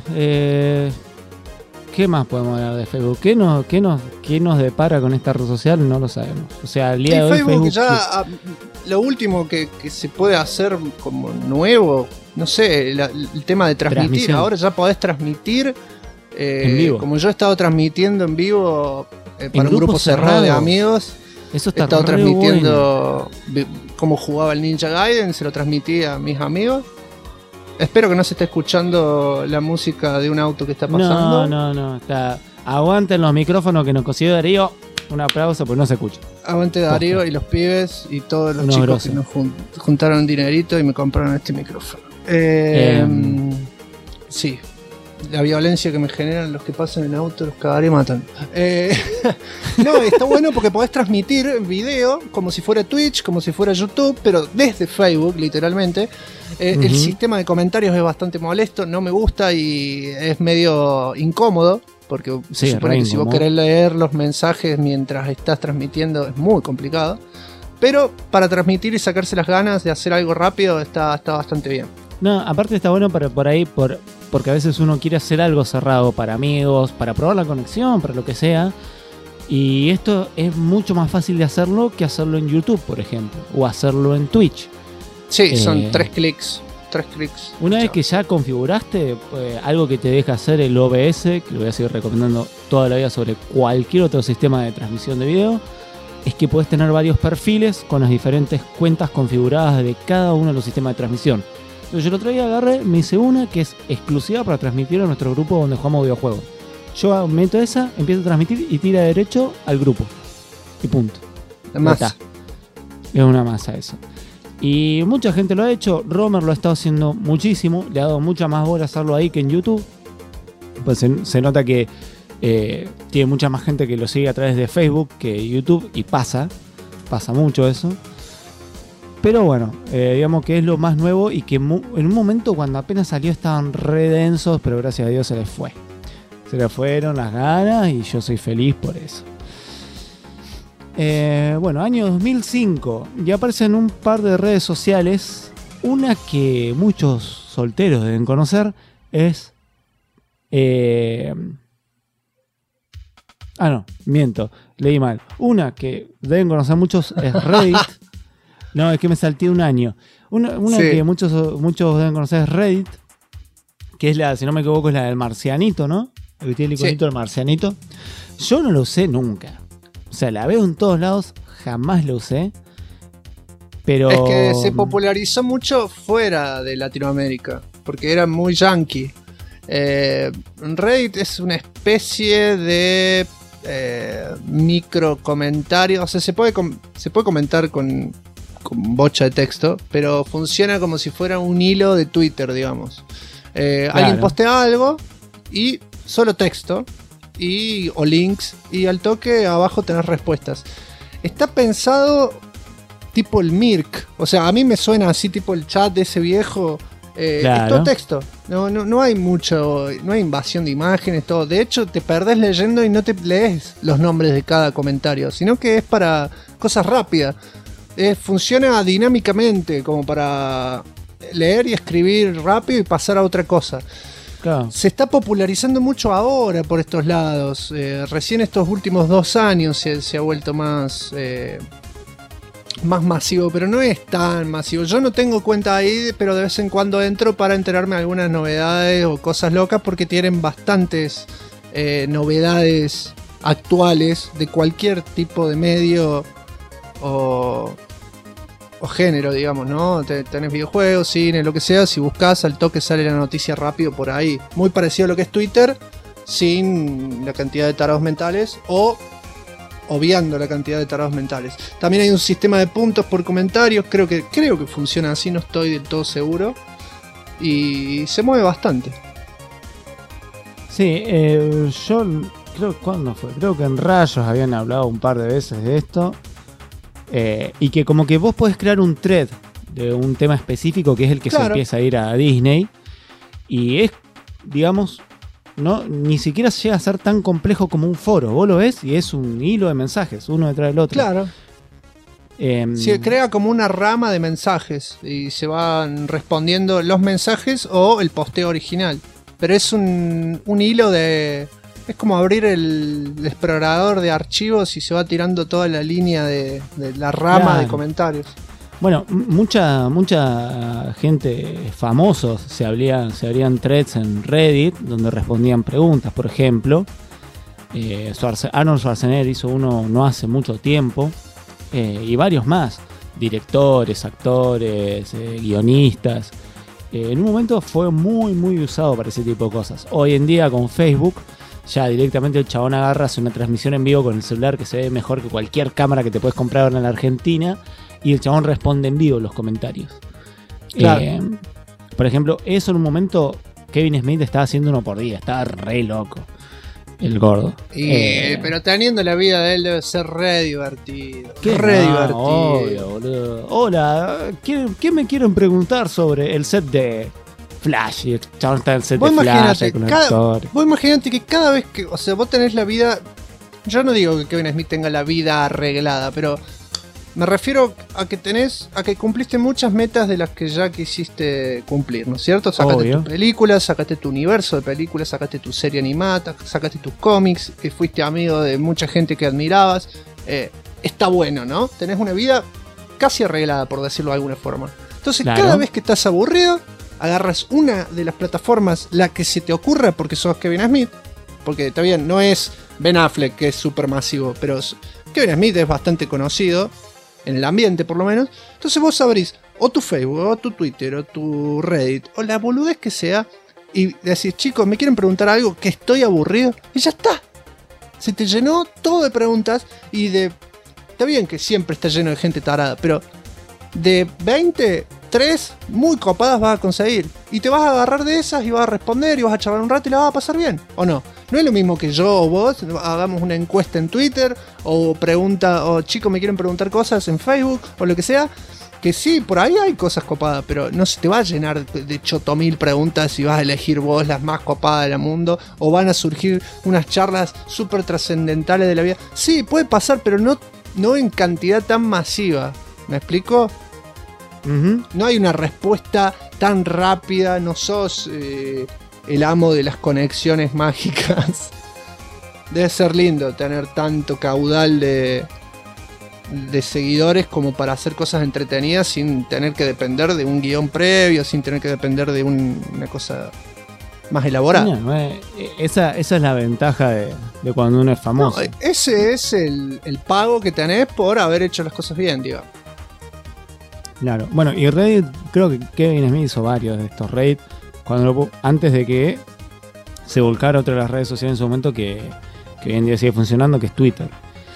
¿qué más podemos hablar de Facebook? ¿Qué nos depara con esta red social? No lo sabemos. O sea, el día de hoy Facebook ya lo último que se puede hacer como nuevo, no sé, el tema de transmitir. Ahora ya podés transmitir en vivo. Como yo he estado transmitiendo en vivo para un grupo cerrado de amigos. Eso está he estado transmitiendo cómo jugaba el Ninja Gaiden, se lo transmití a mis amigos. Espero que no se esté escuchando la música de un auto que está pasando. No. Aguanten los micrófonos que nos consiguió Darío. Un aplauso, pues no se escucha. Aguante Darío y los pibes y todos los chicos que nos juntaron un dinerito y me compraron este micrófono. Sí, la violencia que me generan los que pasan en auto, los cagaré matando. No, está bueno porque podés transmitir video como si fuera Twitch, como si fuera YouTube, pero desde Facebook, literalmente. El sistema de comentarios es bastante molesto, no me gusta y es medio incómodo. Porque se supone que si vos querés leer los mensajes mientras estás transmitiendo es muy complicado. Pero para transmitir y sacarse las ganas de hacer algo rápido está bastante bien. No, aparte está bueno porque a veces uno quiere hacer algo cerrado para amigos, para probar la conexión, para lo que sea. Y esto es mucho más fácil de hacerlo que hacerlo en YouTube, por ejemplo. O hacerlo en Twitch. Sí, son 3 clics. Una vez que ya configuraste algo que te deja hacer el OBS, que lo voy a seguir recomendando toda la vida sobre cualquier otro sistema de transmisión de video, es que puedes tener varios perfiles con las diferentes cuentas configuradas de cada uno de los sistemas de transmisión. Entonces yo el otro día agarré, me hice una que es exclusiva para transmitir a nuestro grupo donde jugamos videojuegos. Yo meto esa, empiezo a transmitir y tira derecho al grupo. Y punto. La masa. Es una masa eso. Y mucha gente lo ha hecho. Romer lo ha estado haciendo muchísimo. Le ha dado mucha más bola hacerlo ahí que en YouTube. Pues se nota que tiene mucha más gente que lo sigue a través de Facebook que YouTube. Y pasa mucho eso. Pero bueno, digamos que es lo más nuevo. Y que en un momento cuando apenas salió estaban re densos. Pero gracias a Dios se les fue. Se les fueron las ganas. Y yo soy feliz por eso. Bueno, año 2005. Ya aparecen un par de redes sociales. Una que muchos solteros deben conocer es... no, miento, leí mal. Una que deben conocer muchos es Reddit. No, es que me salté un año. Una sí. Que muchos deben conocer es Reddit. Que es la, si no me equivoco, es la del marcianito, ¿no? el que tiene el iconito del marcianito. Yo no lo usé nunca. O sea, la veo en todos lados, jamás lo usé. Pero... Es que se popularizó mucho fuera de Latinoamérica, porque era muy yankee. Reddit es una especie de micro comentario. O sea, se puede comentar con bocha de texto, pero funciona como si fuera un hilo de Twitter, digamos. Alguien postea algo y solo texto o links, y al toque abajo tenés respuestas. Está pensado tipo el Mirk, o sea, a mí me suena así tipo el chat de ese viejo. Es todo texto, no hay mucho, no hay invasión de imágenes, todo. De hecho, te perdés leyendo y no te lees los nombres de cada comentario, sino que es para cosas rápidas. Funciona dinámicamente, como para leer y escribir rápido y pasar a otra cosa. Claro. Se está popularizando mucho ahora por estos lados. Recién estos últimos 2 años se ha vuelto más masivo, pero no es tan masivo. Yo no tengo cuenta ahí, pero de vez en cuando entro para enterarme de algunas novedades o cosas locas, porque tienen bastantes novedades actuales de cualquier tipo de medio o género, digamos, ¿no? Tenés videojuegos, cine, lo que sea. Si buscas, al toque sale la noticia rápido por ahí. Muy parecido a lo que es Twitter, sin la cantidad de tarados mentales, o obviando la cantidad de tarados mentales. También hay un sistema de puntos por comentarios. Creo que funciona así, no estoy del todo seguro. Y se mueve bastante. Sí, yo creo, ¿cuándo fue? Creo que en Rayos habían hablado un par de veces de esto. Y que como que vos podés crear un thread de un tema específico, que es el que se empieza a ir a Disney. Y es, digamos, ni siquiera llega a ser tan complejo como un foro. Vos lo ves y es un hilo de mensajes, uno detrás del otro. Claro. Se crea como una rama de mensajes y se van respondiendo los mensajes o el posteo original. Pero es un hilo de... Es como abrir el explorador de archivos y se va tirando toda la línea de la rama de comentarios. Bueno, mucha gente, famosos, se abrían threads en Reddit donde respondían preguntas. Por ejemplo, Arnold Schwarzenegger hizo uno no hace mucho tiempo, y varios más, directores, actores, guionistas. En un momento fue muy muy usado para ese tipo de cosas. Hoy en día con Facebook ya directamente el chabón agarra, hace una transmisión en vivo con el celular que se ve mejor que cualquier cámara que te puedes comprar ahora en la Argentina, y el chabón responde en vivo los comentarios. Claro. Por ejemplo, eso en un momento Kevin Smith estaba haciendo uno por día, estaba re loco el gordo. Pero teniendo la vida de él debe ser re divertido. Divertido. Obvio, boludo. Hola, ¿qué me quieren preguntar sobre el set de Flash? Y el chabón está en el set de Flash. Vos imaginate que cada vez que, o sea, vos tenés la vida... Yo no digo que Kevin Smith tenga la vida arreglada, pero me refiero a que cumpliste muchas metas de las que ya quisiste cumplir, ¿no es cierto? Sacaste tus películas, sacaste tu universo de películas, sacaste tu serie animada, sacaste tus cómics, fuiste amigo de mucha gente que admirabas. Está bueno, ¿no? Tenés una vida casi arreglada, por decirlo de alguna forma. Entonces, cada vez que estás aburrido, agarras una de las plataformas, la que se te ocurra, porque sos Kevin Smith. Porque está bien, no es Ben Affleck, que es súper masivo, pero Kevin Smith es bastante conocido, en el ambiente por lo menos. Entonces vos abrís o tu Facebook, o tu Twitter, o tu Reddit, o la boludez que sea, y decís, chicos, ¿me quieren preguntar algo? Que estoy aburrido. Y ya está. Se te llenó todo de preguntas y de... Está bien que siempre está lleno de gente tarada, pero de 20... 3 muy copadas vas a conseguir. Y te vas a agarrar de esas y vas a responder y vas a charlar un rato y la vas a pasar bien. ¿O no? No es lo mismo que yo o vos hagamos una encuesta en Twitter o chicos me quieren preguntar cosas en Facebook o lo que sea. Que sí, por ahí hay cosas copadas, pero no se te va a llenar de chotomil preguntas y vas a elegir vos las más copadas del mundo, o van a surgir unas charlas súper trascendentales de la vida. Sí, puede pasar, pero no en cantidad tan masiva. ¿Me explico? No hay una respuesta tan rápida, no sos el amo de las conexiones mágicas. Debe ser lindo tener tanto caudal de seguidores como para hacer cosas entretenidas sin tener que depender de un guión previo, sin tener que depender de una cosa más elaborado. No, esa es la ventaja de cuando uno es famoso. No, ese es el pago que tenés por haber hecho las cosas bien, digamos. Claro. Bueno, y Reddit, creo que Kevin Smith hizo varios de estos Reddit antes de que se volcara otra de las redes sociales en su momento que hoy en día sigue funcionando, que es Twitter.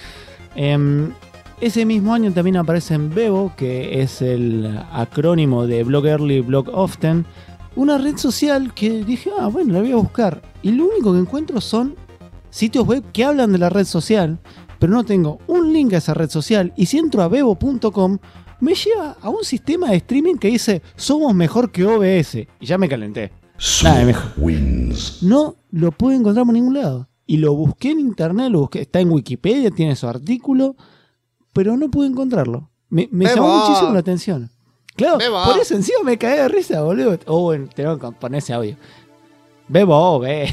Ese mismo año también aparece en Vevo, que es el acrónimo de Blog Early, Blog Often, una red social que dije, bueno, la voy a buscar. Y lo único que encuentro son sitios web que hablan de la red social, pero no tengo un link a esa red social. Y si entro a vevo.com, me lleva a un sistema de streaming que dice, somos mejor que OBS. Y ya me calenté. Nada de mejor. No lo puedo encontrar por ningún lado. Y lo busqué en internet, está en Wikipedia, tiene su artículo, pero no pude encontrarlo. Me llamó muchísimo la atención. Claro, por eso encima me caí de risa, boludo. Bueno, tengo que poner ese audio. Bebo, ve.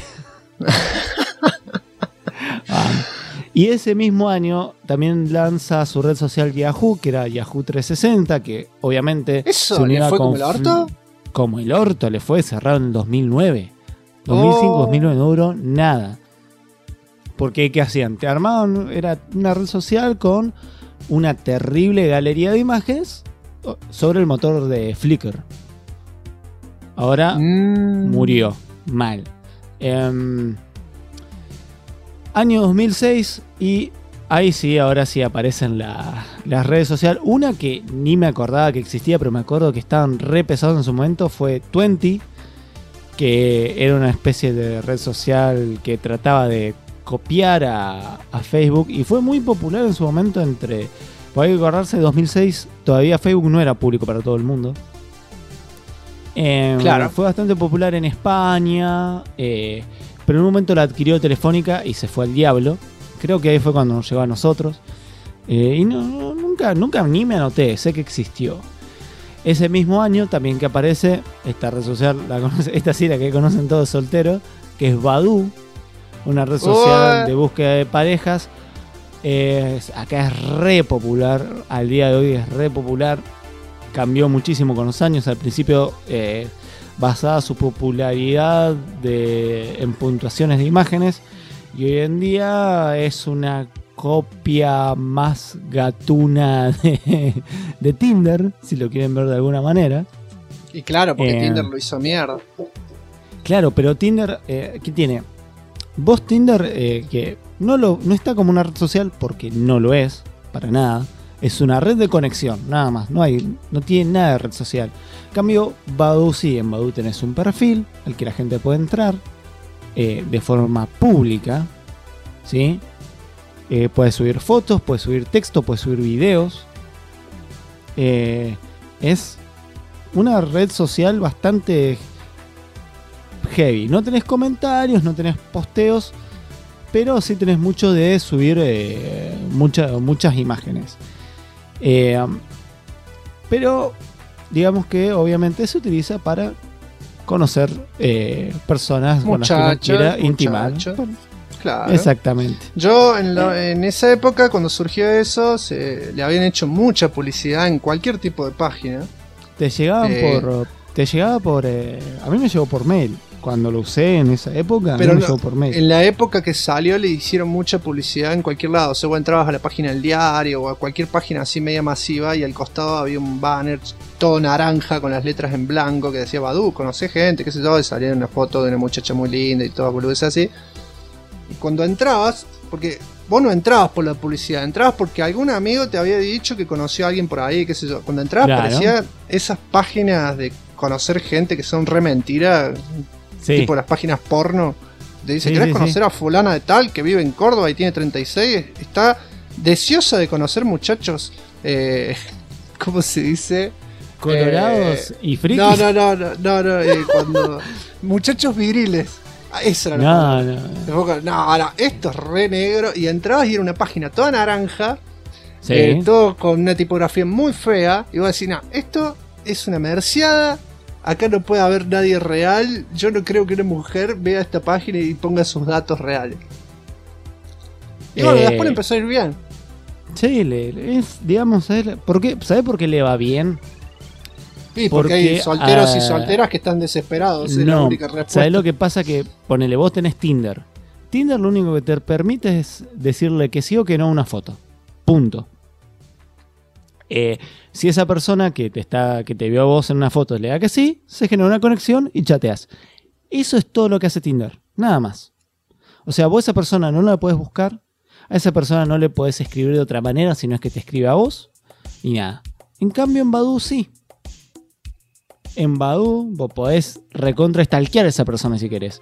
Y ese mismo año también lanza su red social Yahoo, que era Yahoo 360, que obviamente ¿Eso se unía le fue con como el orto? Como el orto, le fue cerrado en 2009. 2005, 2009 no duró nada. Porque ¿qué hacían? Te armaban, era una red social con una terrible galería de imágenes sobre el motor de Flickr. Ahora murió mal. Año 2006 y ahí sí, ahora sí aparecen las redes sociales. Una que ni me acordaba que existía, pero me acuerdo que estaban re pesados en su momento, fue Twenty, que era una especie de red social que trataba de copiar a Facebook y fue muy popular en su momento hay que acordarse, 2006 todavía Facebook no era público para todo el mundo. Claro. Fue bastante popular en España, pero en un momento la adquirió Telefónica y se fue al diablo. Creo que ahí fue cuando nos llegó a nosotros. Y nunca ni me anoté, sé que existió. Ese mismo año también que aparece esta red social, esta sí la que conocen todos solteros, que es Badoo, una red social de búsqueda de parejas. Acá es re popular, al día de hoy es re popular. Cambió muchísimo con los años. Al principio basada su popularidad en puntuaciones de imágenes, y hoy en día es una copia más gatuna de Tinder, si lo quieren ver de alguna manera. Y claro, porque Tinder lo hizo mierda. Claro, pero Tinder, ¿qué tiene? Vos Tinder, que no está como una red social, porque no lo es, para nada. Es una red de conexión, nada más. No tiene nada de red social. En cambio, Badoo sí, en Badoo tenés un perfil al que la gente puede entrar de forma pública, ¿sí? Puedes subir fotos, puedes subir texto, puedes subir videos. Es una red social bastante heavy. No tenés comentarios, no tenés posteos, pero sí tenés mucho de subir muchas imágenes. Pero digamos que obviamente se utiliza para conocer personas con las que uno quiera intimar. Claro. Exactamente. Yo en esa época, cuando surgió eso, le habían hecho mucha publicidad en cualquier tipo de página. Te llegaba por a mí me llegó por mail. Cuando lo usé en esa época, pero me llegó por mail. En la época que salió le hicieron mucha publicidad en cualquier lado. O sea, vos entrabas a la página del diario o a cualquier página así media masiva y al costado había un banner todo naranja con las letras en blanco que decía Badoo, conocé gente, qué sé yo, y salía una foto de una muchacha muy linda y todas boludeces así. Y cuando entrabas, porque vos no entrabas por la publicidad, entrabas porque algún amigo te había dicho que conoció a alguien por ahí, qué sé yo. Cuando entrabas parecían esas páginas de conocer gente que son re mentira. Sí. Tipo las páginas porno. Te dice, ¿querés conocer a fulana de tal que vive en Córdoba y tiene 36? Está deseosa de conocer muchachos. ¿Cómo se dice? Colorados y frikis. No. Cuando muchachos viriles. Esa era la No, esto es re negro. Y entrabas y era una página toda naranja. Sí. Todo con una tipografía muy fea. Y vos decís, no, esto es una merciada. Acá no puede haber nadie real. Yo no creo que una mujer vea esta página y ponga sus datos reales. Y bueno, después empezó a ir bien. Sí, digamos, ¿sabés por qué le va bien? Sí, porque hay solteros y solteras que están desesperados. Es la única respuesta. ¿Sabés lo que pasa? Que ponele, vos tenés Tinder. Tinder lo único que te permite es decirle que sí o que no a una foto. Punto. Si esa persona que te vio a vos en una foto le da que sí, se genera una conexión y chateas. Eso es todo lo que hace Tinder. Nada más. O sea, vos a esa persona no la podés buscar. A esa persona no le podés escribir de otra manera, sino es que te escribe a vos. Y nada. En cambio en Badoo sí. En Badoo vos podés recontra stalkear a esa persona si querés.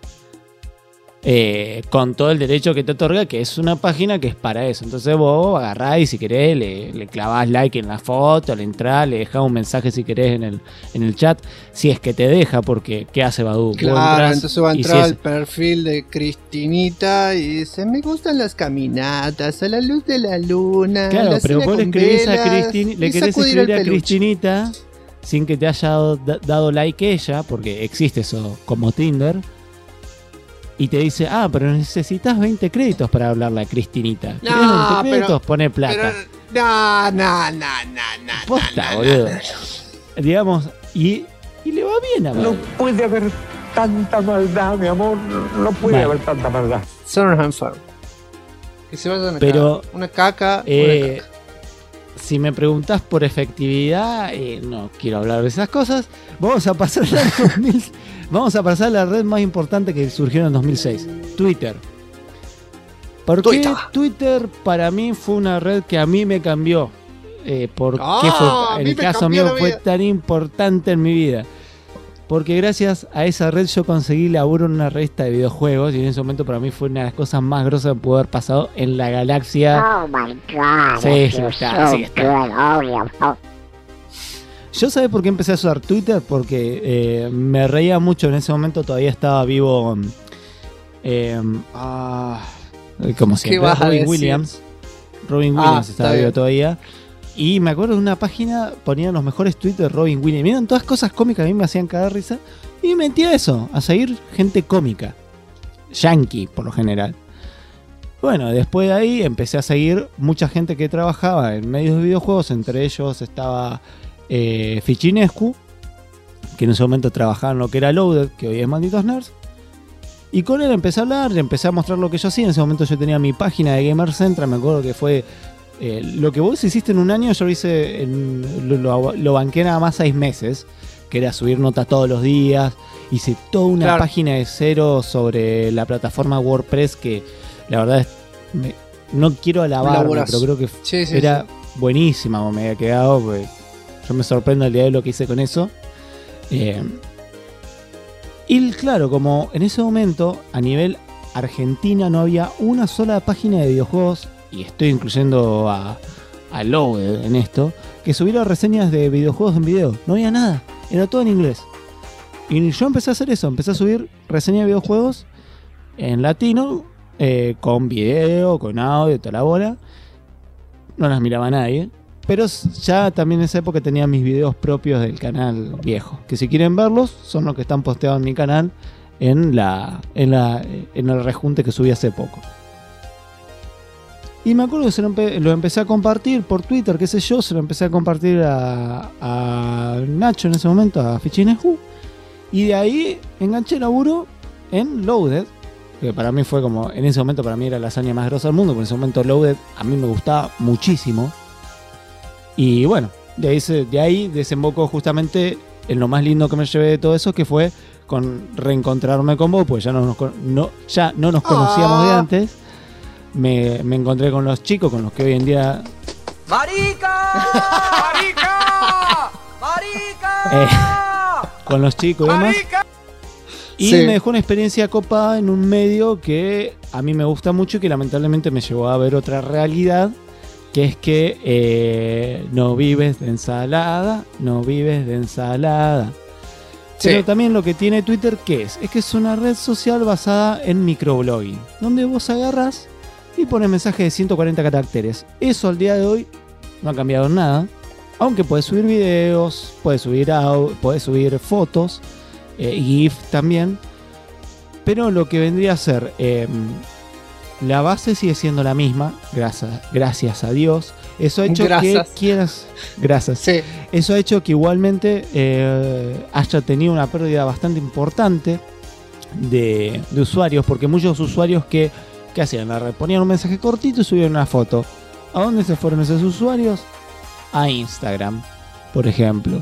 Con todo el derecho que te otorga, que es una página que es para eso. Entonces vos agarrás y si querés le clavás like en la foto, le entrás, le dejás un mensaje si querés en el chat, si es que te deja, porque ¿qué hace Badoo? Claro, entonces va a entrar al perfil de Cristinita y dice: me gustan las caminatas a la luz de la luna. Claro, pero vos le querés escribir a Cristinita sin que te haya dado like ella, porque existe eso como Tinder. Y te dice, pero necesitas 20 créditos para hablarle a Cristinita. ¿Querés 20 créditos? Pone plata. No. Posta, boludo. Digamos, y le va bien a No puede haber tanta maldad, mi amor. No puede haber tanta maldad. Son enfermos. Que se vayan a una caca. Si me preguntás por efectividad, no quiero hablar de esas cosas. Vamos a pasar a la red más importante que surgió en 2006, Twitter. Porque Twitter para mí fue una red que a mí me cambió. En el caso mío fue tan importante en mi vida. Porque gracias a esa red yo conseguí laburo en una revista de videojuegos y en ese momento para mí fue una de las cosas más grosas que pudo haber pasado en la galaxia. Oh my God. Sí, está. Yo sabés por qué empecé a usar Twitter, porque me reía mucho en ese momento, todavía estaba vivo. ¿Cómo se llama? Robin Williams. Robin Williams estaba vivo todavía. Y me acuerdo de una página, ponían los mejores tweets de Robin Williams. Miren, todas cosas cómicas, a mí me hacían cagar risa. Y me metí a eso, a seguir gente cómica. Yankee, por lo general. Bueno, después de ahí empecé a seguir mucha gente que trabajaba en medios de videojuegos. Entre ellos estaba Fichinescu, que en ese momento trabajaba en lo que era Loaded, que hoy es Malditos Nerds. Y con él empecé a hablar, le empecé a mostrar lo que yo hacía. En ese momento yo tenía mi página de Gamer Central, me acuerdo que fue... lo que vos hiciste en un año, yo lo hice lo banqué nada más 6 meses, que era subir notas todos los días. Hice toda una página de cero sobre la plataforma WordPress, que la verdad es, no quiero alabarme, pero creo que era buenísima como me había quedado, porque yo me sorprendo el día de lo que hice con eso. Y claro, como en ese momento a nivel Argentina no había una sola página de videojuegos, y estoy incluyendo a Loaded en esto, que subiera reseñas de videojuegos en video. No había nada, era todo en inglés. Y yo empecé a hacer eso, empecé a subir reseñas de videojuegos en latino, con video, con audio, toda la bola. No las miraba nadie, pero ya también en esa época tenía mis videos propios del canal viejo, que si quieren verlos, son los que están posteados en mi canal en el rejunte que subí hace poco. Y me acuerdo que lo empecé a compartir por Twitter, qué sé yo, se lo empecé a compartir a Nacho en ese momento, a Fichinescu. Y de ahí enganché laburo en Loaded, que para mí fue como, en ese momento para mí era la hazaña más grosa del mundo, porque en ese momento Loaded a mí me gustaba muchísimo. Y bueno, de ahí desembocó justamente en lo más lindo que me llevé de todo eso, que fue con reencontrarme con vos, pues ya no nos conocíamos de antes. Me encontré con los chicos con los que hoy en día... ¡Marica! ¡Marica! ¡Marica! Con los chicos y demás. Y me dejó una experiencia copada en un medio que a mí me gusta mucho y que lamentablemente me llevó a ver otra realidad, que es que no vives de ensalada, no vives de ensalada. Pero también lo que tiene Twitter, ¿qué es? Es que es una red social basada en microblogging, donde vos agarras y pones mensajes de 140 caracteres. Eso al día de hoy no ha cambiado nada, aunque puedes subir videos, puedes subir fotos, GIF también, pero lo que vendría a ser la base sigue siendo la misma, gracias a Dios. Eso ha hecho que quieras... Gracias. Sí. Eso ha hecho que igualmente haya tenido una pérdida bastante importante de usuarios, porque muchos usuarios que hacían, ponían un mensaje cortito y subían una foto. ¿A dónde se fueron esos usuarios? A Instagram, por ejemplo.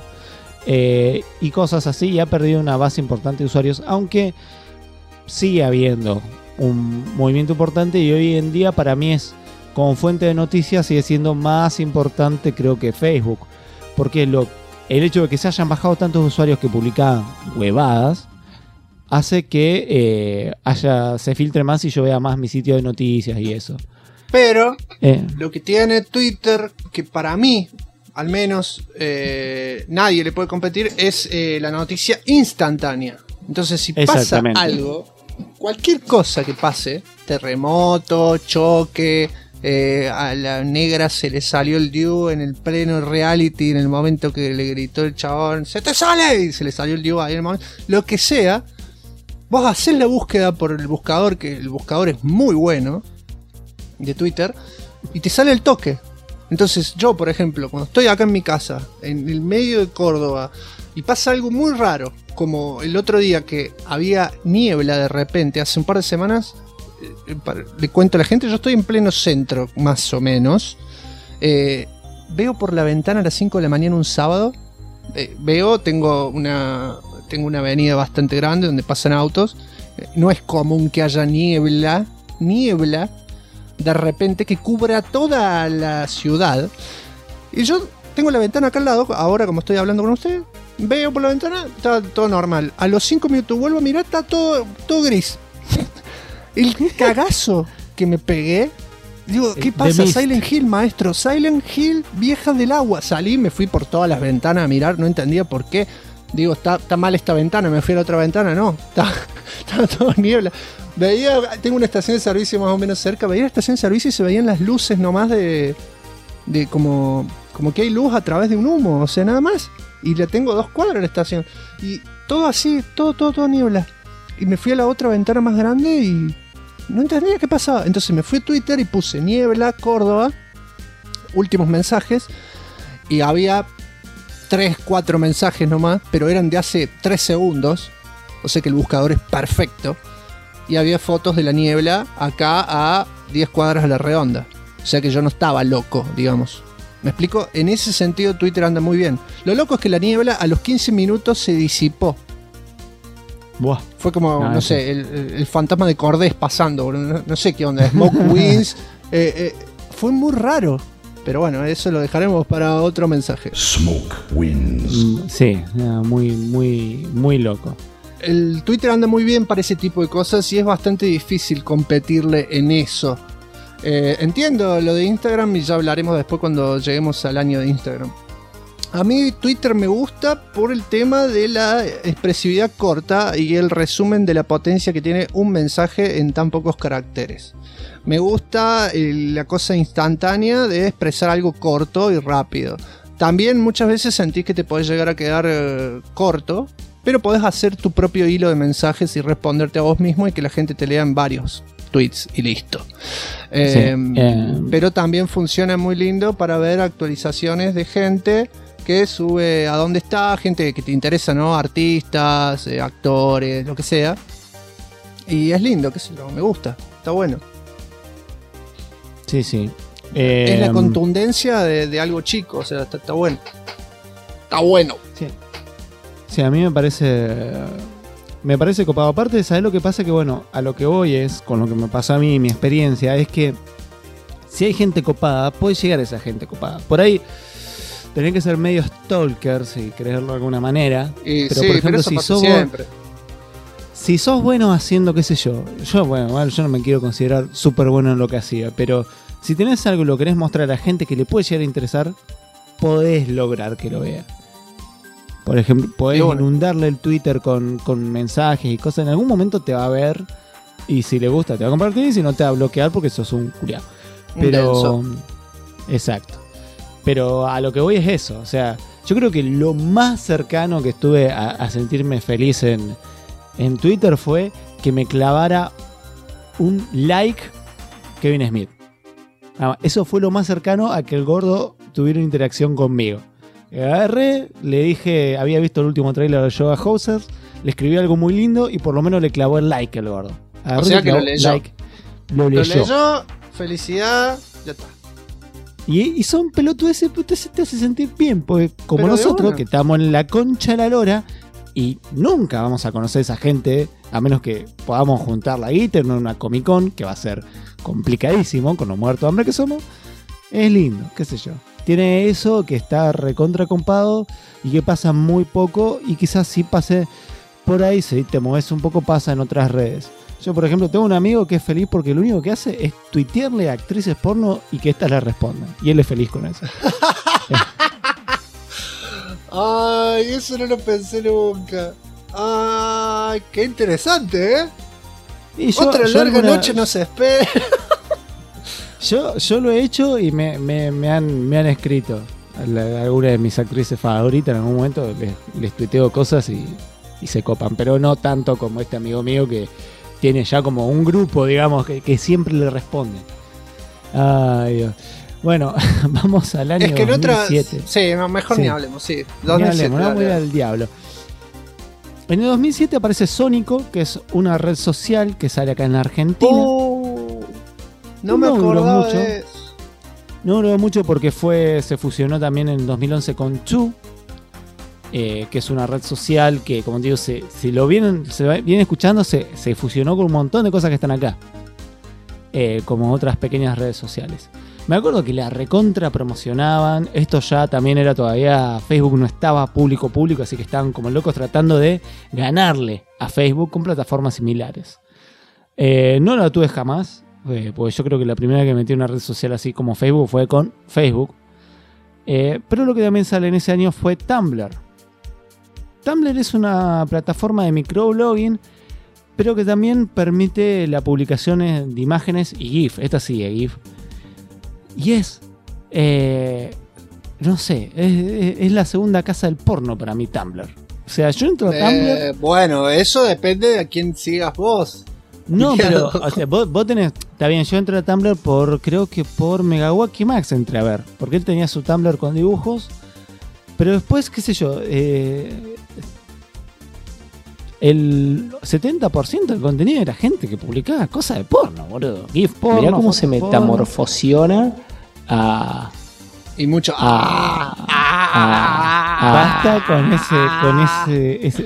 Y cosas así, y ha perdido una base importante de usuarios, aunque sigue habiendo un movimiento importante, y hoy en día para mí es, como fuente de noticias, sigue siendo más importante, creo, que Facebook, porque el hecho de que se hayan bajado tantos usuarios que publicaban huevadas hace que se filtre más y yo vea más mi sitio de noticias y eso. Pero lo que tiene Twitter, que para mí al menos nadie le puede competir, es la noticia instantánea. Entonces, si pasa algo, cualquier cosa que pase, terremoto, choque, a la negra se le salió el Diu en el pleno reality, en el momento que le gritó el chabón, ¡se te sale! Y se le salió el Diu ahí en el momento. Lo que sea, vos hacés la búsqueda por el buscador, que el buscador es muy bueno, de Twitter, y te sale el toque. Entonces yo, por ejemplo, cuando estoy acá en mi casa, en el medio de Córdoba, y pasa algo muy raro, como el otro día que había niebla de repente, hace un par de semanas, le cuento a la gente, yo estoy en pleno centro, más o menos, veo por la ventana a las 5 de la mañana un sábado, tengo una avenida bastante grande donde pasan autos, no es común que haya niebla de repente que cubra toda la ciudad, y yo tengo la ventana acá al lado, ahora como estoy hablando con usted, veo por la ventana, está todo normal, a los 5 minutos vuelvo a mirar, está todo gris. El cagazo que me pegué, digo, ¿qué pasa? Silent Hill, maestro, Silent Hill, vieja del agua. Salí, me fui por todas las ventanas a mirar, no entendía por qué. Digo, está mal esta ventana, me fui a la otra ventana, no, está todo niebla. Tengo una estación de servicio más o menos cerca, veía la estación de servicio y se veían las luces nomás de como que hay luz a través de un humo, o sea, nada más. Y la tengo 2 cuadras la estación. Y todo así, todo niebla. Y me fui a la otra ventana más grande y no entendía qué pasaba. Entonces me fui a Twitter y puse niebla, Córdoba, últimos mensajes. Y había 3-4 mensajes nomás, pero eran de hace 3 segundos. O sea que el buscador es perfecto. Y había fotos de la niebla acá a 10 cuadras a la redonda. O sea que yo no estaba loco, digamos. ¿Me explico? En ese sentido Twitter anda muy bien. Lo loco es que la niebla a los 15 minutos se disipó. Buah. Fue como, no sé, el fantasma de Cordés pasando. No sé qué onda, Smoke Winds. Fue muy raro. Pero bueno, eso lo dejaremos para otro mensaje. Smoke Winds. Sí, muy loco. El Twitter anda muy bien para ese tipo de cosas y es bastante difícil competirle en eso. Entiendo lo de Instagram y ya hablaremos después cuando lleguemos al año de Instagram. A mí Twitter me gusta por el tema de la expresividad corta y el resumen de la potencia que tiene un mensaje en tan pocos caracteres. Me gusta la cosa instantánea de expresar algo corto y rápido. También muchas veces sentís que te podés llegar a quedar corto, pero podés hacer tu propio hilo de mensajes y responderte a vos mismo y que la gente te lea en varios tweets y listo. Pero también funciona muy lindo para ver actualizaciones de gente que sube a dónde está, gente que te interesa, ¿no? Artistas, actores, lo que sea. Y es lindo, qué sé yo, me gusta, está bueno. Sí. Es la contundencia de algo chico, o sea, está bueno. Está bueno. Sí, a mí me parece copado. Aparte, ¿sabes lo que pasa? Que bueno, a lo que voy es, con lo que me pasó a mí, mi experiencia, es que si hay gente copada, puede llegar esa gente copada. Por ahí tenés que ser medio stalker, si querés verlo de alguna manera. Pero sí, por ejemplo, pero si sos bueno haciendo, qué sé yo, yo no me quiero considerar súper bueno en lo que hacía, pero si tenés algo y lo querés mostrar a la gente que le puede llegar a interesar, podés lograr que lo vea. Por ejemplo, podés inundarle el Twitter con mensajes y cosas. En algún momento te va a ver y si le gusta te va a compartir y si no te va a bloquear porque sos un culiao. Pero exacto. Pero a lo que voy es eso. O sea, yo creo que lo más cercano que estuve a sentirme feliz en Twitter fue que me clavara un like Kevin Smith. Eso fue lo más cercano a que el gordo tuviera interacción conmigo. Agarré, le dije, había visto el último trailer de Yoga Hosers, le escribí algo muy lindo y por lo menos le clavó el like al gordo. Agarré, o sea que lo leyó. Lo leyó. Felicidad, ya está. Y son pelotudeces, pero te hace sentir bien, porque como Pero nosotros, que estamos en la concha de la lora, y nunca vamos a conocer a esa gente, a menos que podamos juntar la guita en una Comic Con, que va a ser complicadísimo, con lo muerto de hambre que somos. Es lindo, qué sé yo. Tiene eso que está recontra compado y que pasa muy poco, y quizás sí pase por ahí, si te mueves un poco, pasa en otras redes. Yo, por ejemplo, tengo un amigo que es feliz porque lo único que hace es tuitearle a actrices porno y que éstas le respondan. Y él es feliz con eso. Ay, eso no lo pensé nunca. Ay, qué interesante, ¿eh? Y otra larga noche no se espera. Yo lo he hecho y me han escrito. Algunas de mis actrices favoritas en algún momento les tuiteo cosas y se copan. Pero no tanto como este amigo mío que tiene ya como un grupo, digamos, que siempre le responde. Ay, Dios. Bueno, vamos al año 2007. Sí, mejor ni hablemos, sí. 2007, ni hablemos, no voy al diablo. En el 2007 aparece Sónico, que es una red social que sale acá en Argentina. No me acordaba de eso. No duró mucho porque se fusionó también en 2011 con Two, que es una red social que, como digo, se vienen escuchando, se fusionó con un montón de cosas que están acá, como otras pequeñas redes sociales. Me acuerdo que la recontra promocionaban. Esto ya también era todavía, Facebook no estaba público, así que estaban como locos tratando de ganarle a Facebook con plataformas similares. No la tuve jamás, porque yo creo que la primera que metí una red social así como Facebook fue con Facebook. Pero lo que también sale en ese año fue Tumblr. Tumblr es una plataforma de microblogging, pero que también permite la publicación de imágenes y GIF. Esta sí es GIF. Y no sé, es la segunda casa del porno para mí, Tumblr. O sea, yo entro a Tumblr. Bueno, eso depende de a quién sigas vos. No, pero o sea, vos tenés. Está bien, yo entré a Tumblr creo que por Megawaki Max entré a ver. Porque él tenía su Tumblr con dibujos. Pero después, qué sé yo, el 70% del contenido era gente que publicaba cosas de porno, boludo. GIF porno. Mirá cómo se metamorfosiona a... Y mucho... Basta con ese.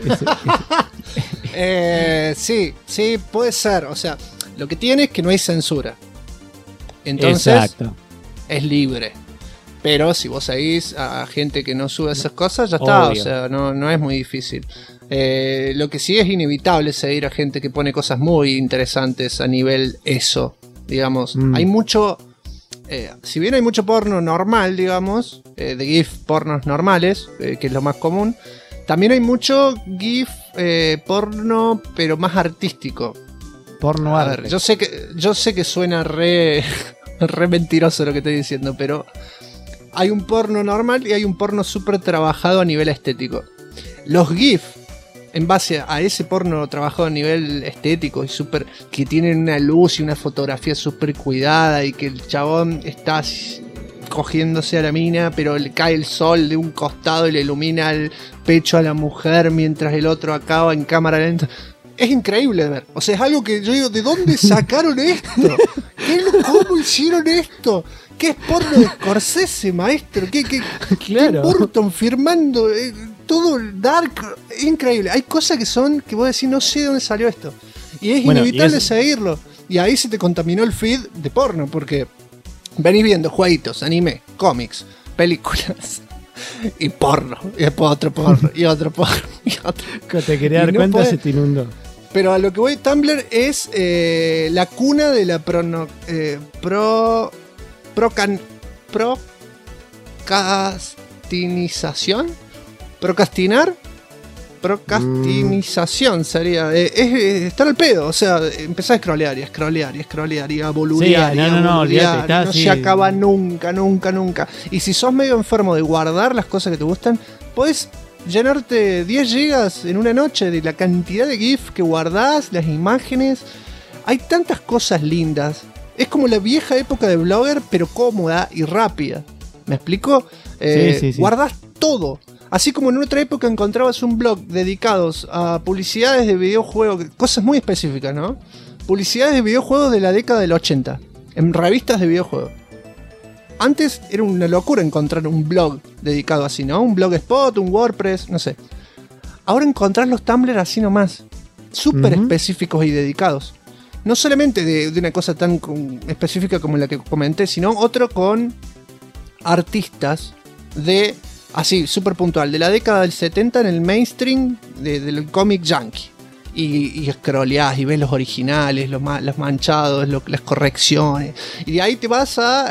Sí, puede ser. O sea, lo que tiene es que no hay censura. Entonces, exacto, es libre. Pero si vos seguís a gente que no sube esas cosas, ya está. Obvio. O sea, no es muy difícil. Lo que sí es inevitable seguir a gente que pone cosas muy interesantes a nivel eso. Digamos, hay mucho... si bien hay mucho porno normal, digamos, de GIF pornos normales, que es lo más común, también hay mucho GIF porno, pero más artístico. Porno a ver, yo sé que suena re mentiroso lo que estoy diciendo, pero hay un porno normal y hay un porno súper trabajado a nivel estético. Los GIF, en base a ese porno trabajado a nivel estético y súper, que tienen una luz y una fotografía súper cuidada y que el chabón está cogiéndose a la mina, pero le cae el sol de un costado y le ilumina el pecho a la mujer mientras el otro acaba en cámara lenta. Es increíble de ver. O sea, es algo que yo digo, ¿de dónde sacaron esto? ¿Cómo hicieron esto? ¿Qué es porno de Scorsese, maestro? ¿Qué claro. Burton firmando? Todo dark, increíble. Hay cosas que vos decís, no sé de dónde salió esto. Y es inevitable seguirlo. Y ahí se te contaminó el feed de porno, porque venís viendo jueguitos, anime, cómics, películas y porno. Y después otro porno, y otro porno, y otro. Cuando te quería dar cuenta, se te inundó. Pero a lo que voy, Tumblr es la cuna de la procrastinización. Procrastinización sería. Es estar al pedo. O sea, empezás a scrollear y a boludear. No se acaba nunca. Y si sos medio enfermo de guardar las cosas que te gustan, podés llenarte 10 gigas en una noche de la cantidad de GIF que guardás, las imágenes. Hay tantas cosas lindas Es como la vieja época de Blogger, pero cómoda y rápida. ¿Me explico? Sí. Guardás todo. Así como en otra época encontrabas un blog dedicados a publicidades de videojuegos, cosas muy específicas, ¿no? Publicidades de videojuegos de la década del 80, en revistas de videojuegos. Antes era una locura encontrar un blog dedicado así, ¿no? Un blogspot, un WordPress, no sé. Ahora encontrás los Tumblr así nomás, súper específicos y dedicados. No solamente de una cosa tan específica como la que comenté, sino otro con artistas de, así, súper puntual, de la década del 70 en el mainstream del cómic yankee. Y scrolleás y ves los originales, los manchados, las correcciones. Y de ahí te vas a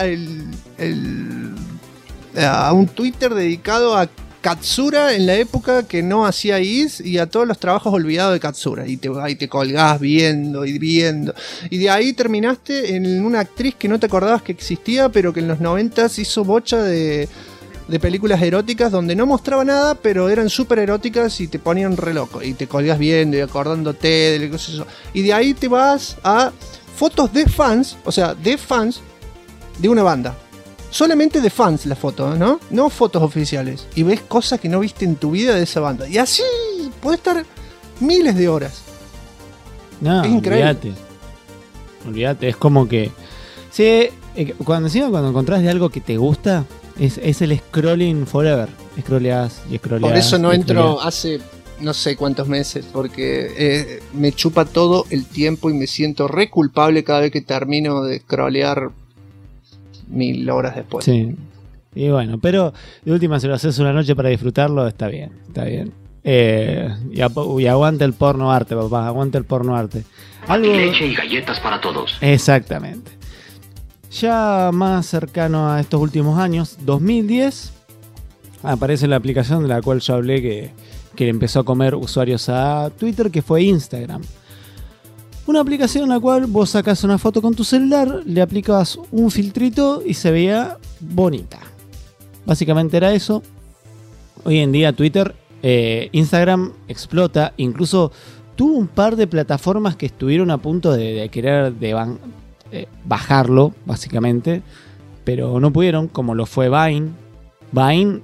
un Twitter dedicado a Katsura en la época que no hacía Is y a todos los trabajos olvidados de Katsura. Y ahí te colgás viendo y viendo. Y de ahí terminaste en una actriz que no te acordabas que existía, pero que en los 90s hizo bocha de películas eróticas donde no mostraba nada, pero eran súper eróticas y te ponían re loco. Y te colgas viendo y acordándote de cosas eso. Y de ahí te vas a fotos de fans, o sea, de fans de una banda. Solamente de fans la foto, ¿no? No fotos oficiales. Y ves cosas que no viste en tu vida de esa banda. Y así puede estar miles de horas. No, es increíble. Olvídate, es como que... Sí, cuando encontrás de algo que te gusta... Es el scrolling forever. Scrolleás y scrolleás. Por eso no entro hace no sé cuántos meses, porque me chupa todo el tiempo y me siento re culpable cada vez que termino de scrollear 1000 horas después. Sí. Y bueno, pero de última, si lo haces una noche para disfrutarlo, está bien. Está bien. Y aguanta el porno arte, papá. Aguanta el porno arte. Leche y galletas para todos. Exactamente. Ya más cercano a estos últimos años, 2010, aparece la aplicación de la cual yo hablé que empezó a comer usuarios a Twitter, que fue Instagram. Una aplicación en la cual vos sacás una foto con tu celular, le aplicabas un filtrito y se veía bonita. Básicamente era eso. Hoy en día Twitter, Instagram explota, incluso tuvo un par de plataformas que estuvieron a punto de querer bajarlo, básicamente, pero no pudieron, como lo fue Vine. Vine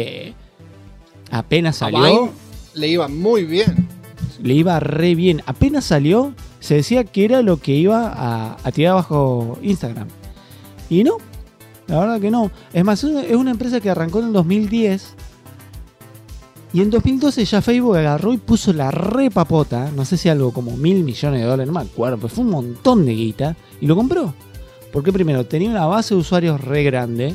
apenas salió. A Vine le iba muy bien. Le iba re bien. Apenas salió, se decía que era lo que iba a tirar abajo Instagram. Y no, la verdad que no. Es más, es una empresa que arrancó en el 2010. Y en 2012 ya Facebook agarró y puso la repapota, no sé si algo como $1.000 millones, no me acuerdo, pues fue un montón de guita, y lo compró. Porque primero, tenía una base de usuarios re grande,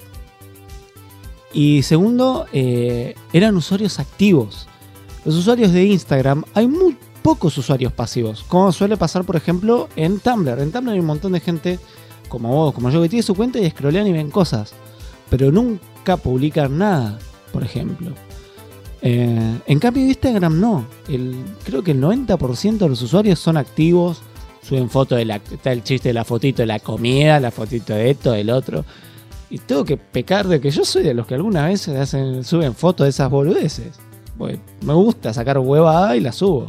y segundo, eran usuarios activos. Los usuarios de Instagram, hay muy pocos usuarios pasivos, como suele pasar, por ejemplo, en Tumblr. En Tumblr hay un montón de gente, como vos, como yo, que tiene su cuenta y scrollean y ven cosas, pero nunca publican nada, por ejemplo. En cambio Instagram no, creo que el 90% de los usuarios son activos, suben fotos está el chiste de la fotito de la comida, la fotito de esto, del otro, y tengo que pecar de que yo soy de los que algunas veces suben fotos de esas boludeces, porque me gusta sacar huevada y la subo.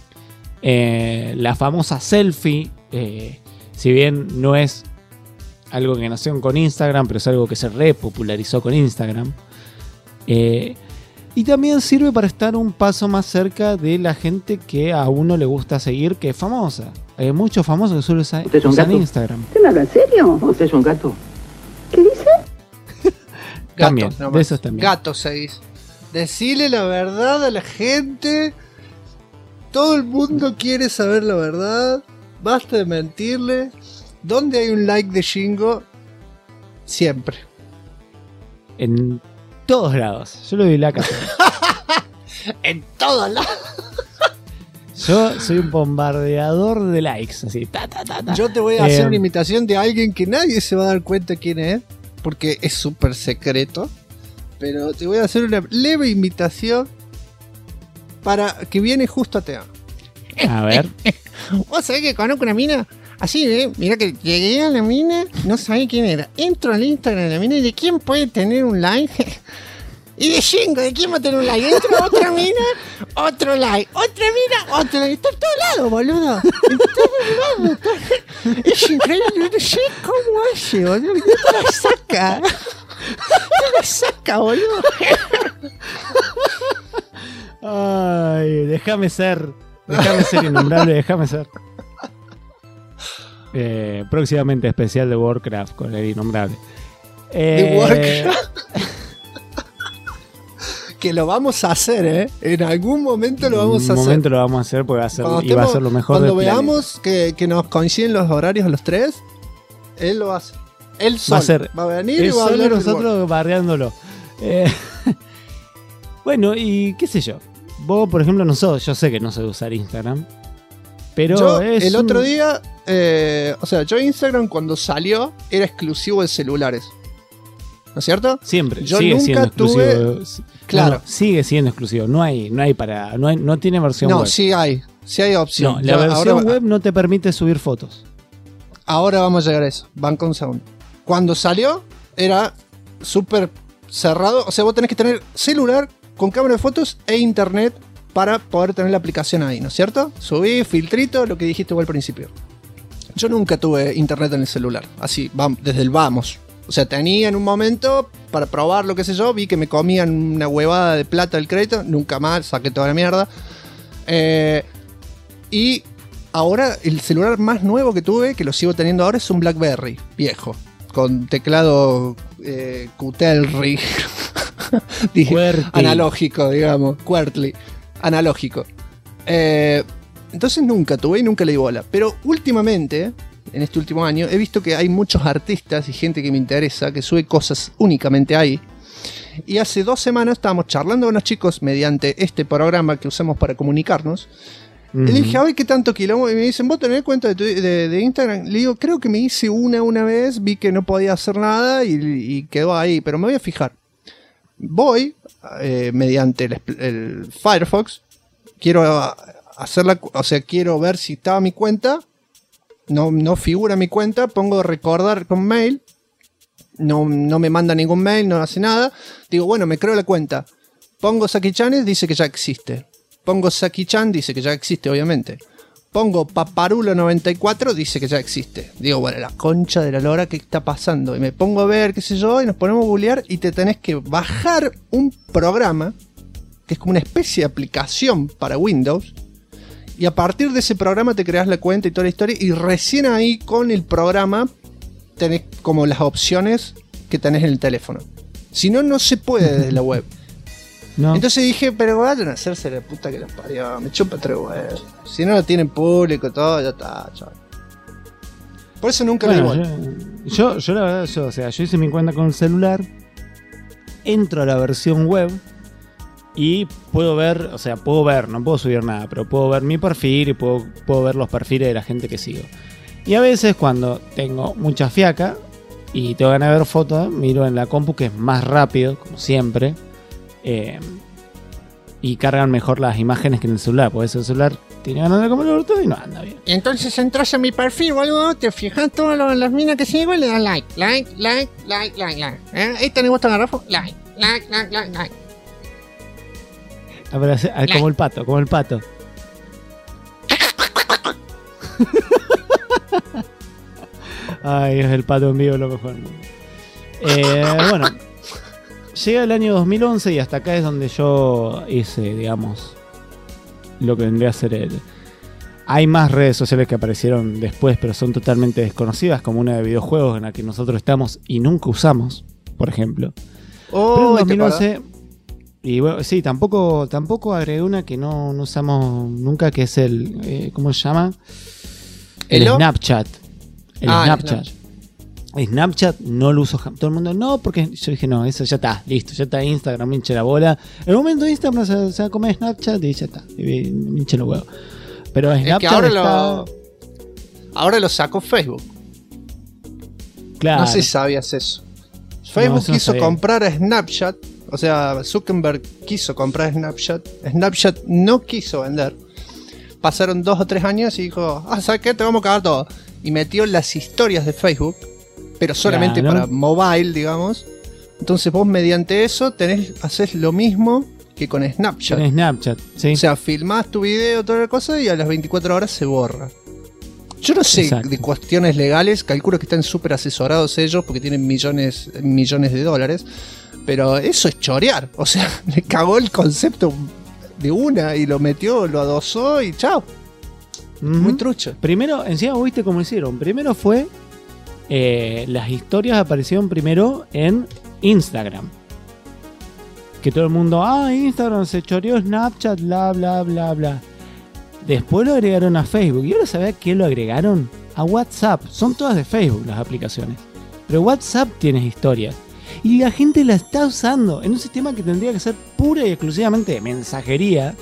La famosa selfie, si bien no es algo que nació con Instagram, pero es algo que se repopularizó con Instagram, y también sirve para estar un paso más cerca de la gente que a uno le gusta seguir, que es famosa. Hay muchos famosos que suelen usar Instagram. ¿Usted me habla en serio? ¿Usted es un gato? ¿Qué dice? También, Gatos, de esos también. Gatos se dice. Decile la verdad a la gente. Todo el mundo quiere saber la verdad. Basta de mentirle. ¿Dónde hay un like de Shingo? Siempre. En todos lados. Yo le doy la casa. En todos lados. Yo soy un bombardeador de likes. Así. Yo te voy a hacer una imitación de alguien que nadie se va a dar cuenta quién es. Porque es súper secreto. Pero te voy a hacer una leve imitación para que viene justo a tema. A ver. ¿Vos sabés que conozco una mina? Así, mirá que llegué a la mina, no sabía quién era. Entro al Instagram de la mina y ¿de quién puede tener un like? Y de 5, ¿de quién va a tener un like? Entra otra mina, otro like. Otra mina, otro like. Está en todos lados, boludo. En todos lados. Es increíble, no sé cómo hace, boludo. No te la saca. Te la saca, boludo. Ay, déjame ser innombrable, déjame ser. Próximamente especial de Warcraft con el innombrable. De Warcraft. Que lo vamos a hacer, ¿eh? En algún momento lo vamos a hacer. En algún momento lo vamos a hacer porque va a ser lo mejor del Cuando veamos que nos coinciden los horarios los tres, él lo hace. Él solo va a venir y va a hablar nosotros bardeándolo. Bueno, y qué sé yo. Vos, por ejemplo, yo sé que no sé usar Instagram. Pero yo, el otro día, yo Instagram cuando salió era exclusivo de celulares. ¿No es cierto? Siempre. Yo sigue nunca siendo tuve. Exclusivo. Claro. No, sigue siendo exclusivo. No tiene versión web. No, sí hay opción. No, la versión web no te permite subir fotos. Ahora vamos a llegar a eso. Van con segundo. Cuando salió, era súper cerrado. O sea, vos tenés que tener celular con cámara de fotos e internet para poder tener la aplicación ahí, ¿no es cierto? Subí, filtrito, lo que dijiste vos al principio. Yo nunca tuve internet en el celular. Así, desde el vamos. O sea, tenía en un momento para probar lo que sé yo, vi que me comían una huevada de plata del crédito, nunca más, saqué toda la mierda. Y ahora el celular más nuevo que tuve, que lo sigo teniendo ahora, es un BlackBerry viejo, con teclado QWERTY analógico, digamos, QWERTY analógico. Entonces nunca tuve y nunca le di bola. Pero últimamente, en este último año, he visto que hay muchos artistas y gente que me interesa que sube cosas únicamente ahí. Y hace 2 semanas estábamos charlando con los chicos mediante este programa que usamos para comunicarnos. Y le dije, ay, ¿qué tanto quilombo? Y me dicen, ¿vos tenés cuenta de Instagram? Le digo, creo que me hice una vez, vi que no podía hacer nada y quedó ahí, pero me voy a fijar. Voy, mediante el Firefox, quiero hacerla, o sea, quiero ver si estaba mi cuenta. No figura mi cuenta, pongo recordar con mail, no me manda ningún mail, no hace nada. Digo, bueno, me creo la cuenta. Pongo Saki-chan, dice que ya existe. Pongo Saki-chan, dice que ya existe, obviamente. Pongo Paparulo94, dice que ya existe. Digo, bueno, la concha de la lora, ¿qué está pasando? Y me pongo a ver, qué sé yo, y nos ponemos a googlear y te tenés que bajar un programa que es como una especie de aplicación para Windows. Y a partir de ese programa te creas la cuenta y toda la historia. Y recién ahí con el programa tenés como las opciones que tenés en el teléfono. Si no, no se puede desde la web. No. Entonces dije, pero vayan a hacerse la puta que los parió. Me chupa 3 huevos. Si no lo tienen público, todo, ya está, chaval. Por eso nunca me igual. Yo la verdad, yo hice mi cuenta con el celular. Entro a la versión web. Y puedo ver, no puedo subir nada, pero puedo ver mi perfil y puedo ver los perfiles de la gente que sigo. Y a veces cuando tengo mucha fiaca y tengo ganas de ver fotos, miro en la compu, que es más rápido, como siempre, y cargan mejor las imágenes que en el celular, porque el celular tiene ganas de comer el orto y no anda bien. Y entonces entras en mi perfil, boludo, te fijas todas las minas que sigo y le das like. Ahí tenés vos garrafo, like. A ver, como el pato. Ay, es el pato en vivo lo mejor. Bueno, llega el año 2011 y hasta acá es donde yo hice, digamos, lo que vendría a ser Hay más redes sociales que aparecieron después, pero son totalmente desconocidas, como una de videojuegos en la que nosotros estamos y nunca usamos, por ejemplo. Pero en 2011... Y bueno, sí, tampoco agregué una que no usamos nunca, que es el... ¿cómo se llama? El Snapchat. Snapchat. Snapchat no lo uso. Todo el mundo, no, porque yo dije, no, eso ya está, listo, ya está Instagram, me hinche la bola. En el momento de Instagram se va a comer Snapchat y ya está, me hinche los huevos. Pero Snapchat es que ahora lo sacó Facebook. Claro. No sé si sabías eso. Facebook quiso comprar a Snapchat. O sea, Zuckerberg quiso comprar Snapchat. Snapchat no quiso vender. Pasaron 2 o 3 años y dijo, ¿sabes qué? Te vamos a cagar todo. Y metió las historias de Facebook, pero solamente para mobile, digamos. Entonces vos mediante eso haces lo mismo que con Snapchat. En Snapchat, sí. O sea, filmás tu video, toda la cosa, y a las 24 horas se borra. Yo no sé Exacto. de cuestiones legales, calculo que están súper asesorados ellos porque tienen millones de dólares, pero eso es chorear. O sea, le cagó el concepto de una y lo metió, lo adosó y chao. Muy trucho. Primero, encima viste cómo hicieron. Primero fue, las historias aparecieron primero en Instagram. Que todo el mundo, Instagram se choreó Snapchat, bla, bla, bla, bla. Después lo agregaron a Facebook. ¿Y ahora sabés qué lo agregaron? A WhatsApp. Son todas de Facebook las aplicaciones. Pero WhatsApp tiene historias. Y la gente la está usando en un sistema que tendría que ser pura y exclusivamente de mensajería.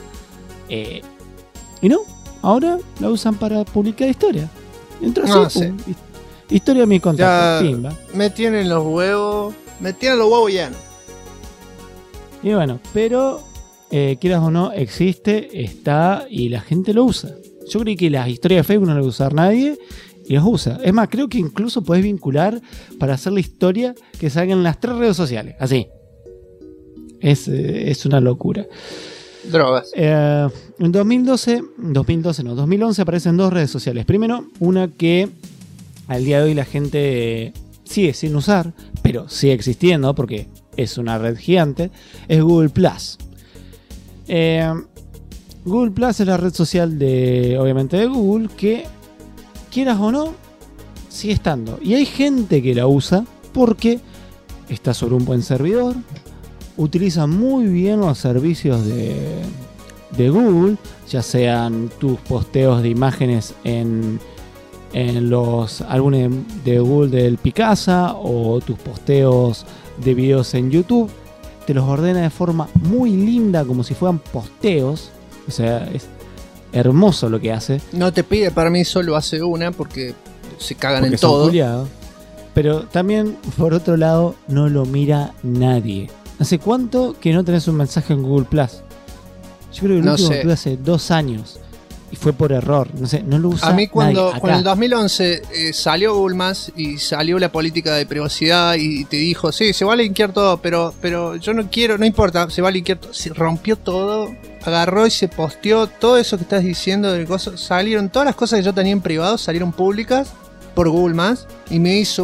Y no, ahora la usan para publicar historias. Entró así, sí. Historia de mis contactos. Ya Pimba. me tienen los huevos llenos. Y bueno, pero quieras o no, existe, está y la gente lo usa. Yo creí que las historias de Facebook no las va a usar nadie y las usa. Es más, creo que incluso podés vincular para hacer la historia que salga en las 3 redes sociales. Así. Es una locura. Drogas. En 2011 aparecen 2 redes sociales. Primero, una que al día de hoy la gente sigue sin usar, pero sigue existiendo porque es una red gigante, es Google Plus. Google Plus es la red social obviamente de Google, que quieras o no, sigue estando. Y hay gente que la usa porque está sobre un buen servidor, utiliza muy bien los servicios de Google, ya sean tus posteos de imágenes en los álbumes de Google del Picasa o tus posteos de videos en YouTube. Te los ordena de forma muy linda, como si fueran posteos. O sea, es hermoso lo que hace. No te pide permiso, lo hace una porque se cagan porque en todo. Culiados. Pero también, por otro lado, no lo mira nadie. ¿Hace cuánto que no tenés un mensaje en Google Plus? Yo creo que el último que tuve hace 2 años. Y fue por error. No sé, no lo usa A mí cuando nadie. en el 2011 salió Google Más y salió la política de privacidad y te dijo, sí, se va a linkear todo, pero yo no quiero, no importa, se va a linkear todo. Se rompió todo, agarró y se posteó todo eso que estás diciendo de cosas. Salieron todas las cosas que yo tenía en privado, salieron públicas por Google Más y me hizo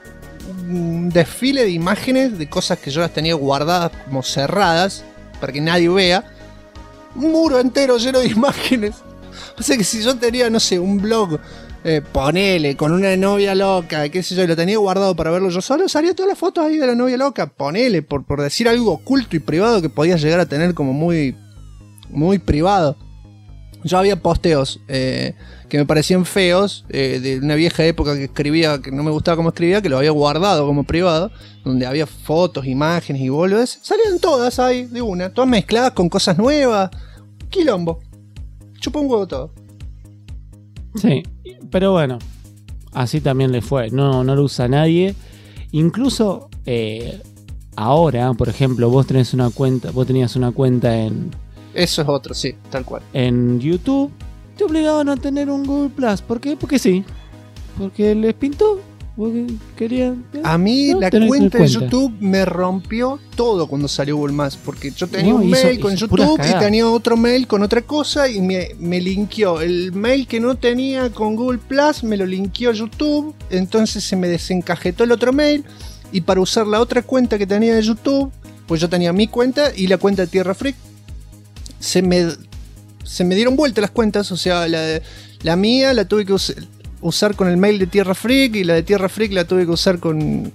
un desfile de imágenes de cosas que yo las tenía guardadas como cerradas para que nadie vea. Un muro entero lleno de imágenes. O sea que si yo tenía, no sé, un blog, ponele, con una novia loca, qué sé yo, y lo tenía guardado para verlo yo solo, salía todas las fotos ahí de la novia loca, ponele, por decir algo oculto y privado que podías llegar a tener como muy, muy privado. Yo había posteos que me parecían feos, de una vieja época que escribía, que no me gustaba cómo escribía, que lo había guardado como privado, donde había fotos, imágenes y boludes. Salían todas ahí, de una, todas mezcladas con cosas nuevas. Quilombo. Chupó un huevo todo. Sí, pero bueno, así también le fue. No lo usa nadie. Incluso ahora, por ejemplo, vos tenías una cuenta en... Eso es otro, sí, tal cual. En YouTube, te obligaban a tener un Google Plus. ¿Por qué? Porque sí. Porque les pintó. Porque querían... A mí ¿no? la cuenta de YouTube me rompió todo cuando salió Google Más. Porque yo tenía un mail con YouTube y tenía otro mail con otra cosa y me linkeó. El mail que no tenía con Google Plus me lo linkeó YouTube. Entonces se me desencajetó el otro mail. Y para usar la otra cuenta que tenía de YouTube, pues yo tenía mi cuenta y la cuenta de Tierra Freak. Se me dieron vuelta las cuentas. O sea, la mía la tuve que usar con el mail de Tierra Freak y la de Tierra Freak la tuve que usar con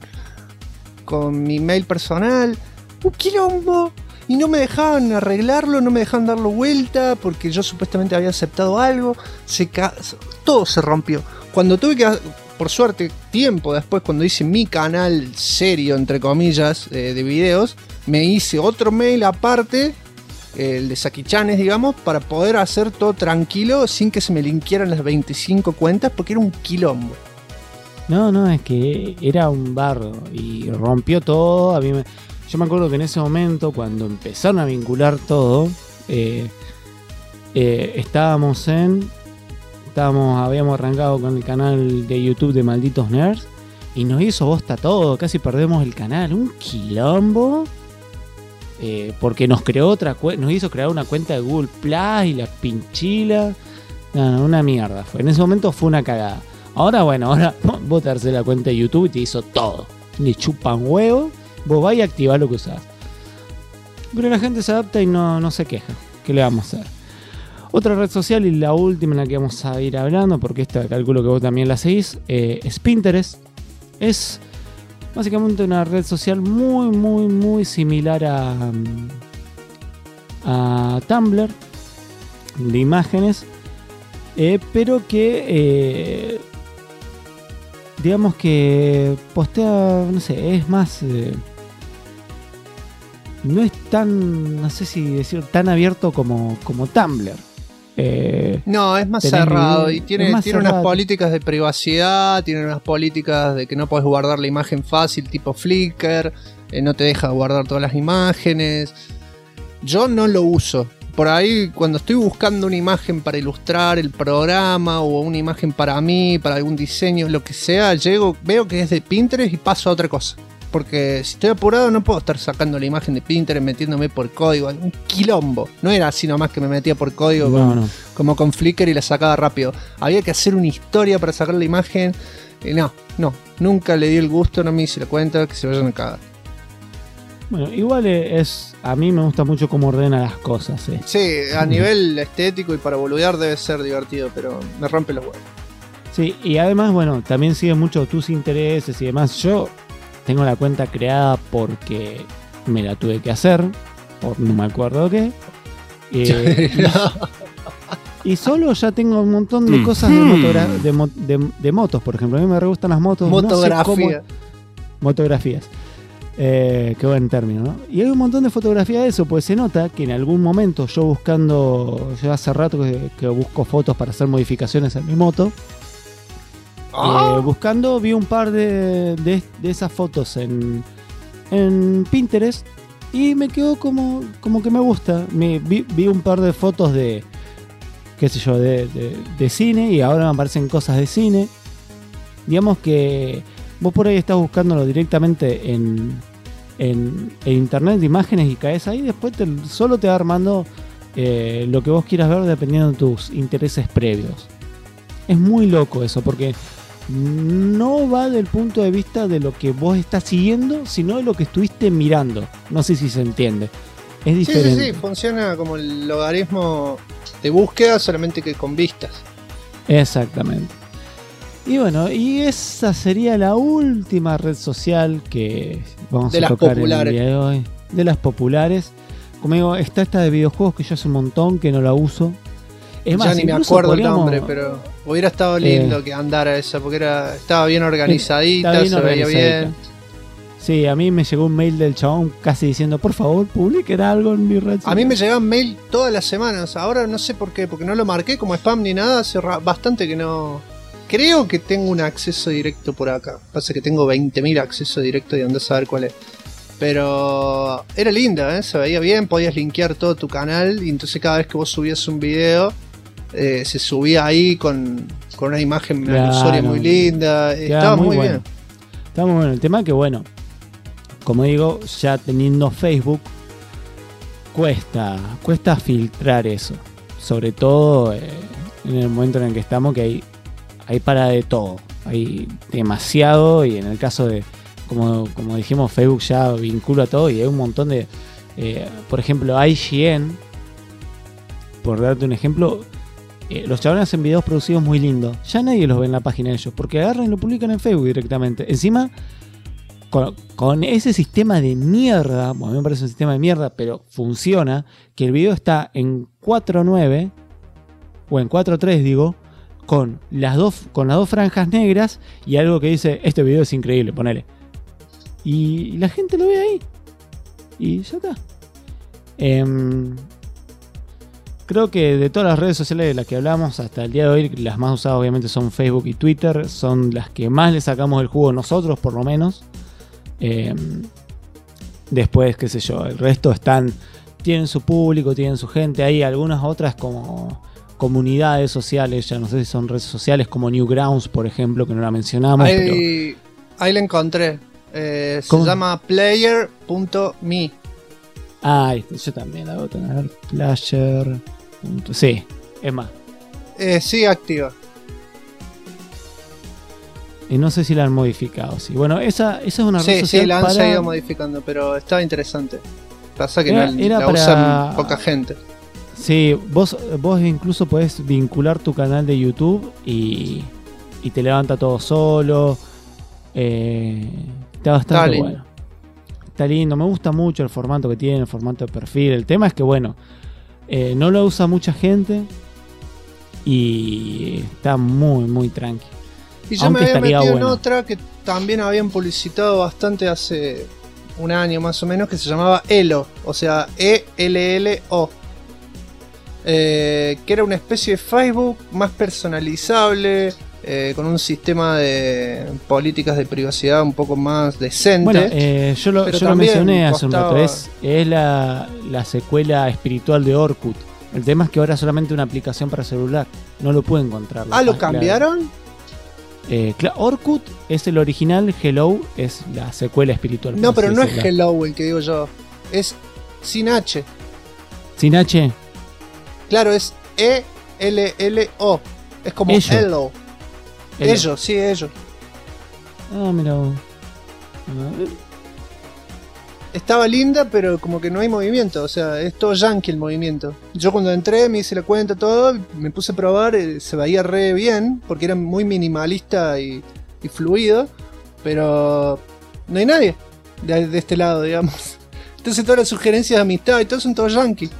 mi mail personal. Un quilombo. Y no me dejaban arreglarlo, no me dejaban darlo vuelta porque yo supuestamente había aceptado algo. Todo se rompió. Cuando tuve que, por suerte, tiempo después, cuando hice mi canal serio, entre comillas, de videos, me hice otro mail aparte, el de Sakichanes, digamos, para poder hacer todo tranquilo sin que se me linkearan las 25 cuentas porque era un quilombo. No, es que era un bardo y rompió todo. Yo me acuerdo que en ese momento, cuando empezaron a vincular todo, habíamos arrancado con el canal de YouTube de Malditos Nerds y nos hizo bosta todo, casi perdemos el canal, un quilombo, porque nos hizo crear una cuenta de Google Plus y la pinchila, no, una mierda fue. En ese momento fue una cagada. Ahora vos te haces la cuenta de YouTube y te hizo todo, le chupan huevo, vos vas y activás lo que usás. Pero la gente se adapta y no se queja. ¿Qué le vamos a hacer? Otra red social y la última en la que vamos a ir hablando, porque esta calculo que vos también la seguís, es Pinterest. Es básicamente una red social muy, muy, muy similar a Tumblr, de imágenes, pero que digamos que postea, no sé, es más... no es tan, no sé si decir, tan abierto como Tumblr. No, es más cerrado y tiene unas políticas de privacidad, tiene unas políticas de que no puedes guardar la imagen fácil tipo Flickr, no te deja guardar todas las imágenes. Yo no lo uso. Por ahí cuando estoy buscando una imagen para ilustrar el programa o una imagen para mí, para algún diseño, lo que sea, veo que es de Pinterest y paso a otra cosa. Porque si estoy apurado no puedo estar sacando la imagen de Pinterest metiéndome por código. Un quilombo. No era así nomás que me metía por código como con Flickr y la sacaba rápido. Había que hacer una historia para sacar la imagen. No. Nunca le di el gusto, no me hice la cuenta, que se vayan a cagar. Bueno, igual a mí me gusta mucho cómo ordena las cosas. Sí, a nivel estético y para boludear debe ser divertido, pero me rompe los huevos. Sí, y además, también sigue mucho tus intereses y demás. Yo tengo la cuenta creada porque me la tuve que hacer, por no me acuerdo qué. Y solo ya tengo un montón de cosas de motos, por ejemplo. A mí me re gustan las motos. Motografías. Qué buen término, ¿no? Y hay un montón de fotografías de eso, pues se nota que en algún momento yo hace rato que busco fotos para hacer modificaciones en mi moto. Buscando vi un par de esas fotos en Pinterest y me quedó como que me gusta. Vi un par de fotos de qué sé yo, de cine, y ahora me aparecen cosas de cine. Digamos que vos por ahí estás buscándolo directamente en internet de imágenes y caes ahí, después solo te va armando lo que vos quieras ver dependiendo de tus intereses previos. Es muy loco eso, porque no va del punto de vista de lo que vos estás siguiendo, sino de lo que estuviste mirando. No sé si se entiende. Es diferente. Sí, funciona como el logaritmo de búsqueda, solamente que con vistas. Exactamente. Y bueno, y esa sería la última red social que vamos a tocar en el día de hoy. De las populares. Como digo, está esta de videojuegos que yo hace un montón que no la uso. Es más, ya ni me acuerdo el nombre, pero hubiera estado lindo que andara esa, porque estaba bien organizadita, se veía bien. Sí, a mí me llegó un mail del chabón casi diciendo, por favor, publiquen algo en mi red social. A mí me llegaban mail todas las semanas, ahora no sé por qué, porque no lo marqué como spam ni nada, hace bastante que no... Creo que tengo un acceso directo por acá, pasa que tengo 20.000 accesos directos y andás a saber cuál es. Pero era linda, se veía bien, podías linkear todo tu canal y entonces cada vez que vos subías un video se subía ahí con una imagen alusoria muy linda, estaba muy bueno. Bien. Estaba muy bueno, el tema que como digo, ya teniendo Facebook cuesta filtrar eso, sobre todo en el momento en el que estamos, que hay para de todo, hay demasiado, y en el caso de como dijimos, Facebook ya vincula todo y hay un montón de por ejemplo IGN, por darte un ejemplo, los chavales hacen videos producidos muy lindos, ya nadie los ve en la página de ellos porque agarran y lo publican en Facebook directamente, encima con ese sistema de mierda. Bueno, a mí me parece un sistema de mierda, pero funciona, que el video está en 4.9 o en 4.3 digo, con las dos franjas negras y algo que dice, este video es increíble, ponele. Y la gente lo ve ahí. Y ya está. Creo que de todas las redes sociales de las que hablamos hasta el día de hoy, las más usadas obviamente son Facebook y Twitter. Son las que más le sacamos el jugo nosotros, por lo menos. Después, qué sé yo, el resto tienen su público, tienen su gente. Hay algunas otras como comunidades sociales, ya no sé si son redes sociales, como Newgrounds, por ejemplo, que no la mencionamos. Ahí la encontré. Se ¿Cómo? llama player.me. Ah, yo también la voy a tener. Player. Sí, es más. Sí, activa. Y no sé si la han modificado. Sí. Bueno, esa es una red Sí, social la han para... seguido modificando, pero estaba interesante. Pasa que Era la para... usan poca gente. Sí, vos incluso podés vincular tu canal de YouTube y te levanta todo solo. Está bastante Está bueno. Está lindo, me gusta mucho el formato que tiene, el formato de perfil. El tema es que, bueno, no lo usa mucha gente y está muy, muy tranqui. Y yo me había metido en otra que también habían publicitado bastante hace un año más o menos, que se llamaba Elo, o sea, ELLO. Que era una especie de Facebook más personalizable, con un sistema de políticas de privacidad un poco más decente. Bueno, yo lo mencioné hace un rato, es la secuela espiritual de Orkut. El tema es que ahora es solamente una aplicación para celular, no lo puedo encontrar. ¿Lo cambiaron? Orkut es el original, Hello es la secuela espiritual. No, pero no es Hello el que digo yo, es sin H. ¿Sin H? Claro, es ELLO. Es como Hello. Ellos, sí, ellos. Ah, mira. Estaba linda, pero como que no hay movimiento. O sea, es todo yankee el movimiento. Yo cuando entré, me hice la cuenta, todo, me puse a probar, se veía re bien, porque era muy minimalista y fluido. Pero no hay nadie de este lado, digamos. Entonces todas las sugerencias de amistad y todo son todos yankee.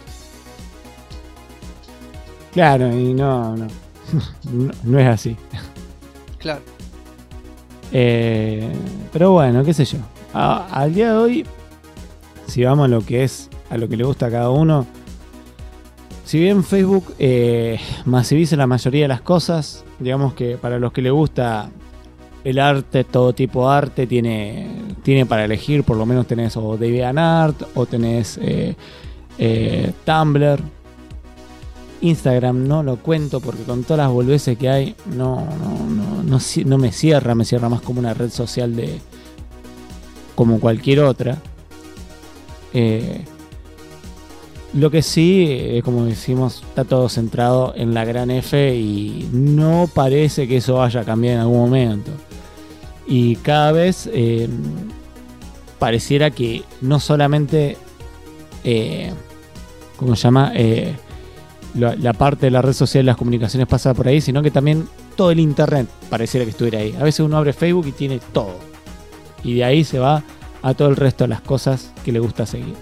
Claro, y no es así. Claro. Pero bueno, qué sé yo. Al día de hoy, si vamos a lo que le gusta a cada uno, si bien Facebook masiviza la mayoría de las cosas, digamos que para los que le gusta el arte, todo tipo de arte, tiene para elegir, por lo menos tenés o DeviantArt o tenés Tumblr. Instagram no lo cuento porque con todas las boludeces que hay no me cierra más como una red social como cualquier otra. Lo que sí, como decimos, está todo centrado en la gran F y no parece que eso vaya a cambiar en algún momento. Y cada vez pareciera que no solamente ¿cómo se llama? La parte de la red social y las comunicaciones pasa por ahí, sino que también todo el internet pareciera que estuviera ahí. A veces uno abre Facebook y tiene todo, y de ahí se va a todo el resto de las cosas que le gusta seguir.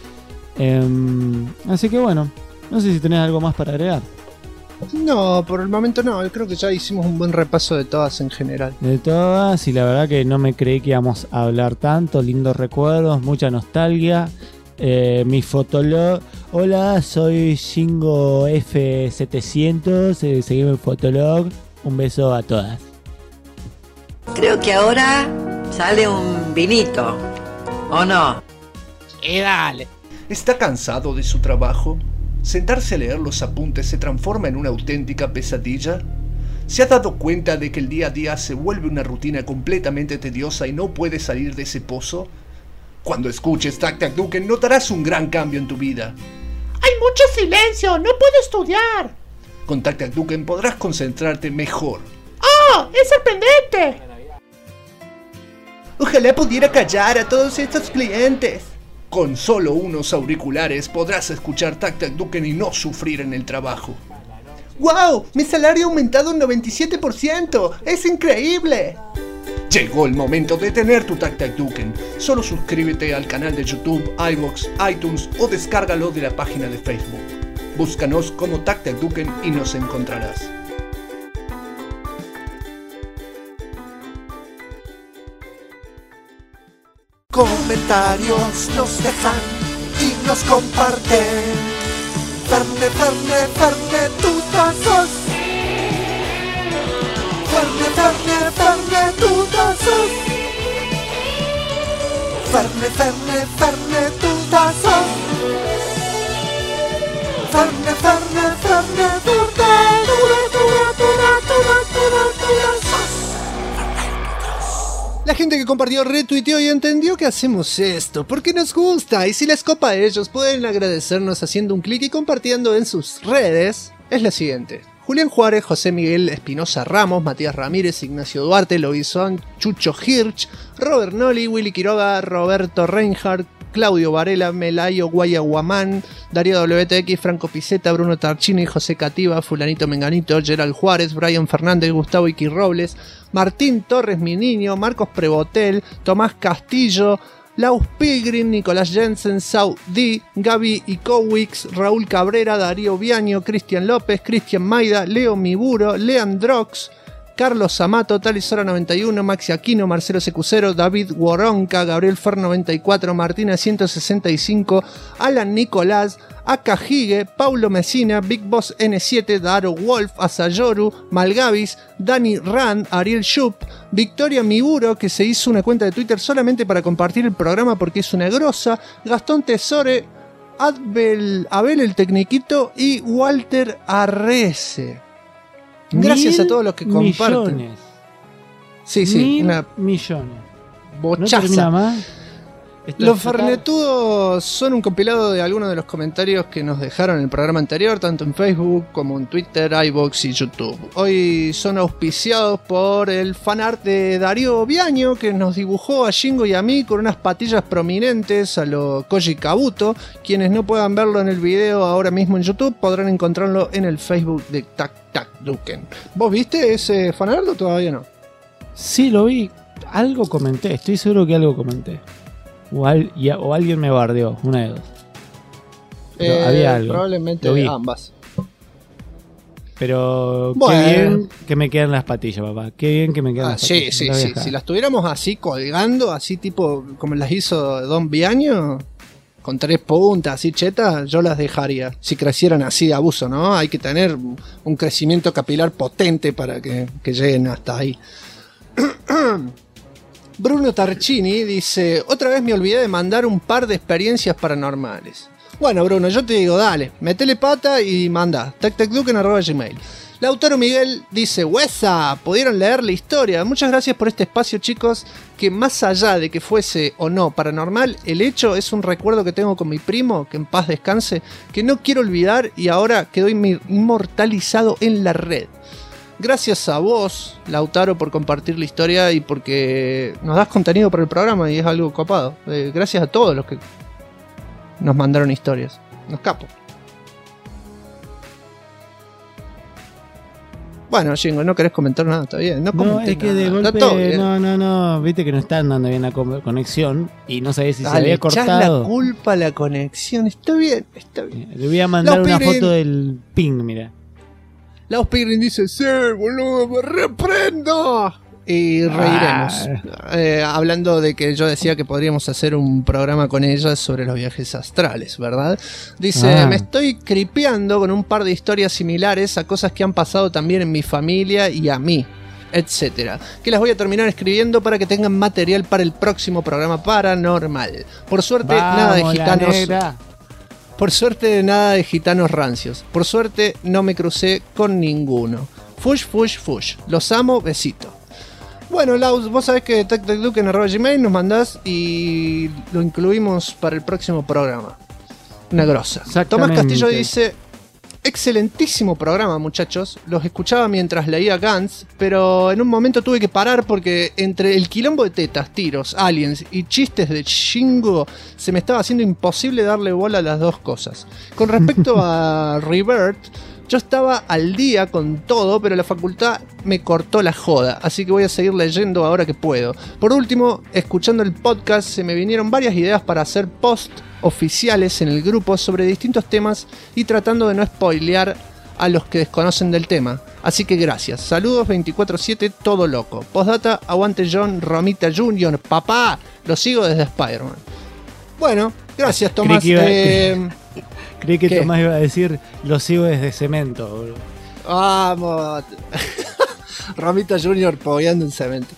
Así que bueno, no sé si tenés algo más para agregar. No, por el momento no, creo que ya hicimos un buen repaso de todas en general. De todas, y la verdad que no me creí que íbamos a hablar tanto. Lindos recuerdos, mucha nostalgia. Mi Fotolog. Hola, soy Shingo F700. Seguime en Fotolog. Un beso a todas. Creo que ahora sale un vinito, ¿o no? Dale. ¿Está cansado de su trabajo? ¿Sentarse a leer los apuntes se transforma en una auténtica pesadilla? ¿Se ha dado cuenta de que el día a día se vuelve una rutina completamente tediosa y no puede salir de ese pozo? Cuando escuches Tac Tac Duken notarás un gran cambio en tu vida. ¡Hay mucho silencio! ¡No puedo estudiar! Con Tac Tac Duken podrás concentrarte mejor. ¡Oh! ¡Es sorprendente! Ojalá pudiera callar a todos estos clientes. Con solo unos auriculares podrás escuchar Tac Tac Duken y no sufrir en el trabajo. ¡Wow! ¡Mi salario ha aumentado un 97%! ¡Es increíble! Llegó el momento de tener tu Tac Tac Duken. Solo suscríbete al canal de YouTube, iVoox, iTunes o descárgalo de la página de Facebook. Búscanos como Tac Tac Duken y nos encontrarás. Comentarios nos dejan y nos comparten. Ferne, Ferne, Ferne, tutazos. Ferne, Ferne, Ferne, tutazos. Ferne, Ferne, Ferne, tutazos. Ferne, Ferne, Ferne, tutazos. La gente que compartió, retuiteó y entendió que hacemos esto porque nos gusta. Y si les copa a ellos, pueden agradecernos haciendo un clic y compartiendo en sus redes. Es la siguiente: Julián Juárez, José Miguel Espinosa Ramos, Matías Ramírez, Ignacio Duarte, Lobizón, Chucho Hirsch, Robert Noli, Willy Quiroga, Roberto Reinhardt, Claudio Varela, Melayo Guayaguamán, Darío WTX, Franco Piceta, Bruno Tarchini, José Cativa, Fulanito Menganito, Gerald Juárez, Brian Fernández, Gustavo Iqui Robles, Martín Torres Mi Niño, Marcos Prebotel, Tomás Castillo, Laus Pilgrim, Nicolás Jensen, Sau D, Gaby Ikowix, Raúl Cabrera, Darío Biaño, Cristian López, Cristian Maida, Leo Miburo, Leandrox, Carlos Amato, Talisora 91, Maxi Aquino, Marcelo Secucero, David Woronca, Gabriel Fer 94, Martina 165, Alan Nicolás, Akahige, Paulo Mesina, Big Boss N7, Daro Wolf, Asayoru, Malgavis, Dani Rand, Ariel Schupp, Victoria Miburo, que se hizo una cuenta de Twitter solamente para compartir el programa porque es una grosa, Gastón Tesore, Abel el Tecniquito y Walter Arrece. Gracias a todos los que comparten. Millones. Sí, una millones. Bochaza. ¿No termina más? Los Fernetudos son un compilado de algunos de los comentarios que nos dejaron en el programa anterior, tanto en Facebook como en Twitter, iVoox y YouTube. Hoy son auspiciados por el fanart de Darío Biaño, que nos dibujó a Shingo y a mí con unas patillas prominentes a lo Koji Kabuto. Quienes no puedan verlo en el video ahora mismo en YouTube podrán encontrarlo en el Facebook de Tac Tac Duken. ¿Vos viste ese fanart o todavía no? Sí, lo vi. Algo comenté, estoy seguro que algo comenté. O alguien me bardeó, una de dos. Pero había algo. Probablemente ambas. Pero bueno, qué bien que me quedan las patillas, papá. Qué bien que me quedan las patillas. Sí. Si las tuviéramos así colgando, así tipo como las hizo Don Biaño, con 3 puntas, así chetas, yo las dejaría. Si crecieran así de abuso, ¿no? Hay que tener un crecimiento capilar potente para que lleguen hasta ahí. Bruno Tarchini dice: otra vez me olvidé de mandar un par de experiencias paranormales. Bueno, Bruno, yo te digo, dale, metele pata y manda. tactacduken@gmail. Lautaro Miguel dice: Huesa, pudieron leer la historia. Muchas gracias por este espacio, chicos, que más allá de que fuese o no paranormal, el hecho es un recuerdo que tengo con mi primo, que en paz descanse, que no quiero olvidar y ahora quedó inmortalizado en la red. Gracias a vos, Lautaro, por compartir la historia y porque nos das contenido para el programa y es algo copado. Gracias a todos los que nos mandaron historias. Nos capo. Bueno, Jingo, no querés comentar nada, está bien. No, es que de golpe, no, viste que no está andando bien la conexión y no sabés si se había cortado. La culpa a la conexión, está bien. Le voy a mandar una foto del ping, mira. Laos Pilgrim dice: sí, boludo, me reprendo. Y reiremos. Hablando de que yo decía que podríamos hacer un programa con ella sobre los viajes astrales, ¿verdad? Dice: me estoy cripeando con un par de historias similares a cosas que han pasado también en mi familia y a mí, etcétera, que las voy a terminar escribiendo para que tengan material para el próximo programa paranormal. Por suerte, nada de gitanos. Por suerte, nada de gitanos rancios. Por suerte, no me crucé con ninguno. Fush. Los amo, besito. Bueno, Laus, vos sabés que tactacduken@gmail nos mandás y lo incluimos para el próximo programa. Una grosa. Tomás Castillo dice: excelentísimo programa, muchachos. Los escuchaba mientras leía Gantz, pero en un momento tuve que parar porque entre el quilombo de tetas, tiros, aliens y chistes de Shingo se me estaba haciendo imposible darle bola a las dos cosas. Con respecto a Revert, yo estaba al día con todo, pero la facultad me cortó la joda, así que voy a seguir leyendo ahora que puedo. Por último, escuchando el podcast se me vinieron varias ideas para hacer post oficiales en el grupo sobre distintos temas y tratando de no spoilear a los que desconocen del tema. Así que gracias. Saludos 24/7, todo loco. Postdata, aguante John Romita Jr. Papá, lo sigo desde Spider-Man. Bueno, gracias Tomás. Creí que Tomás iba a decir: lo sigo desde Cemento, boludo. Vamos. Romita Jr. pogueando en Cemento.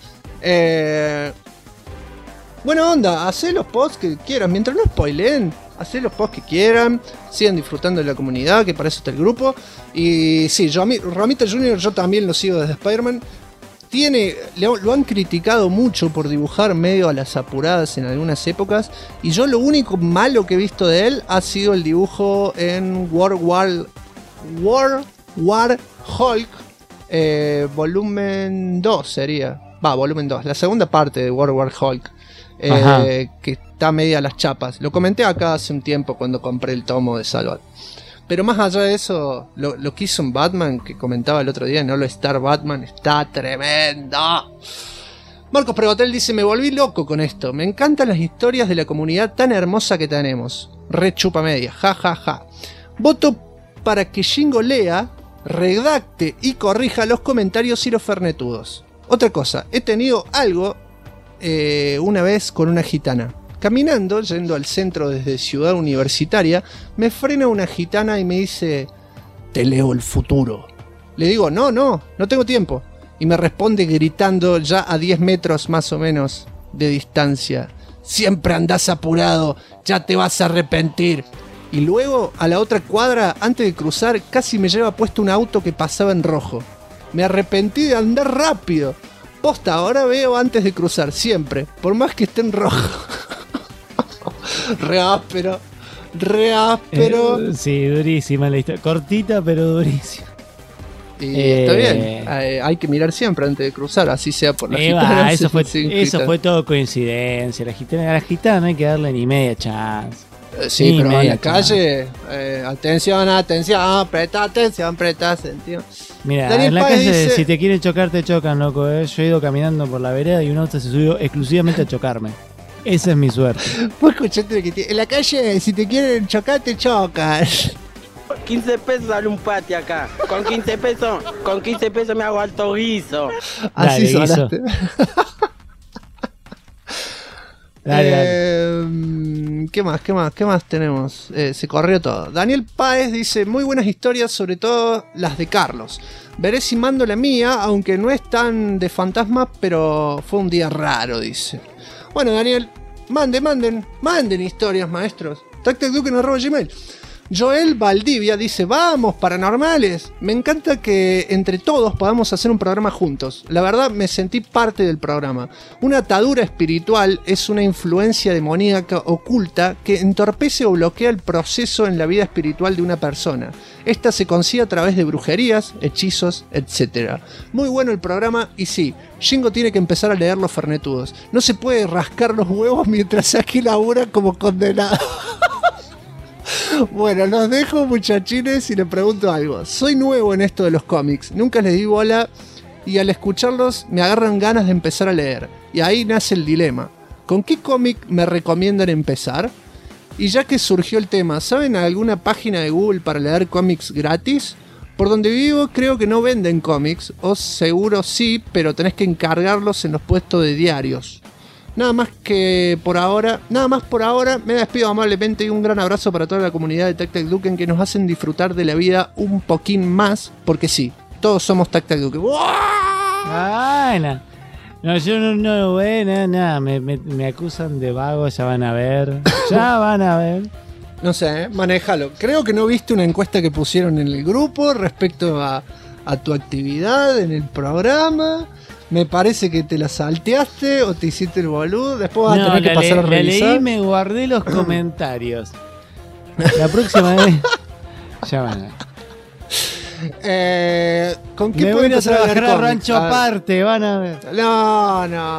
Buena onda, hacé los posts que quieran. Mientras no spoileen, hacé los posts que quieran. Sigan disfrutando de la comunidad, que para eso está el grupo. Y sí, Romita Jr. yo también lo sigo desde Spider-Man. lo han criticado mucho por dibujar medio a las apuradas en algunas épocas, y yo lo único malo que he visto de él ha sido el dibujo en World War Hulk, volumen 2 sería, volumen 2, la segunda parte de World War Hulk, que está media a las chapas. Lo comenté acá hace un tiempo cuando compré el tomo de Salvat. Pero más allá de eso, lo que hizo en Batman, que comentaba el otro día en All Star Batman, está tremendo. Marcos Pregotel dice: me volví loco con esto. Me encantan las historias de la comunidad tan hermosa que tenemos. Re chupa media, ja ja ja. Voto para que Jingo lea, redacte y corrija los comentarios y los fernetudos. Otra cosa, he tenido algo una vez con una gitana. Caminando, yendo al centro desde Ciudad Universitaria, me frena una gitana y me dice: te leo el futuro. Le digo: no tengo tiempo. Y me responde gritando ya a 10 metros más o menos de distancia: siempre andás apurado, ya te vas a arrepentir. Y luego, a la otra cuadra, antes de cruzar, casi me lleva puesto un auto que pasaba en rojo. Me arrepentí de andar rápido. Posta, ahora veo antes de cruzar, siempre, por más que esté en rojo. Re áspero. Sí, durísima la historia. Cortita, pero durísima. Y está bien. Hay que mirar siempre antes de cruzar, así sea por la gitana. Eso fue todo coincidencia. A la gitana hay que darle ni media chance. Sí, pero en la calle, atención, presta atención. Mira, Daniel en la Páez calle, dice: si te quieren chocar, te chocan, loco. Yo he ido caminando por la vereda y un auto se subió exclusivamente a chocarme. Esa es mi suerte. Vos escuchaste lo que en la calle, si te quieren chocar, te chocan. 15 pesos sale un pati acá. Con 15 pesos me hago alto guiso. Así sonaste. Dale. ¿Qué más tenemos? Se corrió todo. Daniel Páez dice: muy buenas historias, sobre todo las de Carlos. Veré si mando la mía, aunque no es tan de fantasma, pero fue un día raro, dice. Bueno, Daniel, manden historias, maestros. tactacduken@gmail. Joel Valdivia dice: vamos, paranormales. Me encanta que entre todos podamos hacer un programa juntos. La verdad, me sentí parte del programa. Una atadura espiritual es una influencia demoníaca oculta que entorpece o bloquea el proceso en la vida espiritual de una persona. Esta se consigue a través de brujerías, hechizos, etc. Muy bueno el programa, y sí, Jingo tiene que empezar a leer los fernetudos. No se puede rascar los huevos mientras aquí labura como condenado. Bueno, los dejo, muchachines, y les pregunto algo. Soy nuevo en esto de los cómics, nunca les di bola, y al escucharlos me agarran ganas de empezar a leer. Y ahí nace el dilema: ¿con qué cómic me recomiendan empezar? Y ya que surgió el tema, ¿saben alguna página de Google para leer cómics gratis? Por donde vivo creo que no venden cómics, o seguro sí, pero tenés que encargarlos en los puestos de diarios. Nada más por ahora, me despido amablemente, y un gran abrazo para toda la comunidad de tactacduken que nos hacen disfrutar de la vida un poquín más, porque sí, todos somos tactacduken. No, yo no veo nada, me acusan de vago, ya van a ver. No sé, manéjalo. Creo que no viste una encuesta que pusieron en el grupo respecto a tu actividad en el programa. Me parece que te la salteaste o te hiciste el boludo. Después vas a tener que pasar a revisar. La leí y me guardé los comentarios. La próxima vez ya van a... ¿Con qué me voy a trabajar a Rancho Aparte, van a ver. No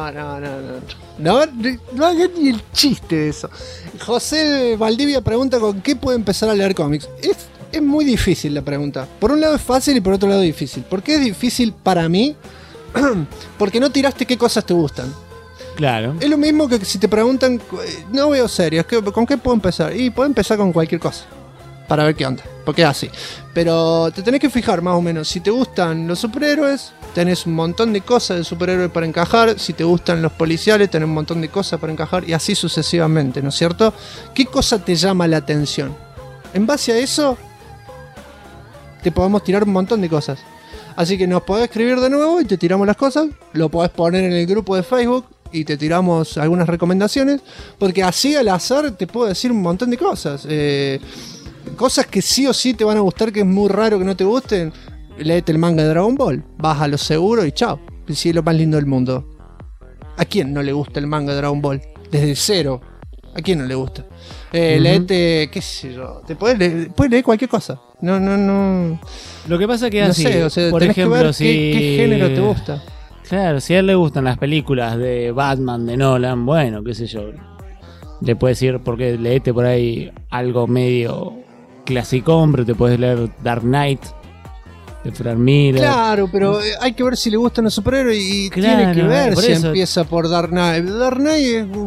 hagan ni el chiste de eso. José Valdivia pregunta: ¿con qué puedo empezar a leer cómics? Es muy difícil la pregunta. Por un lado es fácil y por otro lado difícil. ¿Por qué es difícil para mí? Porque no tiraste qué cosas te gustan. Claro. Es lo mismo que si te preguntan: no veo series, ¿con qué puedo empezar? Y puedo empezar con cualquier cosa para ver qué onda, porque es así. Pero te tenés que fijar más o menos. Si te gustan los superhéroes, tenés un montón de cosas de superhéroes para encajar. Si te gustan los policiales, tenés un montón de cosas para encajar. Y así sucesivamente, ¿no es cierto? ¿Qué cosa te llama la atención? En base a eso, te podemos tirar un montón de cosas. Así que nos podés escribir de nuevo y te tiramos las cosas. Lo podés poner en el grupo de Facebook y te tiramos algunas recomendaciones. Porque así al azar te puedo decir un montón de cosas. Cosas que sí o sí te van a gustar, que es muy raro que no te gusten. Léete el manga de Dragon Ball. Vas a lo seguro y chao. Sí, es lo más lindo del mundo. ¿A quién no le gusta el manga de Dragon Ball? Desde cero. ¿A quién no le gusta? Leete, qué sé yo. Puedes leer cualquier cosa. No. Lo que pasa que no así, sé, o sea, por tenés ejemplo, que ver si... qué género te gusta. Claro, si a él le gustan las películas de Batman, de Nolan, bueno, qué sé yo. Le puedes ir, porque leete por ahí algo medio clasicón, pero te puedes leer Dark Knight de Frank Miller. Claro, pero hay que ver si le gustan los superhéroes y tiene que ver si empieza por Dark Knight. Dark Knight es un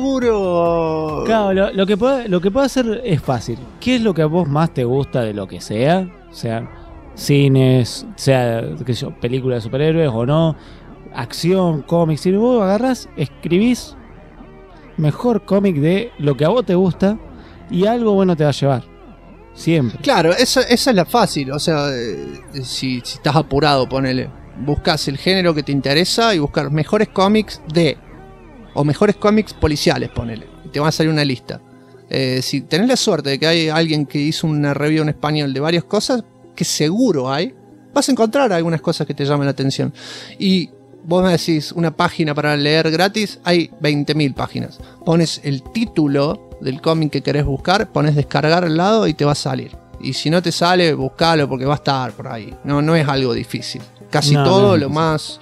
futuro. Claro, lo que puede hacer es fácil. ¿Qué es lo que a vos más te gusta de lo que sea? Sea cines, sea qué sé yo, películas de superhéroes o no, acción, cómics. Si vos agarrás, escribís mejor cómic de lo que a vos te gusta y algo bueno te va a llevar. Siempre. Claro, esa es la fácil. O sea, si estás apurado, ponele. Buscas el género que te interesa y buscar mejores cómics o mejores cómics policiales, ponele. Y te va a salir una lista. Si tenés la suerte de que hay alguien que hizo una review en español de varias cosas, que seguro hay, vas a encontrar algunas cosas que te llamen la atención. Y vos me decís una página para leer gratis, hay 20.000 páginas. Pones el título del cómic que querés buscar, pones descargar al lado y te va a salir. Y si no te sale, buscalo porque va a estar por ahí. No es algo difícil. Casi todo lo más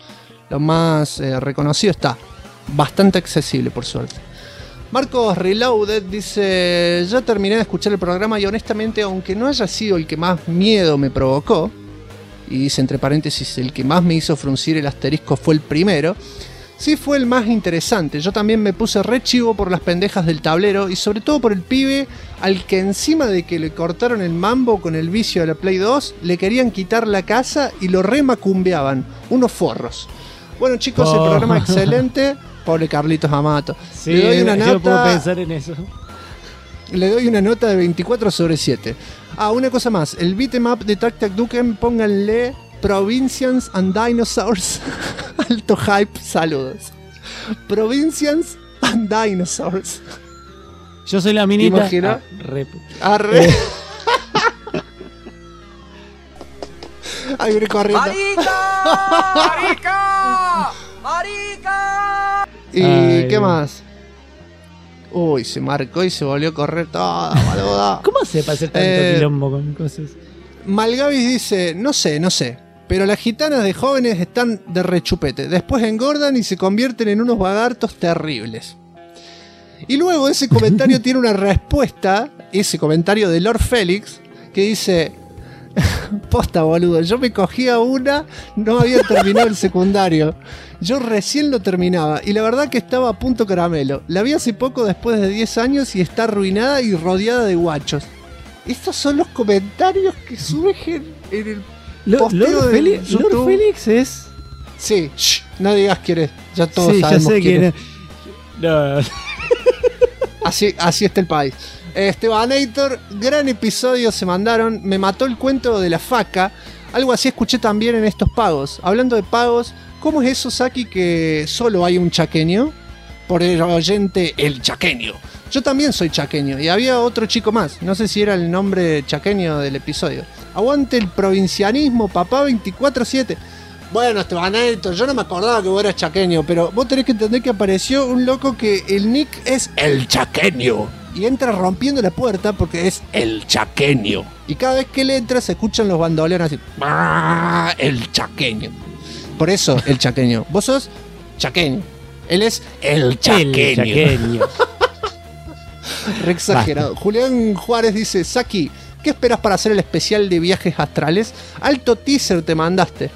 reconocido está. Bastante accesible, por suerte. Marcos Reloaded dice: yo terminé de escuchar el programa y honestamente, aunque no haya sido el que más miedo me provocó, y dice entre paréntesis, el que más me hizo fruncir el asterisco fue el primero, sí fue el más interesante. Yo también me puse re chivo por las pendejas del tablero y sobre todo por el pibe al que encima de que le cortaron el mambo con el vicio de la Play 2, le querían quitar la casa y lo remacumbeaban. Unos forros. Bueno, chicos, el programa excelente. Pobre Carlitos Amato. Sí, le doy una nota, yo puedo pensar en eso. Le doy una nota de 24/7. Una cosa más. El beat'em up de Tac Tac Duken, pónganle Provincians and Dinosaurs. Alto hype, saludos. Provincians and Dinosaurs. Yo soy la minita. ¿Imagina? Arre. Ay, viene corriendo. ¡Marica! ¡Marica! ¿Y Ay, qué más? Uy, se marcó y se volvió a correr toda, boluda. ¿Cómo hace para hacer tanto quilombo con cosas? Malgavis dice: no sé, pero las gitanas de jóvenes están de rechupete. Después engordan y se convierten en unos vagartos terribles. Y luego ese comentario tiene una respuesta, ese comentario de Lord Félix, que dice: posta, boludo, yo me cogía una, no había terminado el secundario. Yo recién lo terminaba y la verdad que estaba a punto caramelo. La vi hace poco, después de 10 años, y está arruinada y rodeada de guachos. Estos son los comentarios que surgen en el posteo de YouTube. Lord Félix es... Sí, no digas quién es. Ya todos sabemos ya sé quién es. No. Así está el país. Estebanator, gran episodio se mandaron. Me mató el cuento de la faca. Algo así escuché también en estos pagos. Hablando de pagos, ¿cómo es eso, Saki, que solo hay un chaqueño? Por el oyente, el chaqueño. Yo también soy chaqueño y había otro chico más. No sé si era el nombre chaqueño del episodio. Aguante el provincianismo, papá 24/7. Bueno, Estebanator, yo no me acordaba que vos eras chaqueño, pero vos tenés que entender que apareció un loco que el nick es el chaqueño. Y entra rompiendo la puerta porque es el chaqueño. Y cada vez que él entra se escuchan los bandoleros así. El chaqueño. Por eso el chaqueño. Vos sos chaqueño. Él es el chaqueño. El chaqueño. Re exagerado. Basta. Julián Juárez dice: Saki, ¿qué esperas para hacer el especial de viajes astrales? Alto teaser te mandaste.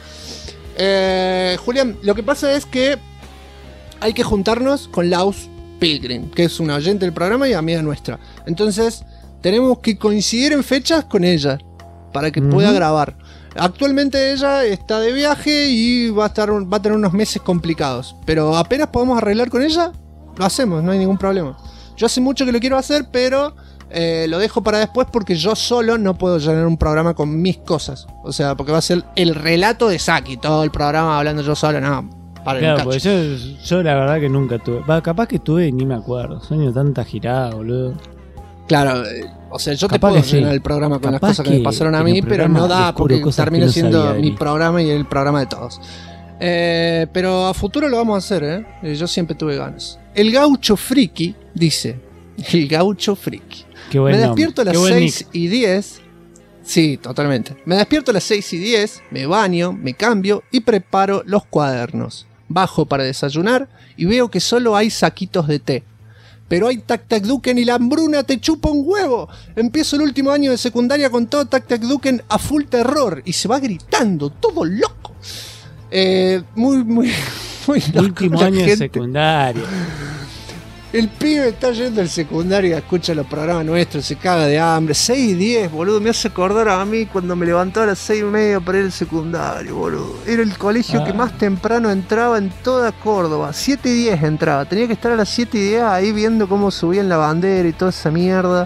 Julián, lo que pasa es que hay que juntarnos con Laus Pilgrim, que es una oyente del programa y amiga nuestra. Entonces tenemos que coincidir en fechas con ella para que pueda grabar. Actualmente ella está de viaje y va a tener unos meses complicados, pero apenas podemos arreglar con ella, lo hacemos, no hay ningún problema. Yo hace mucho que lo quiero hacer, pero lo dejo para después porque yo solo no puedo llenar un programa con mis cosas. O sea, porque va a ser el relato de Saki, todo el programa hablando yo solo, no. Claro, porque yo la verdad que nunca tuve. Capaz que tuve y ni me acuerdo. Sueño tanta girada, boludo. Claro, o sea, yo capaz te puedo llenar el programa con las cosas que me pasaron a mí, pero no da porque termino siendo mi programa y el programa de todos. Pero a futuro lo vamos a hacer, ¿eh? Yo siempre tuve ganas. El Gaucho Friki dice: el Gaucho Friki. Qué buen me nombre. despierto a las 6:10. Sí, totalmente. Me despierto a las 6:10, me baño, me cambio y preparo los cuadernos. Bajo para desayunar y veo que solo hay saquitos de té. Pero hay Tac Tac Duken y la hambruna te chupa un huevo. Empiezo el último año de secundaria con todo Tac Tac Duken a full terror y se va gritando, todo loco. Muy loco. Último año de secundaria. El pibe está yendo al secundario, escucha los programas nuestros, se caga de hambre. 6:10, boludo, me hace acordar a mí cuando me levantaba a las 6:30 para ir al secundario, boludo. Era el colegio que más temprano entraba en toda Córdoba. 7:10 entraba, tenía que estar a las 7:10 ahí viendo cómo subían la bandera y toda esa mierda.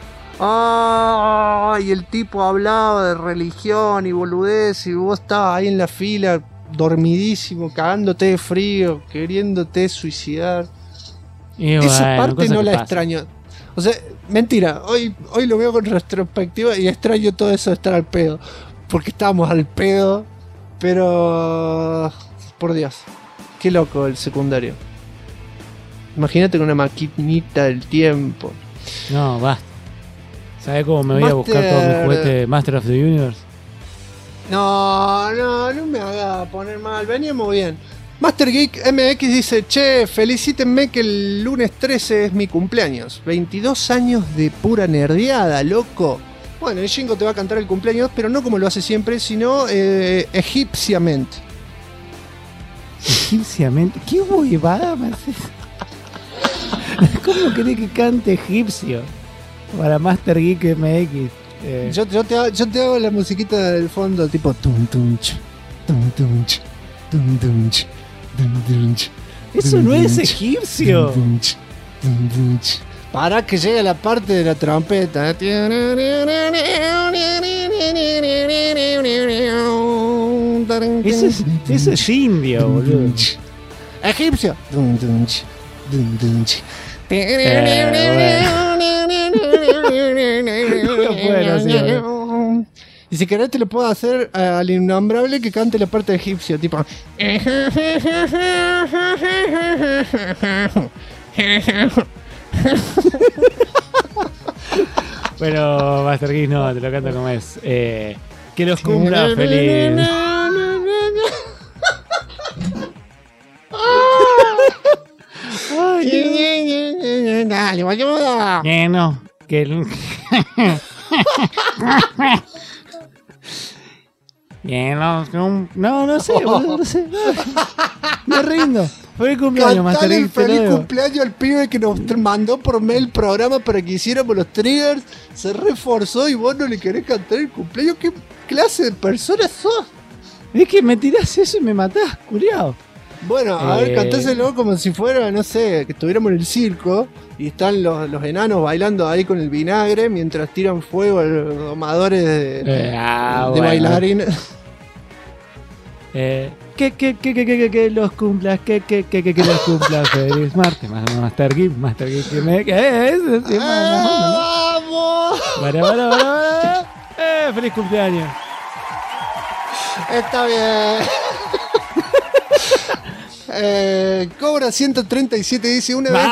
Y el tipo hablaba de religión y boludez y vos estabas ahí en la fila, dormidísimo, cagándote de frío, queriéndote suicidar. Esa parte no la extraño. O sea, mentira, hoy lo veo con retrospectiva y extraño todo eso de estar al pedo. Porque estábamos al pedo, pero... por Dios, qué loco el secundario. Imagínate con una maquinita del tiempo. No, basta. ¿Sabes cómo me voy a buscar todos mis juguetes de Master of the Universe? No me haga poner mal, veníamos bien. Master Geek MX dice: che, felicítenme que el lunes 13 es mi cumpleaños. 22 años de pura nerdeada, loco. Bueno, el Jingo te va a cantar el cumpleaños, pero no como lo hace siempre, sino egipciamente. ¿Egipciamente? ¿Qué huevada me haces? ¿Cómo querés que cante egipcio? Para Master Geek MX. Yo te hago la musiquita del fondo, tipo tum tunch, tum tunch, tum tunch. Eso no es egipcio. Para que llegue la parte de la trompeta. Eso es indio, boludo. Egipcio. Y si querés te lo puedo hacer al innombrable que cante la parte de egipcio, tipo. Bueno, Master Geek no, te lo canto como es. Que los cumpla feliz. Dale, vayamos. No, que no sé, boludo, no sé. Me rindo. Feliz cumpleaños, Master Geek. Feliz cumpleaños al pibe que nos mandó por mail el programa para que hiciéramos los triggers. Se reforzó y vos no le querés cantar el cumpleaños. ¿Qué clase de persona sos? Es que me tirás eso y me matás, curiado. Bueno, a ver, cantáselo como si fuera, no sé, que estuviéramos en el circo y están los enanos bailando ahí con el vinagre mientras tiran fuego a los domadores de bailarines. Que los cumplas, que los cumplas feliz martes, Master Geek, que me... ¡Vamos! Para. ¡Feliz cumpleaños! Está bien. Cobra 137 dice: una vez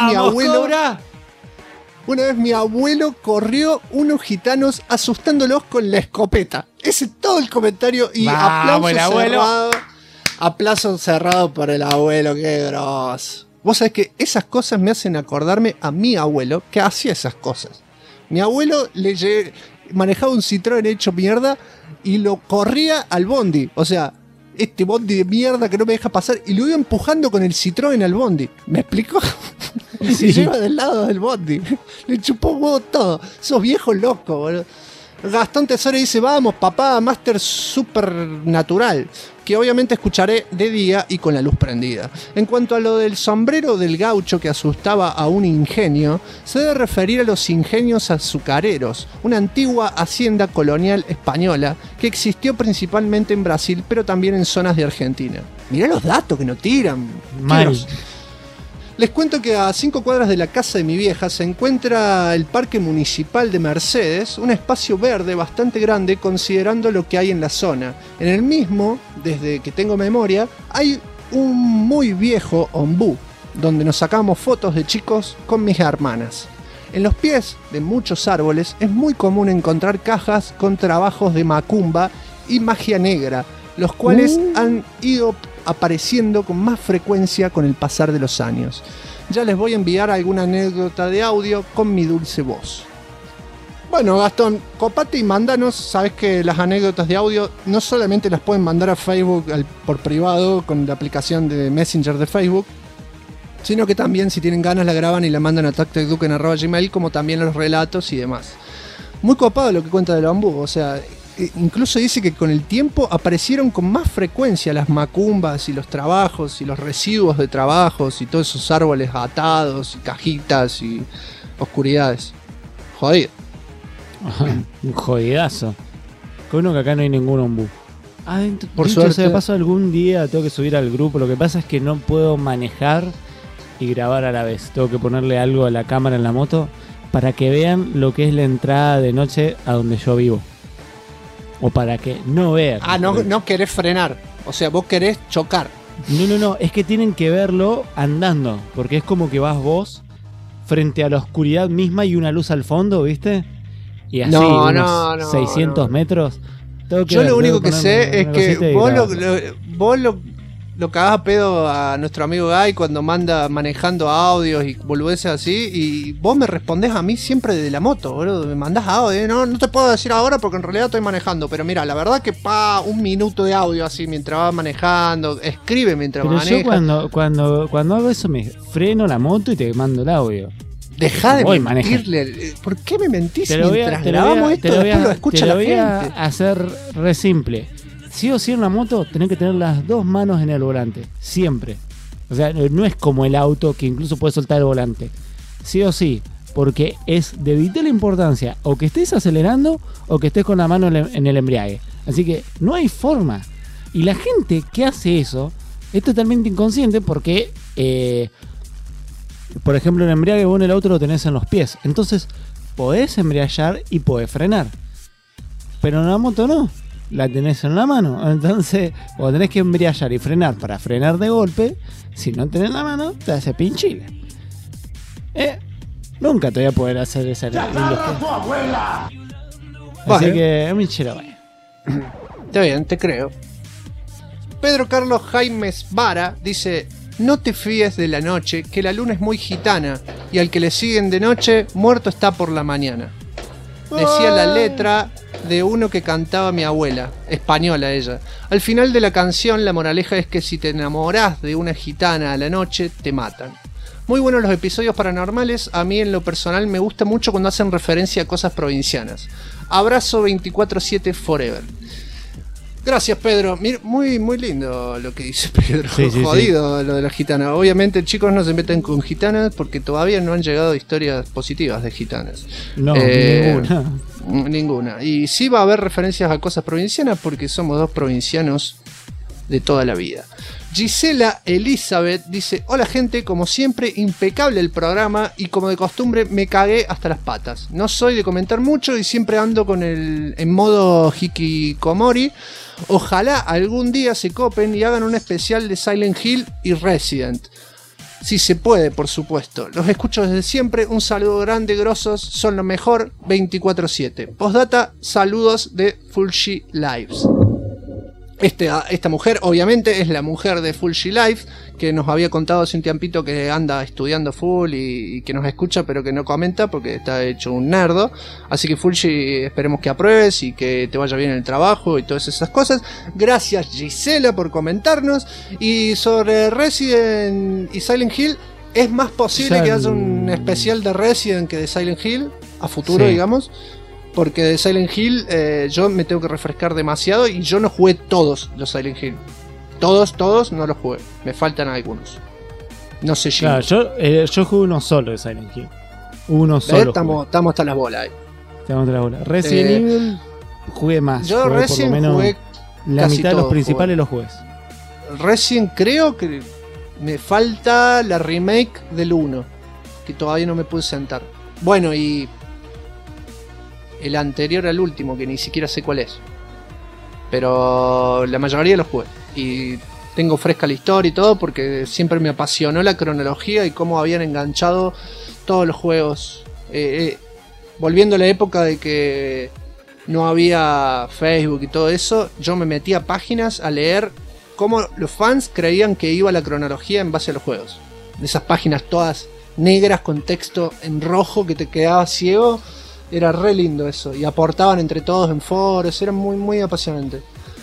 mi abuelo corrió unos gitanos asustándolos con la escopeta. Ese es todo el comentario y aplauso cerrado para el abuelo, qué grosso. Vos sabés que esas cosas me hacen acordarme a mi abuelo que hacía esas cosas. Mi abuelo manejaba un Citroën hecho mierda y lo corría al bondi, o sea, este bondi de mierda que no me deja pasar, y lo iba empujando con el Citroën al bondi. ¿Me explicó? Y se lleva del lado del bondi. Le chupó un huevo todo. Esos viejos locos, boludo. Gastón Tesoro dice: vamos, papá, Master Supernatural, que obviamente escucharé de día y con la luz prendida. En cuanto a lo del sombrero del gaucho que asustaba a un ingenio, se debe referir a los ingenios azucareros, una antigua hacienda colonial española que existió principalmente en Brasil, pero también en zonas de Argentina. Mirá los datos que nos tiran. Mal. Les cuento que a 5 cuadras de la casa de mi vieja se encuentra el Parque Municipal de Mercedes, un espacio verde bastante grande considerando lo que hay en la zona. En el mismo, desde que tengo memoria, hay un muy viejo ombú, donde nos sacamos fotos de chicos con mis hermanas. En los pies de muchos árboles es muy común encontrar cajas con trabajos de macumba y magia negra, los cuales han ido apareciendo con más frecuencia con el pasar de los años. Ya les voy a enviar alguna anécdota de audio con mi dulce voz. Bueno, Gastón, copate y mándanos. Sabes que las anécdotas de audio no solamente las pueden mandar a Facebook por privado con la aplicación de Messenger de Facebook, sino que también, si tienen ganas, la graban y la mandan a tactecduken@gmail, como también los relatos y demás. Muy copado lo que cuenta del ombú, o sea, incluso dice que con el tiempo aparecieron con más frecuencia las macumbas y los trabajos y los residuos de trabajos y todos esos árboles atados y cajitas y oscuridades. Jodido. Un jodidazo. Que uno que acá no hay ningún ombú. Por suerte. Se me pasa algún día, tengo que subir al grupo. Lo que pasa es que no puedo manejar y grabar a la vez. Tengo que ponerle algo a la cámara en la moto para que vean lo que es la entrada de noche a donde yo vivo. O para que no vean. No querés frenar. O sea, vos querés chocar. No. Es que tienen que verlo andando. Porque es como que vas vos frente a la oscuridad misma y una luz al fondo, ¿viste? Y así, unos 600 metros. Yo lo único que sé es que vos lo cagás a pedo a nuestro amigo Guy cuando manda manejando audios y boludeces así, y vos me respondés a mí siempre de la moto, boludo. Me mandás audio, no te puedo decir ahora porque en realidad estoy manejando, pero mira, la verdad que un minuto de audio así mientras vas manejando, escribe mientras manejas. Yo cuando hago eso me freno la moto y te mando el audio. Dejá de mentirle. ¿Por qué me mentís mientras grabamos esto? Después lo escucha la gente. Te lo voy a hacer re simple. Sí o sí en la moto tenés que tener las dos manos en el volante. Siempre. O sea, no es como el auto que incluso puedes soltar el volante. Sí o sí. Porque es de vital importancia o que estés acelerando o que estés con la mano en el embriague. Así que no hay forma. Y la gente que hace eso es totalmente inconsciente porque... por ejemplo, el embriague vos en el auto lo tenés en los pies. Entonces podés embriagar y podés frenar. Pero en la moto no. La tenés en la mano. Entonces vos tenés que embriagar y frenar para frenar de golpe. Si no tenés la mano, te hace pinchile. Nunca te voy a poder hacer esa. Así que es minchero. Está bien, te creo. Pedro Carlos Jaimes Vara dice: no te fíes de la noche, que la luna es muy gitana, y al que le siguen de noche, muerto está por la mañana. Decía la letra de uno que cantaba mi abuela, española ella. Al final de la canción, la moraleja es que si te enamorás de una gitana a la noche, te matan. Muy buenos los episodios paranormales. A mí en lo personal me gusta mucho cuando hacen referencia a cosas provincianas. Abrazo 24/7 forever. Gracias, Pedro. Muy, muy lindo lo que dice Pedro. Sí, jodido lo de la gitana. Obviamente, chicos, no se metan con gitanas porque todavía no han llegado historias positivas de gitanas. No, ninguna. Y sí va a haber referencias a cosas provincianas porque somos dos provincianos de toda la vida. Gisela Elizabeth dice: hola gente, como siempre impecable el programa y como de costumbre me cagué hasta las patas. No soy de comentar mucho y siempre ando en modo hikikomori. Ojalá algún día se copen y hagan un especial de Silent Hill y Resident. Si se puede, por supuesto. Los escucho desde siempre. Un saludo grande, grosos. Son lo mejor. 24/7. Postdata, saludos de Fulshi Lives. Esta mujer, obviamente, es la mujer de Fulshi Life, que nos había contado hace un tiempito que anda estudiando full y que nos escucha, pero que no comenta porque está hecho un nerdo. Así que Fulshi, esperemos que apruebes y que te vaya bien en el trabajo y todas esas cosas. Gracias, Gisela, por comentarnos. Y sobre Resident y Silent Hill, es más posible que haya un especial de Resident que de Silent Hill a futuro, digamos. Porque de Silent Hill yo me tengo que refrescar demasiado y yo no jugué todos los Silent Hill. Todos no los jugué. Me faltan algunos. No sé si. Claro, yo jugué uno solo de Silent Hill. Uno solo. Estamos hasta las bolas ahí. Estamos hasta las bolas. Resident Evil jugué más. Yo jugué Resident por lo menos jugué la mitad de los principales los jugué. Resident creo que Me falta la remake del 1, que todavía no me pude sentar. Bueno, y el anterior al último, que ni siquiera sé cuál es. Pero la mayoría los jugué. Y tengo fresca la historia y todo, porque siempre me apasionó la cronología y cómo habían enganchado todos los juegos. Volviendo a la época de que no había Facebook y todo eso, yo me metía a páginas a leer cómo los fans creían que iba la cronología en base a los juegos. De esas páginas todas negras con texto en rojo que te quedaba ciego. Era re lindo eso. Y aportaban entre todos en foros. Era muy, muy apasionante.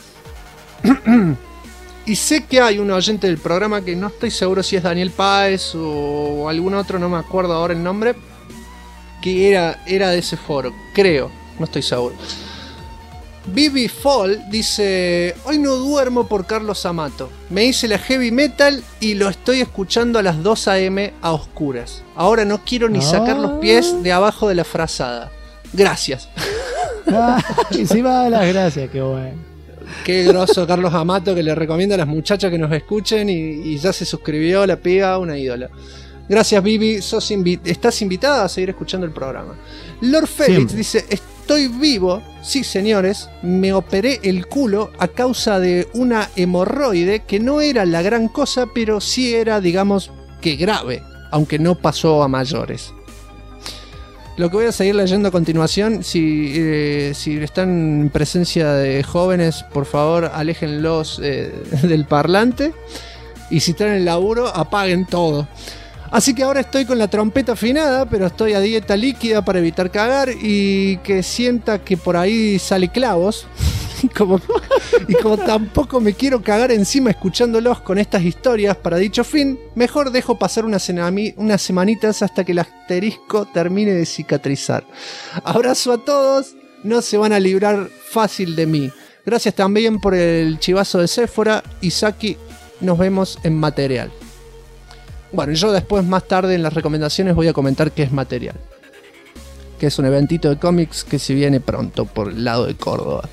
Y sé que hay un oyente del programa que no estoy seguro si es Daniel Páez o algún otro, no me acuerdo ahora el nombre, que era de ese foro, creo, no estoy seguro. Bibi Fall dice: hoy no duermo por Carlos Amato. Me hice la heavy metal y lo estoy escuchando a las 2 AM a oscuras. Ahora no quiero ni sacar los pies de abajo de la frazada. Gracias. Y sí va, las gracias, qué bueno. Qué groso Carlos Amato, que le recomienda a las muchachas que nos escuchen y ya se suscribió, la piba, una ídola. Gracias, Bibi, estás invitada a seguir escuchando el programa. Lord Félix dice: estoy vivo, sí señores, me operé el culo a causa de una hemorroide que no era la gran cosa, pero sí era, digamos, que grave, aunque no pasó a mayores. Lo que voy a seguir leyendo a continuación, si están en presencia de jóvenes, por favor, aléjenlos del parlante. Y si están en el laburo, apaguen todo. Así que ahora estoy con la trompeta afinada, pero estoy a dieta líquida para evitar cagar y que sienta que por ahí sale clavos. Y como tampoco me quiero cagar encima escuchándolos con estas historias para dicho fin, mejor dejo pasar unas semanitas hasta que el asterisco termine de cicatrizar. Abrazo a todos, no se van a librar fácil de mí. Gracias también por el chivazo de Séfora. Isaki, nos vemos en Material. Bueno, yo después más tarde en las recomendaciones voy a comentar qué es Material, que es un eventito de cómics que se viene pronto por el lado de Córdoba.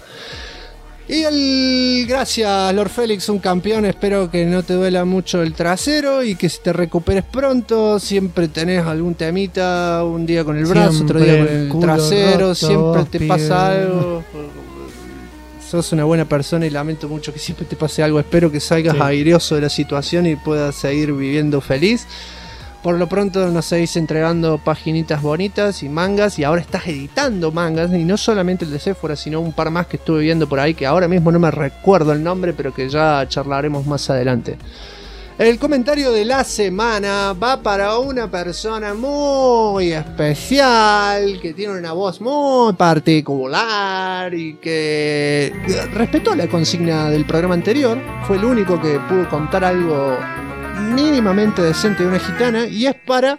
Y gracias Lord Félix, un campeón. Espero que no te duela mucho el trasero y que te recuperes pronto. Siempre tenés algún temita, un día con el brazo, Siempre otro día con el trasero, roto, siempre te pasa piel. algo. Sos una buena persona y lamento mucho que siempre te pase algo. Espero que salgas aireoso de la situación y puedas seguir viviendo feliz. Por lo pronto nos seguís entregando paginitas bonitas y mangas, y ahora estás editando mangas, y no solamente el de Séfora, sino un par más que estuve viendo por ahí, que ahora mismo no me recuerdo el nombre, pero que ya charlaremos más adelante. El comentario de la semana va para una persona muy especial, que tiene una voz muy particular y que respetó la consigna del programa anterior. Fue el único que pudo contar algo mínimamente decente de una gitana, y es para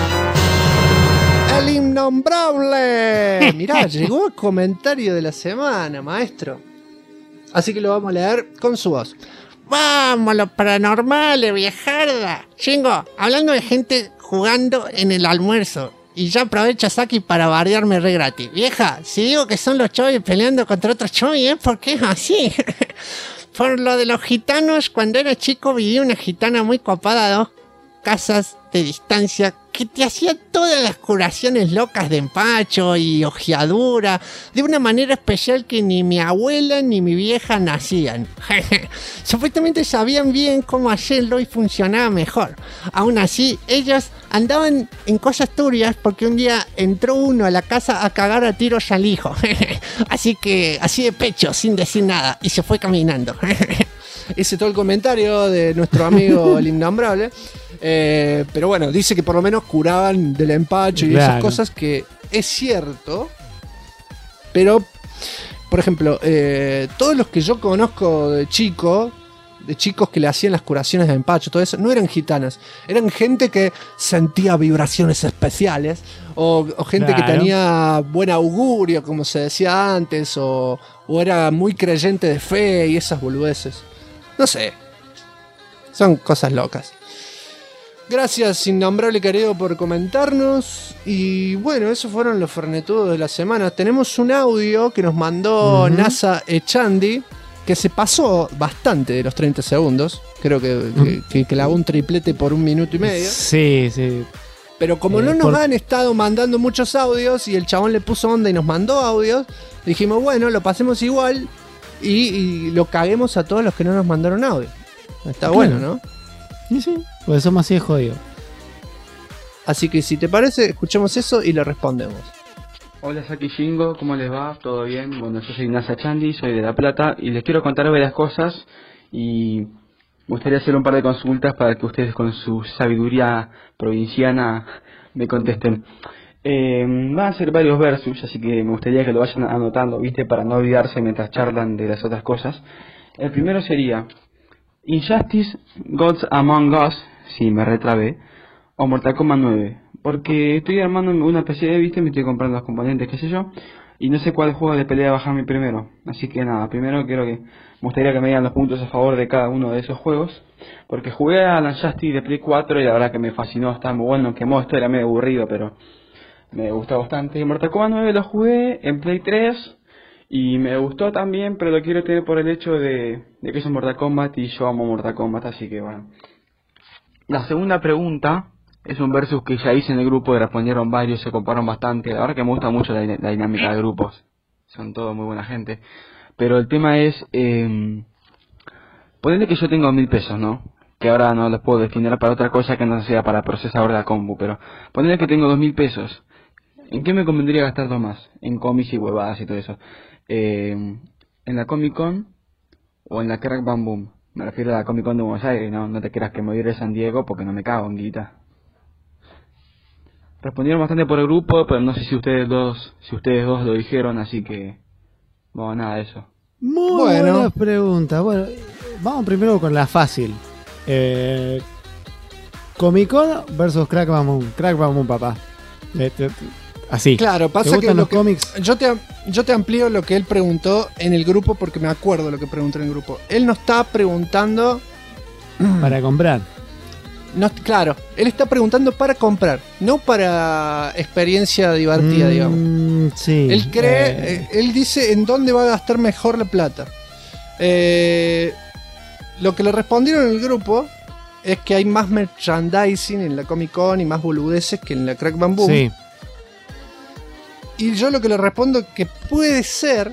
el innombrable. Mirá, llegó el comentario de la semana, maestro. Así que lo vamos a leer con su voz. Vamos, lo paranormal, viejarda. Chingo, hablando de gente jugando en el almuerzo. Y ya aprovecha Saki para bardearme re gratis. Vieja, si digo que son los chovis peleando contra otros chovis, ¿eh? ¿Por qué es así? Por lo de los gitanos, cuando era chico vivía una gitana muy copada a 2 casas de distancia que te hacía todas las curaciones locas de empacho y ojeadura de una manera especial que ni mi abuela ni mi vieja nacían. Supuestamente sabían bien cómo hacerlo y funcionaba mejor. Aún así, ellas andaban en cosas turbias porque un día entró uno a la casa a cagar a tiros al hijo. Así que, así de pecho, sin decir nada, y se fue caminando. Ese todo el comentario de nuestro amigo el innombrable. Pero bueno, dice que por lo menos curaban del empacho y esas cosas, que es cierto. Pero, por ejemplo, todos los que yo conozco de chicos que le hacían las curaciones de empacho, todo eso, no eran gitanas, eran gente que sentía vibraciones especiales, o gente que tenía buen augurio, como se decía antes, o era muy creyente de fe y esas boludeces. No sé, son cosas locas. Gracias, innombrable querido, por comentarnos. Y bueno, esos fueron los fernetudos de la semana. Tenemos un audio que nos mandó NASA Echandi, que se pasó bastante de los 30 segundos. Creo que clavó un triplete por 1 minuto y medio. Sí, sí. Pero como no nos han estado mandando muchos audios y el chabón le puso onda y nos mandó audios, dijimos, bueno, lo pasemos igual y lo caguemos a todos los que no nos mandaron audio. Está bueno, ¿no? Sí, sí. Pues somos así de jodido. Así que si te parece, escuchemos eso y le respondemos. Hola Saki Shingo, ¿cómo les va? ¿Todo bien? Bueno, yo soy Nasa Chandi, soy de La Plata y les quiero contar varias cosas y me gustaría hacer un par de consultas para que ustedes con su sabiduría provinciana me contesten. Van a ser varios versus, así que me gustaría que lo vayan anotando, ¿viste? Para no olvidarse mientras charlan de las otras cosas. El primero sería Injustice, Gods Among Us, si me retrabé, o Mortal Kombat 9. Porque estoy armando una PC, ¿viste? Me estoy comprando los componentes, qué sé yo. Y no sé cuál juego de pelea bajarme primero. Así que nada, primero me gustaría que me digan los puntos a favor de cada uno de esos juegos. Porque jugué a la Injustice de Play 4 y la verdad que me fascinó, está muy bueno. Que modo esto era medio aburrido, pero me gustó bastante. Y Mortal Kombat 9 lo jugué en Play 3 y me gustó también, pero lo quiero tener por el hecho de que es un Mortal Kombat y yo amo Mortal Kombat, así que bueno. La segunda pregunta es un versus que ya hice en el grupo y respondieron varios, se compararon bastante. La verdad que me gusta mucho la dinámica de grupos, son todos muy buena gente. Pero el tema es, ponele que yo tengo 1000 pesos, ¿no? Que ahora no los puedo destinar para otra cosa que no sea para procesador de la compu, pero ponele que tengo 2000 pesos. ¿En qué me convendría gastarlo más? En cómics y huevadas y todo eso. ¿En la Comic Con o en la Crack Bam Boom? Me refiero a la Comic Con de Buenos Aires, no te creas que me voy a ir a San Diego porque no me cago en guita. Respondieron bastante por el grupo, pero no sé si ustedes dos lo dijeron, así que bueno, nada de eso. Muy buena pregunta. Bueno, vamos primero con la fácil. Comic Con versus Crack Bam Boom. Crack Bam Boom, papá. Así. Claro, pasa que los cómics. Yo te amplío lo que él preguntó en el grupo porque me acuerdo lo que preguntó en el grupo. Él no está preguntando para comprar. No, claro, él está preguntando para comprar, no para experiencia divertida, digamos. Sí. Él cree, él dice en dónde va a gastar mejor la plata. Lo que le respondieron en el grupo es que hay más merchandising en la Comic Con y más boludeces que en la Crack Bam Boom. Sí. Y yo lo que le respondo es que puede ser,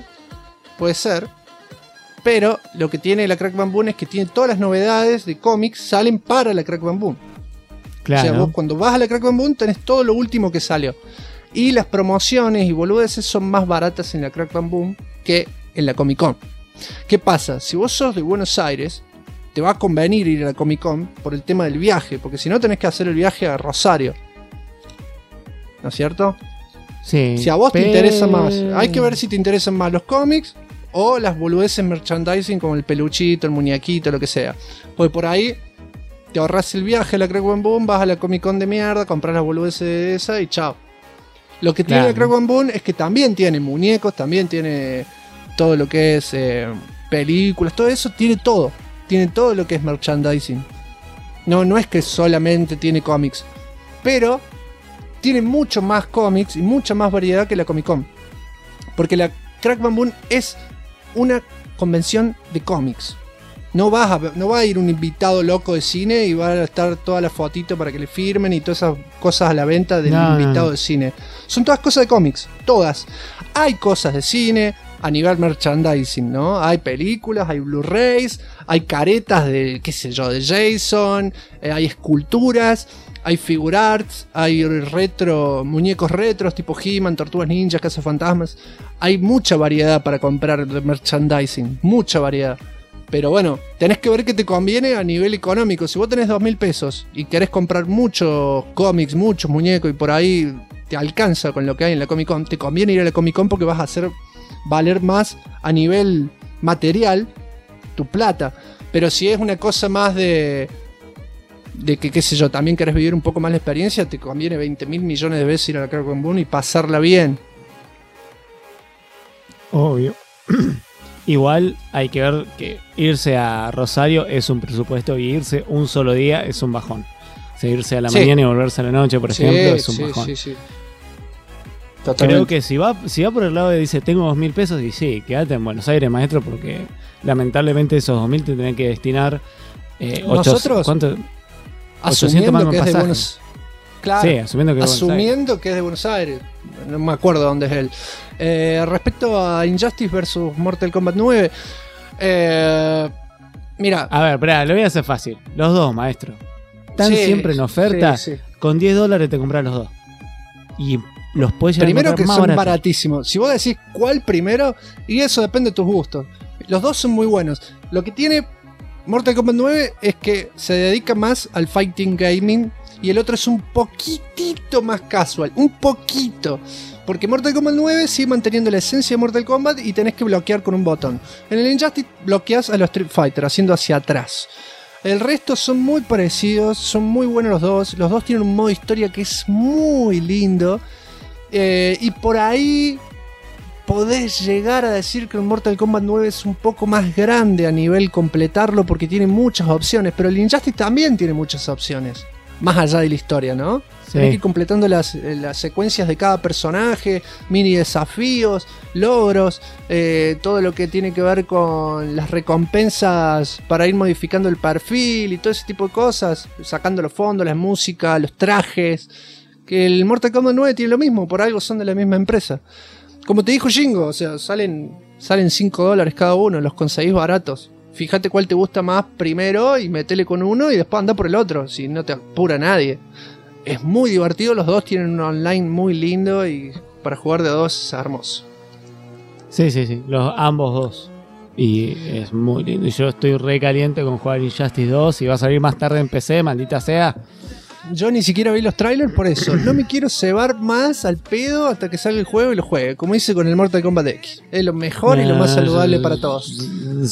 pero lo que tiene la Crack Bam Boom es que tiene todas las novedades de cómics salen para la Crack Bam Boom. Claro. O sea, vos cuando vas a la Crack Bam Boom tenés todo lo último que salió. Y las promociones y boludeces son más baratas en la Crack Bam Boom que en la Comic Con. ¿Qué pasa? Si vos sos de Buenos Aires, te va a convenir ir a la Comic Con por el tema del viaje, porque si no tenés que hacer el viaje a Rosario. ¿No es cierto? Sí. Si a vos te interesa más, hay que ver si te interesan más los cómics o las boludeces merchandising como el peluchito, el muñequito, lo que sea. Porque por ahí te ahorras el viaje a la Crack Bam Boom, vas a la Comic Con de mierda, compras las boludeces de esa y chao. Lo que tiene la Crack Bam Boom es que también tiene muñecos, también tiene todo lo que es películas, todo eso tiene todo. Tiene todo lo que es merchandising. No es que solamente tiene cómics, pero tiene mucho más cómics y mucha más variedad que la Comic Con. Porque la Crack Bam Boom es una convención de cómics. No va a ir un invitado loco de cine y va a estar toda la fotito para que le firmen y todas esas cosas a la venta del invitado de cine. Son todas cosas de cómics, todas. Hay cosas de cine a nivel merchandising, ¿no? Hay películas, hay Blu-rays, hay caretas de, qué sé yo, de Jason, hay esculturas, hay figurarts, hay muñecos retros tipo He-Man, Tortugas Ninjas, Cazafantasmas. Hay mucha variedad para comprar de merchandising, mucha variedad. Pero bueno, tenés que ver qué te conviene a nivel económico. Si vos tenés 2000 pesos y querés comprar muchos cómics, muchos muñecos y por ahí te alcanza con lo que hay en la Comic Con, te conviene ir a la Comic Con porque vas a hacer valer más a nivel material tu plata. Pero si es una cosa más de que, qué sé yo, también querés vivir un poco más la experiencia, te conviene 20.000 millones de veces ir a la Crack Bam Boom y pasarla bien. Obvio. Igual hay que ver que irse a Rosario es un presupuesto y irse un solo día es un bajón. O sea, irse a la mañana y volverse a la noche, por ejemplo, es un bajón. Creo que si va por el lado de dice tengo 2.000 pesos, y sí, quédate en Buenos Aires, maestro, porque lamentablemente esos 2.000 te tenés que destinar nosotros, ¿cuánto? Asumiendo que es de Buenos Aires. Claro, sí, asumiendo que es de Buenos Aires. No me acuerdo dónde es él. Respecto a Injustice vs Mortal Kombat 9, mira. A ver, espera, lo voy a hacer fácil. Los dos, maestro. Están siempre en oferta. Sí. Con $10 te compras los dos. Y los puedes llevar primero que más son baratos. baratísimos. Si vos decís cuál primero, y eso depende de tus gustos. Los dos son muy buenos. Lo que tiene Mortal Kombat 9 es que se dedica más al fighting gaming y el otro es un poquitito más casual. Un poquito. Porque Mortal Kombat 9 sigue manteniendo la esencia de Mortal Kombat y tenés que bloquear con un botón. En el Injustice bloqueas a los Street Fighter haciendo hacia atrás. El resto son muy parecidos, son muy buenos los dos. Los dos tienen un modo historia que es muy lindo. Y por ahí podés llegar a decir que el Mortal Kombat 9 es un poco más grande a nivel completarlo porque tiene muchas opciones. Pero el Injustice también tiene muchas opciones. Más allá de la historia, ¿no? Sí. Tenés que ir completando las secuencias de cada personaje, mini desafíos, logros, todo lo que tiene que ver con las recompensas para ir modificando el perfil y todo ese tipo de cosas, sacando los fondos, la música, los trajes. Que el Mortal Kombat 9 tiene lo mismo, por algo son de la misma empresa. Como te dijo Jingo, o sea, salen $5 cada uno, los conseguís baratos. Fíjate cuál te gusta más primero y metele con uno y después anda por el otro, si no te apura nadie. Es muy divertido, los dos tienen un online muy lindo y para jugar de dos es hermoso. Sí, ambos dos. Y es muy lindo. Y yo estoy re caliente con jugar Injustice 2 y va a salir más tarde en PC, maldita sea. Yo ni siquiera vi los trailers por eso. No me quiero cebar más al pedo hasta que salga el juego y lo juegue. Como hice con el Mortal Kombat X. Es lo mejor y lo más saludable para todos.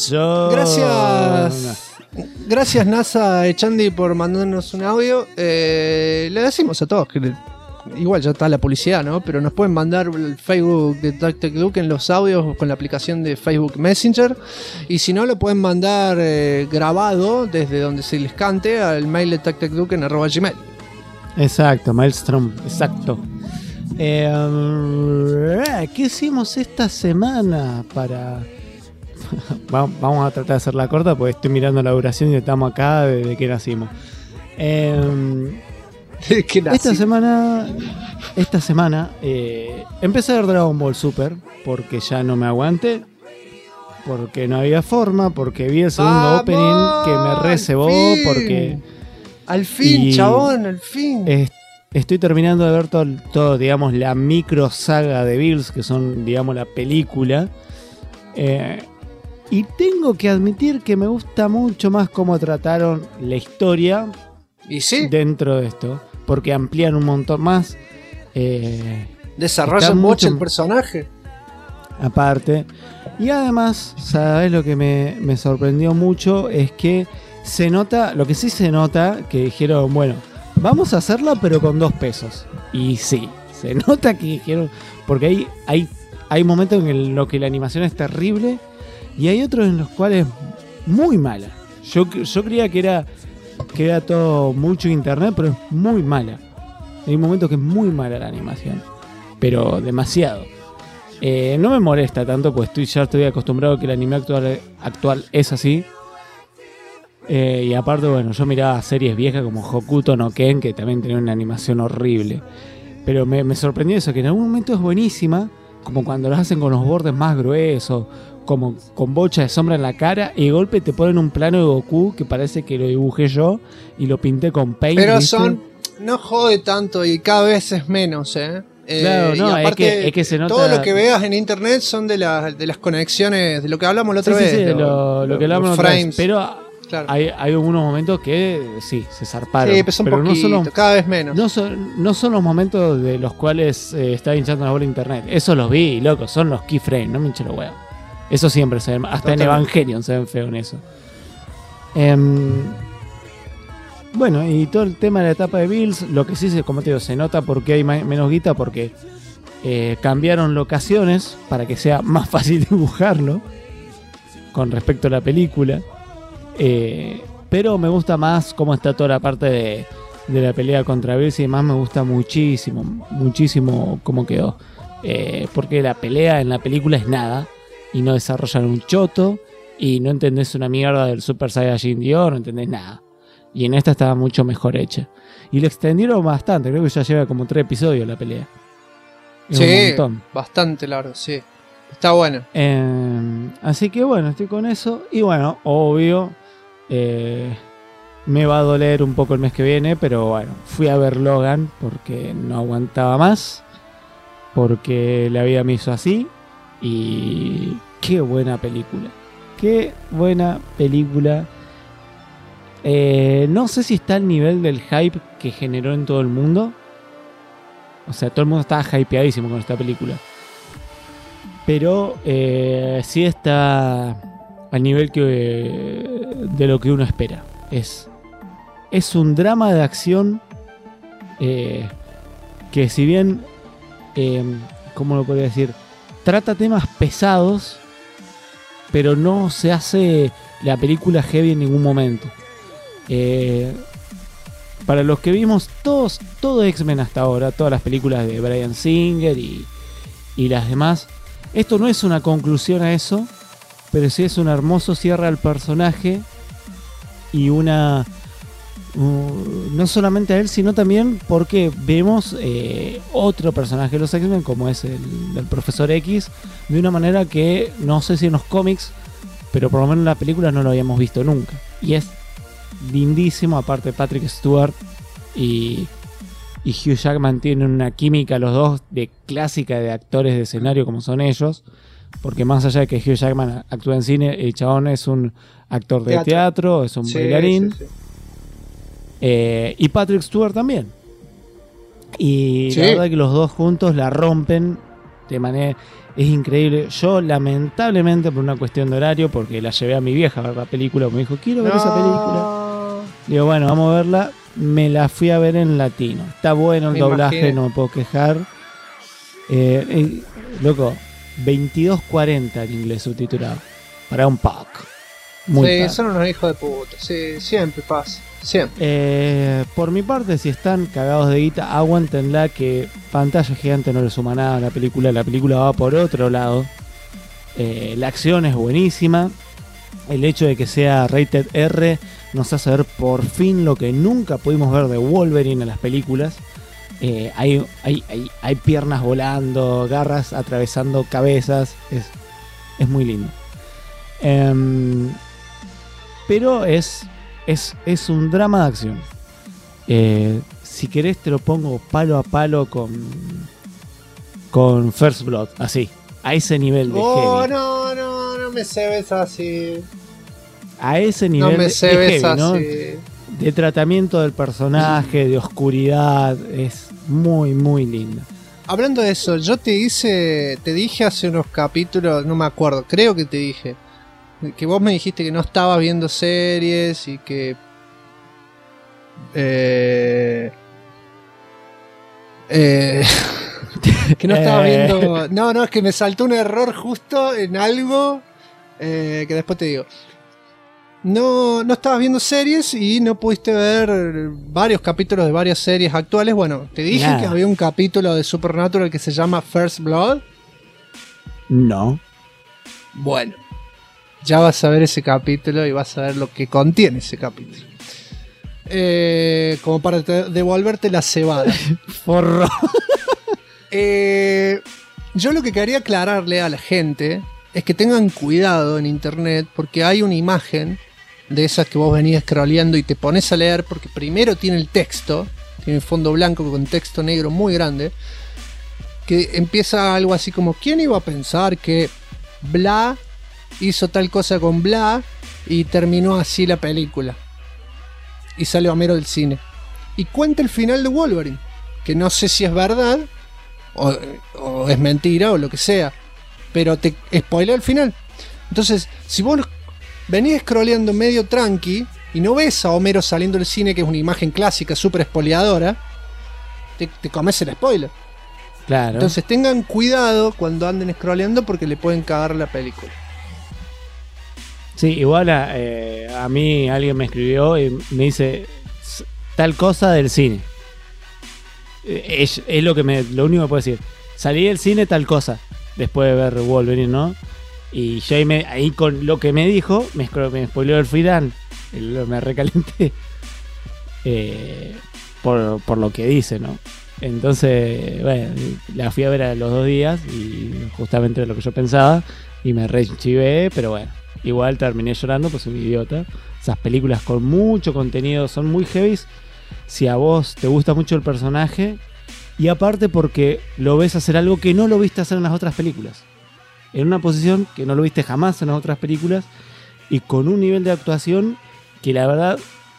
Gracias NASA Echandi por mandarnos un audio. Le decimos a todos que igual ya está la publicidad, ¿no? Pero nos pueden mandar el Facebook de TacTecDuke en los audios con la aplicación de Facebook Messenger. Y si no, lo pueden mandar grabado desde donde se les cante al mail de TacTecDuke@gmail. Exacto, Maelstrom, exacto. ¿Qué hicimos esta semana para...? Vamos a tratar de hacerla corta porque estoy mirando la duración y estamos acá desde que nacimos. Esta semana empecé a ver Dragon Ball Super porque ya no me aguanté, porque no había forma, porque vi el segundo opening que me recebó, porque al fin, chabón, al fin. Estoy terminando de ver todo, digamos, la micro saga de Bills, que son, digamos, la película. Y tengo que admitir que me gusta mucho más cómo trataron la historia dentro de esto. Porque amplían un montón más. Desarrollan mucho el personaje. Aparte. Y además, ¿sabes lo que me sorprendió mucho? Es que se nota, lo que sí se nota, que dijeron, bueno, vamos a hacerla pero con $2. Y sí, se nota que dijeron, porque hay momentos en los que la animación es terrible y hay otros en los cuales muy mala. Yo creía que era todo mucho internet, pero es muy mala. Hay un momento que es muy mala la animación, pero demasiado. No me molesta tanto, pues ya estoy acostumbrado a que el anime actual es así. Y aparte, bueno, yo miraba series viejas como Hokuto no Ken, que también tenía una animación horrible. Pero me sorprendió eso, que en algún momento es buenísima, como cuando lo hacen con los bordes más gruesos, como con bocha de sombra en la cara, y de golpe te ponen un plano de Goku que parece que lo dibujé yo y lo pinté con Paint. Pero ¿viste? no jode tanto y cada vez es menos, Claro, no, y aparte, es que se nota. Todo lo que veas en internet son de las conexiones, de lo que hablamos la otra vez. Sí, lo que hablamos la otra vez. Pero claro, hay algunos momentos que sí, se zarparon. Sí, pero un poquito, cada vez menos. No son los momentos de los cuales está hinchando la bola internet. Eso los vi, loco, son los keyframes, no me hinche los huevos. Eso siempre se ven, hasta en Evangelion se ven feo en eso. Bueno, y todo el tema de la etapa de Bills, lo que sí, como te digo, se nota porque hay menos guita, porque cambiaron locaciones para que sea más fácil dibujarlo con respecto a la película. Pero me gusta más cómo está toda la parte de la pelea contra Bills y demás, me gusta muchísimo cómo quedó. porque la pelea en la película es nada y no desarrollan un choto y no entendés una mierda del Super Saiyajin Dio, no entendés nada. Y en esta estaba mucho mejor hecha. Y lo extendieron bastante, creo que ya lleva como 3 episodios la pelea. Es un montón. Bastante largo, sí. Está bueno. Así que bueno, estoy con eso. Y bueno, obvio, me va a doler un poco el mes que viene, pero bueno, fui a ver Logan porque no aguantaba más, porque la vida me hizo así. Y qué buena película. Qué buena película. No sé si está al nivel del hype que generó en todo el mundo. O sea, todo el mundo estaba hypeadísimo con esta película. Pero sí está al nivel de lo que uno espera. Es un drama de acción que si bien, ¿cómo lo podría decir? Trata temas pesados, pero no se hace la película heavy en ningún momento. Para los que vimos todo X-Men hasta ahora, todas las películas de Bryan Singer y las demás, esto no es una conclusión a eso, pero sí es un hermoso cierre al personaje y no solamente a él, sino también porque vemos otro personaje de los X-Men, como es el Profesor X, de una manera que no sé si en los cómics, pero por lo menos en la película no lo habíamos visto nunca. Y es lindísimo. Aparte, Patrick Stewart y Hugh Jackman tienen una química los dos de clásica de actores de escenario como son ellos, porque más allá de que Hugh Jackman actúa en cine, el chabón es un actor de teatro, es un bailarín. Sí. Y Patrick Stewart también. Y la verdad que los dos juntos la rompen de manera... Es increíble. Yo, lamentablemente, por una cuestión de horario, porque la llevé a mi vieja a ver la película, me dijo, quiero ver esa película. Digo, bueno, vamos a verla. Me la fui a ver en latino. Está bueno el doblaje, no me puedo quejar. Loco, 22:40 en inglés subtitulado. Para un pack. Sí, son unos hijos de puta. Sí, siempre pasa. Siempre. Por mi parte, si están cagados de guita, aguántenla, que pantalla gigante no les suma nada a la película. La película va por otro lado. La acción es buenísima. El hecho de que sea rated R nos hace ver por fin lo que nunca pudimos ver de Wolverine en las películas. Hay piernas volando, garras atravesando cabezas. Es muy lindo. Pero es un drama de acción. Si querés te lo pongo palo a palo con First Blood, así, a ese nivel de heavy. No me cebes así. A ese nivel de heavy, ¿no? De tratamiento del personaje, de oscuridad, es muy, muy linda. Hablando de eso, yo te dije hace unos capítulos, no me acuerdo, creo que te dije que vos me dijiste que no estabas viendo series y que que no estaba viendo. No, es que me saltó un error justo en algo que después te digo. No estabas viendo series y no pudiste ver varios capítulos de varias series actuales. Bueno, te dije que había un capítulo de Supernatural que se llama First Blood. No. Bueno, ya vas a ver ese capítulo y vas a ver lo que contiene ese capítulo. Como para devolverte la cebada. Forro. Yo lo que quería aclararle a la gente es que tengan cuidado en internet, porque hay una imagen de esas que vos venís scrolleando y te pones a leer, porque primero tiene el texto, tiene el fondo blanco con texto negro muy grande, que empieza algo así como: ¿quién iba a pensar que bla hizo tal cosa con bla y terminó así la película? Y sale Homero del cine y cuenta el final de Wolverine, que no sé si es verdad o es mentira o lo que sea, pero te spoilea el final. Entonces, si vos venís scrolleando medio tranqui y no ves a Homero saliendo del cine, que es una imagen clásica súper spoileadora, te comes el spoiler. Claro. Entonces tengan cuidado cuando anden scrolleando, porque le pueden cagar la película. Sí, igual a mí alguien me escribió y me dice tal cosa del cine. Es lo único que puedo decir. salí del cine tal cosa, después de ver Wolverine, ¿no? Y yo ahí con lo que me dijo, me spoileó el final, me recalenté por lo que dice, ¿no? Entonces, bueno, la fui a ver a los 2 días y justamente era lo que yo pensaba y me re chivé, pero bueno, igual terminé llorando, pues soy un idiota. Esas películas con mucho contenido son muy heavy si a vos te gusta mucho el personaje y aparte porque lo ves hacer algo que no lo viste hacer en las otras películas, en una posición que no lo viste jamás en las otras películas y con un nivel de actuación que la verdad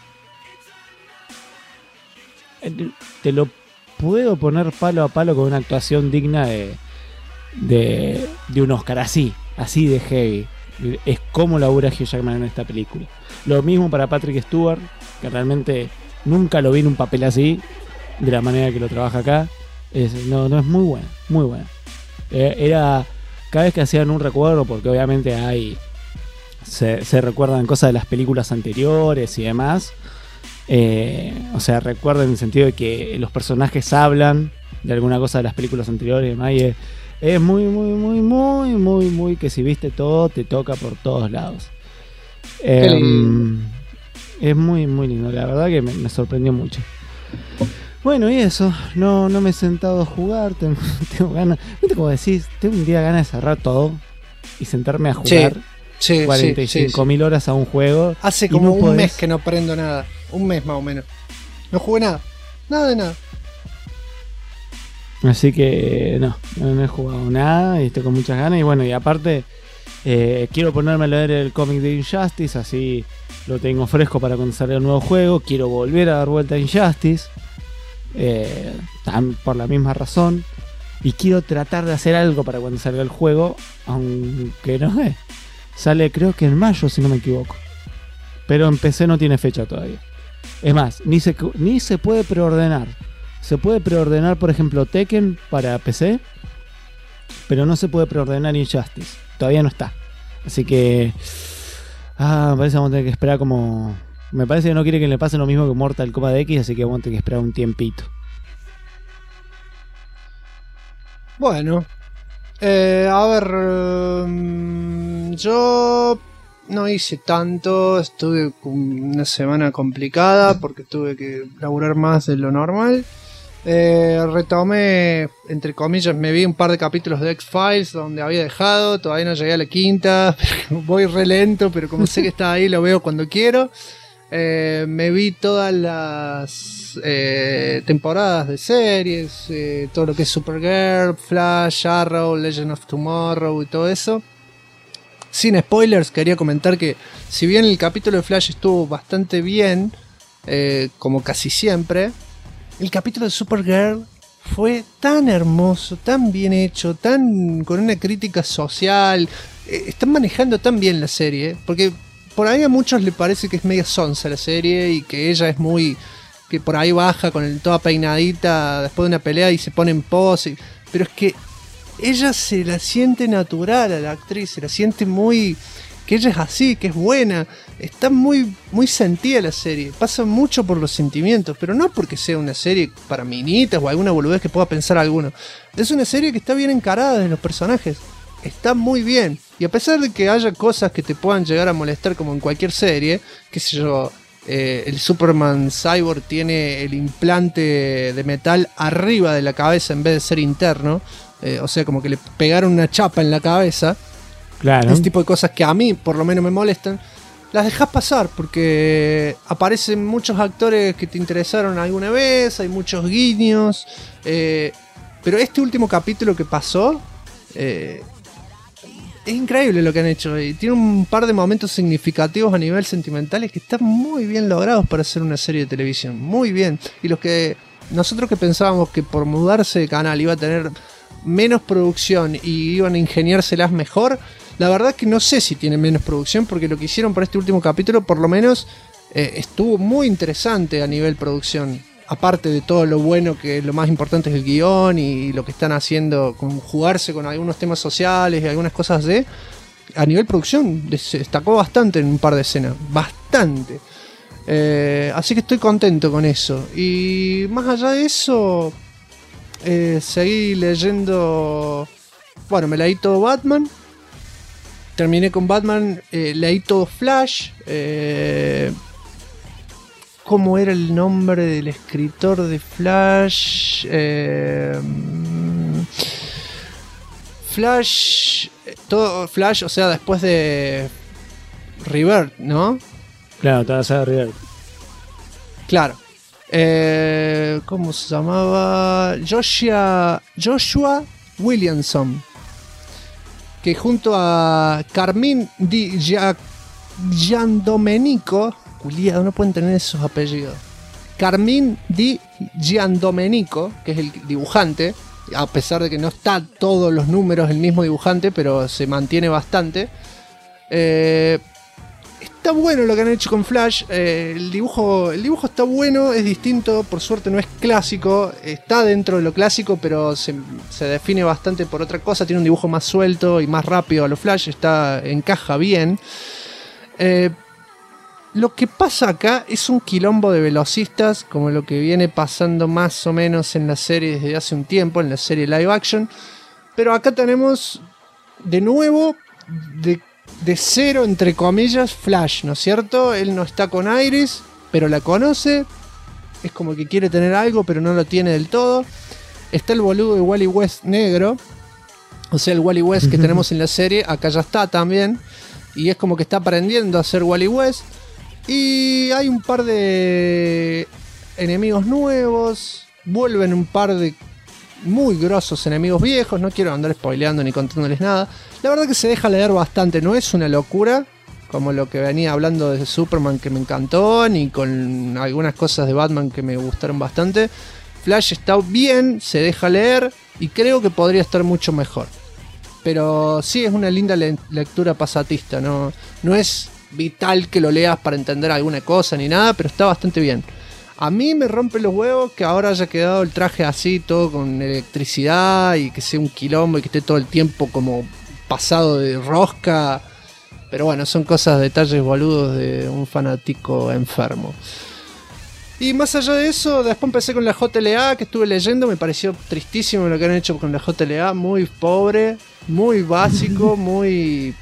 te lo puedo poner palo a palo con una actuación digna de un Oscar, así de heavy. Es como labura Hugh Jackman en esta película. Lo mismo para Patrick Stewart, que realmente nunca lo vi en un papel así, de la manera que lo trabaja acá. No es muy buena. Era cada vez que hacían un recuerdo, porque obviamente se recuerdan cosas de las películas anteriores y demás. O sea, recuerden en el sentido de que los personajes hablan de alguna cosa de las películas anteriores y demás, y es muy que si viste todo te toca por todos lados. Es muy lindo, la verdad que me sorprendió mucho. Bueno, y eso, no me he sentado a jugar, tengo ganas, ¿viste cómo decís? Tengo un día ganas de cerrar todo y sentarme a jugar 45.000 horas a un juego. Hace como un mes que no prendo nada, un mes más o menos. No jugué nada de nada. Así que no he jugado nada y estoy con muchas ganas. Y bueno, y aparte quiero ponerme a leer el cómic de Injustice, así lo tengo fresco para cuando salga el nuevo juego. Quiero volver a dar vuelta a Injustice, por la misma razón. Y quiero tratar de hacer algo para cuando salga el juego, aunque no sé. Sale creo que en mayo, si no me equivoco. Pero en PC no tiene fecha todavía. Es más, ni se puede preordenar. Se puede preordenar, por ejemplo, Tekken para PC, pero no se puede preordenar Injustice. Todavía no está. Así que me parece que vamos a tener que esperar como... Me parece que no quiere que le pase lo mismo que Mortal Kombat X, así que vamos a tener que esperar un tiempito. Bueno, a ver, yo no hice tanto, estuve una semana complicada porque tuve que laburar más de lo normal. Retomé, entre comillas, me vi un par de capítulos de X-Files donde había dejado, todavía no llegué a la 5ª, voy re lento, pero como sé que está ahí lo veo cuando quiero. Me vi todas las temporadas de series, todo lo que es Supergirl, Flash, Arrow, Legend of Tomorrow y todo eso. Sin spoilers, quería comentar que si bien el capítulo de Flash estuvo bastante bien, como casi siempre, el capítulo de Supergirl fue tan hermoso, tan bien hecho, con una crítica social. Están manejando tan bien la serie, porque por ahí a muchos les parece que es media sonsa la serie y que ella es muy... que por ahí baja con toda peinadita después de una pelea y se pone en pose. Pero es que ella se la siente natural a la actriz, se la siente muy... que ella es así, que es buena. Está muy sentida la serie. Pasa mucho por los sentimientos, pero no porque sea una serie para minitas o alguna boludez que pueda pensar alguno. Es una serie que está bien encarada de los personajes. Está muy bien. Y a pesar de que haya cosas que te puedan llegar a molestar como en cualquier serie, qué sé yo, el Superman Cyborg tiene el implante de metal arriba de la cabeza en vez de ser interno. O sea, como que le pegaron una chapa en la cabeza. Claro. Ese tipo de cosas que a mí por lo menos me molestan, las dejas pasar porque aparecen muchos actores que te interesaron alguna vez, hay muchos guiños, pero este último capítulo que pasó es increíble lo que han hecho y tiene un par de momentos significativos a nivel sentimentales que están muy bien logrados para hacer una serie de televisión, muy bien. Y nosotros que pensábamos que por mudarse de canal iba a tener menos producción y iban a ingeniárselas mejor, la verdad que no sé si tiene menos producción, porque lo que hicieron para este último capítulo por lo menos estuvo muy interesante a nivel producción, aparte de todo lo bueno, que lo más importante es el guión y lo que están haciendo con jugarse con algunos temas sociales y algunas cosas a nivel producción se destacó bastante en un par de escenas, bastante. Así que estoy contento con eso. Y más allá de eso, seguí leyendo. Bueno, me leí todo Batman. Terminé con Batman. Leí todo Flash. ¿Cómo era el nombre del escritor de Flash? Todo Flash, o sea, después de Rebirth, ¿no? Claro, toda la saga de Rebirth. Claro. ¿Cómo se llamaba? Joshua Williamson. Que junto a Carmine Di Giandomenico, culiado, no pueden tener esos apellidos. Carmine Di Giandomenico, que es el dibujante, a pesar de que no está todos los números el mismo dibujante, pero se mantiene bastante. Está bueno lo que han hecho con Flash. El dibujo está bueno, es distinto, por suerte no es clásico, está dentro de lo clásico, pero se define bastante por otra cosa. Tiene un dibujo más suelto y más rápido a lo Flash, encaja bien. Lo que pasa acá es un quilombo de velocistas, como lo que viene pasando más o menos en la serie desde hace un tiempo, en la serie live action. Pero acá tenemos de nuevo de cero, entre comillas, Flash, ¿no es cierto? Él no está con Iris, pero la conoce. Es como que quiere tener algo, pero no lo tiene del todo. Está el boludo de Wally West negro. O sea, el Wally West que tenemos en la serie, acá ya está también. Y es como que está aprendiendo a ser Wally West. Y hay un par de enemigos nuevos. Vuelven un par de muy grosos enemigos viejos. No quiero andar spoileando ni contándoles nada. La verdad que se deja leer bastante. No es una locura como lo que venía hablando de Superman, que me encantó, ni con algunas cosas de Batman que me gustaron bastante. Flash está bien, se deja leer, y creo que podría estar mucho mejor. Pero sí, es una linda lectura pasatista. No es vital que lo leas para entender alguna cosa ni nada, pero está bastante bien. A mí me rompe los huevos que ahora haya quedado el traje así, todo con electricidad, y que sea un quilombo y que esté todo el tiempo como pasado de rosca. Pero bueno, son cosas, detalles boludos de un fanático enfermo. Y más allá de eso, después empecé con la JLA, que estuve leyendo. Me pareció tristísimo lo que han hecho con la JLA. Muy pobre, muy básico, muy...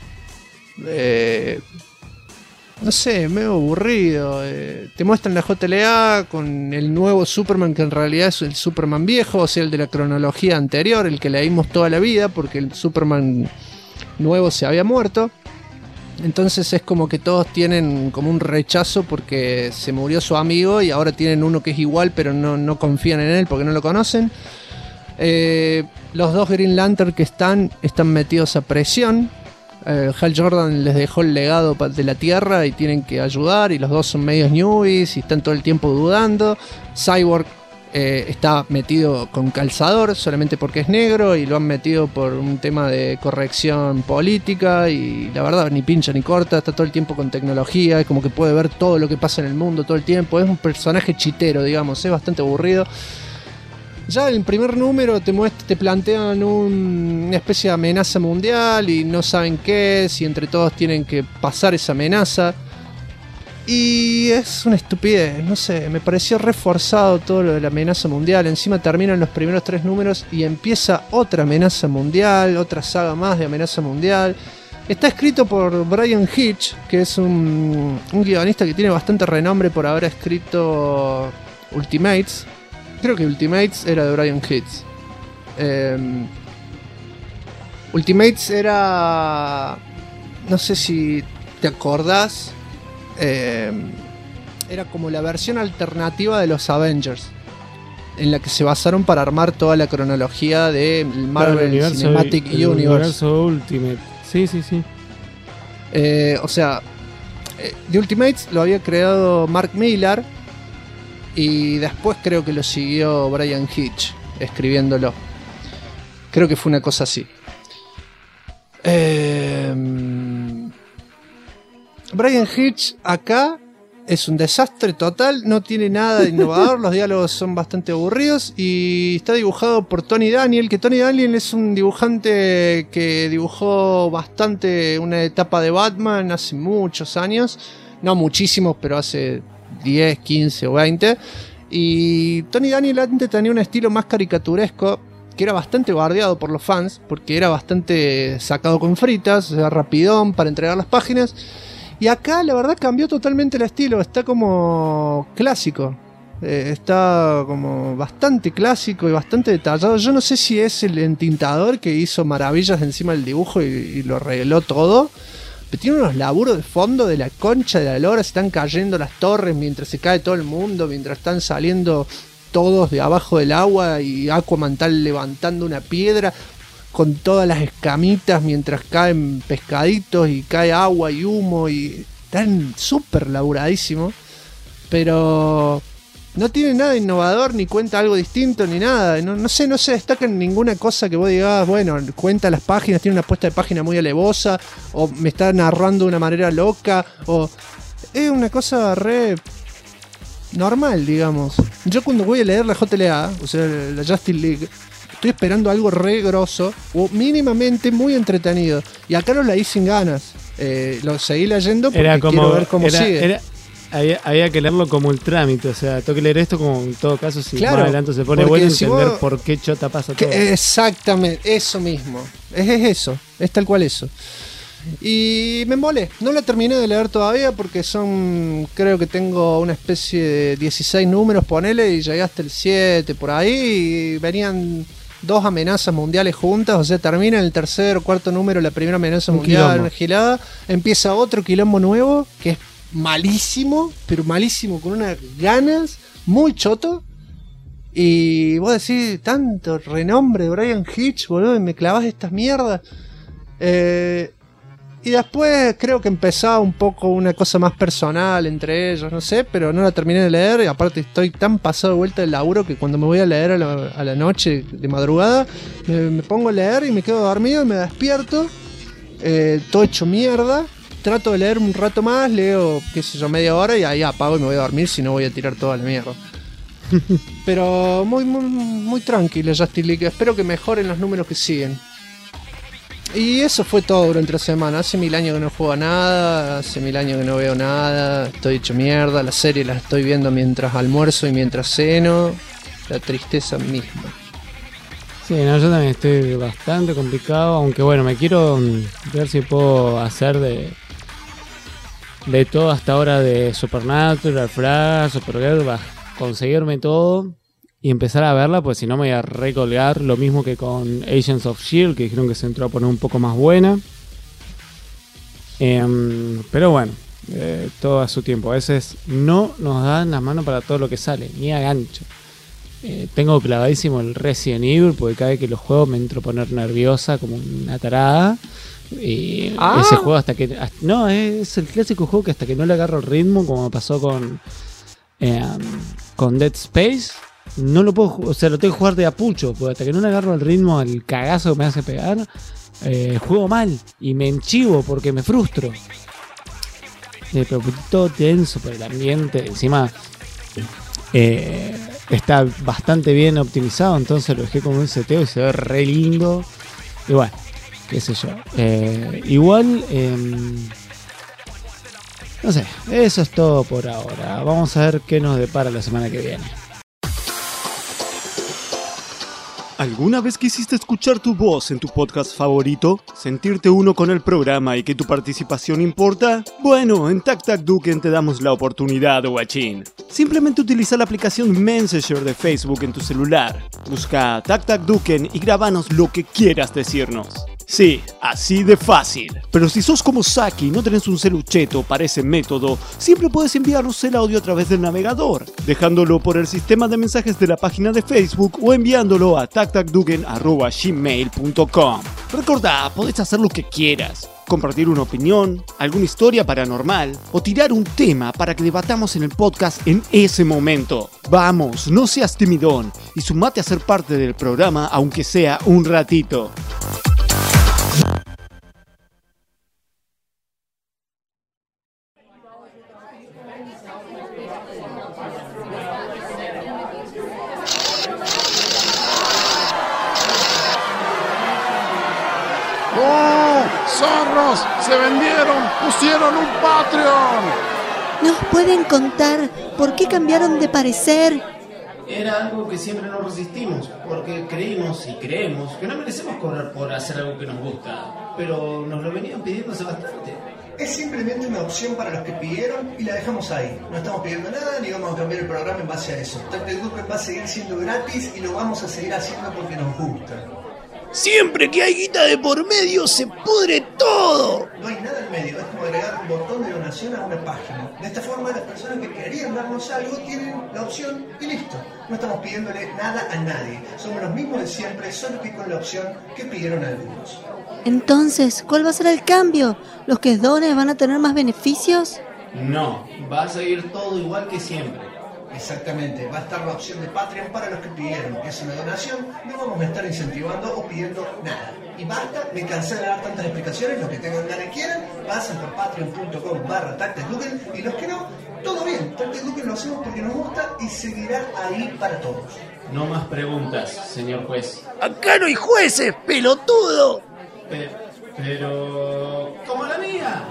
no sé, medio aburrido. Te muestran la JLA con el nuevo Superman, que en realidad es el Superman viejo, o sea, el de la cronología anterior, el que leímos toda la vida, porque el Superman nuevo se había muerto. Entonces es como que todos tienen como un rechazo porque se murió su amigo, y ahora tienen uno que es igual, pero no confían en él porque no lo conocen. Los dos Green Lantern que están metidos a presión. Hal Jordan les dejó el legado de la Tierra y tienen que ayudar, y los dos son medios newbies y están todo el tiempo dudando. Cyborg está metido con calzador solamente porque es negro, y lo han metido por un tema de corrección política, y la verdad ni pincha ni corta, está todo el tiempo con tecnología, es como que puede ver todo lo que pasa en el mundo todo el tiempo. Es un personaje chitero, digamos, es bastante aburrido. Ya en el primer número te plantean una especie de amenaza mundial y no saben qué es, y entre todos tienen que pasar esa amenaza. Y es una estupidez, no sé, me pareció reforzado todo lo de la amenaza mundial. Encima terminan los primeros 3 números y empieza otra amenaza mundial, otra saga más de amenaza mundial. Está escrito por Brian Hitch, que es un guionista que tiene bastante renombre por haber escrito Ultimates. Creo que Ultimates era de Brian Hitch. Ultimates era... no sé si te acordás. Era como la versión alternativa de los Avengers, en la que se basaron para armar toda la cronología de Marvel Cinematic Universe. Universo Ultimate. Sí. O sea, The Ultimates lo había creado Mark Millar, y después creo que lo siguió Brian Hitch escribiéndolo. Creo que fue una cosa así. Brian Hitch acá es un desastre total, no tiene nada de innovador, los diálogos son bastante aburridos, y está dibujado por Tony Daniel, que Tony Daniel es un dibujante que dibujó bastante una etapa de Batman hace muchos años, no muchísimos, pero hace 10, 15 o 20, Y Tony Daniel antes tenía un estilo más caricaturesco, que era bastante bardeado por los fans, porque era bastante sacado con fritas, o sea, rapidón para entregar las páginas. Y acá la verdad cambió totalmente el estilo, está como clásico. Está como bastante clásico y bastante detallado. Yo no sé si es el entintador que hizo maravillas encima del dibujo y lo arregló todo. Pero tiene unos laburos de fondo de la concha de la lora. Se están cayendo las torres mientras se cae todo el mundo. Mientras están saliendo todos de abajo del agua. Y Aquaman está levantando una piedra con todas las escamitas mientras caen pescaditos y cae agua y humo. Y están súper laburadísimos. Pero no tiene nada innovador, ni cuenta algo distinto, ni nada. No se destaca en ninguna cosa que vos digas, bueno, cuenta las páginas, tiene una puesta de página muy alevosa, o me está narrando de una manera loca, o es una cosa re normal, digamos. Yo cuando voy a leer la JLA, o sea, la Justice League, estoy esperando algo re grosso, o mínimamente muy entretenido. Y acá lo leí sin ganas. Lo seguí leyendo porque quiero ver cómo sigue. Había que leerlo como el trámite, o sea, tengo que leer esto como en todo caso, si claro, más adelante se pone bueno, si entender vos, por qué chota pasa todo. Exactamente, eso mismo. Es eso, es tal cual eso. Y me embolé, no la terminé de leer todavía porque creo que tengo una especie de 16 números, ponele, y llegué hasta el 7 por ahí, y venían 2 amenazas mundiales juntas, o sea, termina en el tercer o cuarto número la primera amenaza mundial gilada, empieza otro quilombo nuevo, que es malísimo, pero malísimo, con unas ganas, muy choto. Y vos decís, tanto renombre de Brian Hitch, boludo, y me clavas estas mierdas. Y después creo que empezaba un poco una cosa más personal entre ellos, no sé, pero no la terminé de leer. Y aparte estoy tan pasado de vuelta del laburo que cuando me voy a leer a la noche de madrugada, me pongo a leer y me quedo dormido y me despierto, todo hecho mierda. Trato de leer un rato más, leo, qué sé yo, media hora y ahí apago y me voy a dormir, si no voy a tirar toda la mierda. Pero muy tranquilo Justice League, espero que mejoren los números que siguen. Y eso fue todo durante la semana. Hace 1000 años que no juego a nada, hace 1000 años que no veo nada, estoy hecho mierda, la serie la estoy viendo mientras almuerzo y mientras ceno, la tristeza misma. Sí, no, yo también estoy bastante complicado, aunque bueno, me quiero ver si puedo hacer de todo hasta ahora de Supernatural, Flash, Supergirl, conseguirme todo y empezar a verla, pues si no me voy a recolgar, lo mismo que con Agents of S.H.I.E.L.D., que dijeron que se entró a poner un poco más buena. Pero bueno, todo a su tiempo, a veces no nos dan las manos para todo lo que sale, ni a gancho. Tengo clavadísimo el Resident Evil, porque cada vez que lo juego me entro a poner nerviosa como una tarada. Y ese juego no, es el clásico juego que hasta que no le agarro el ritmo, como me pasó con Dead Space, no lo puedo, o sea, lo tengo que jugar de apucho, porque hasta que no le agarro el ritmo al cagazo que me hace pegar, juego mal y me enchivo porque me frustro. Pero todo tenso por el ambiente, encima está bastante bien optimizado, entonces lo dejé como un seteo y se ve re lindo. Y bueno, qué sé yo. Igual, no sé, eso es todo por ahora. Vamos a ver qué nos depara la semana que viene. ¿Alguna vez quisiste escuchar tu voz en tu podcast favorito? ¿Sentirte uno con el programa y que tu participación importa? Bueno, en Tac Tac Duken te damos la oportunidad, guachín. Simplemente utiliza la aplicación Messenger de Facebook en tu celular. Busca Tac Tac Duken y grábanos lo que quieras decirnos. Sí, así de fácil. Pero si sos como Saki y no tenés un celucheto para ese método, siempre puedes enviarnos el audio a través del navegador, dejándolo por el sistema de mensajes de la página de Facebook o enviándolo a tactacduken@gmail.com. Recordá, podés hacer lo que quieras. Compartir una opinión, alguna historia paranormal o tirar un tema para que debatamos en el podcast en ese momento. Vamos, no seas timidón y sumate a ser parte del programa aunque sea un ratito. ¡Oh! ¡Zorros! ¡Se vendieron! ¡Pusieron un Patreon! ¿Nos pueden contar por qué cambiaron de parecer? era algo que siempre nos resistimos, porque creímos y creemos que no merecemos cobrar por hacer algo que nos gusta, pero nos lo venían pidiendo hace bastante. Es simplemente una opción para los que pidieron y la dejamos ahí. No estamos pidiendo nada ni vamos a cambiar el programa en base a eso. Tactic Duque va a seguir siendo gratis y lo vamos a seguir haciendo porque nos gusta. Siempre que hay guita de por medio se pudre todo. No hay nada en medio, es como agregar un botón de donación a una página. De esta forma las personas que querían darnos algo tienen la opción y listo. No estamos pidiéndole nada a nadie. Somos los mismos de siempre, solo que con la opción que pidieron algunos. Entonces, ¿cuál va a ser el cambio? ¿Los que donen van a tener más beneficios? No, va a seguir todo igual que siempre. Exactamente, va a estar la opción de Patreon para los que pidieron. Es una donación, no vamos a estar incentivando o pidiendo nada. Y basta, me cansé de dar tantas explicaciones, los que tengan ganas y quieran, pasen por patreon.com/TacticDuque y los que no, todo bien, Tactic Duque lo hacemos porque nos gusta y seguirá ahí para todos. No más preguntas, señor juez. Acá no hay jueces, pelotudo. Pero... como la mía.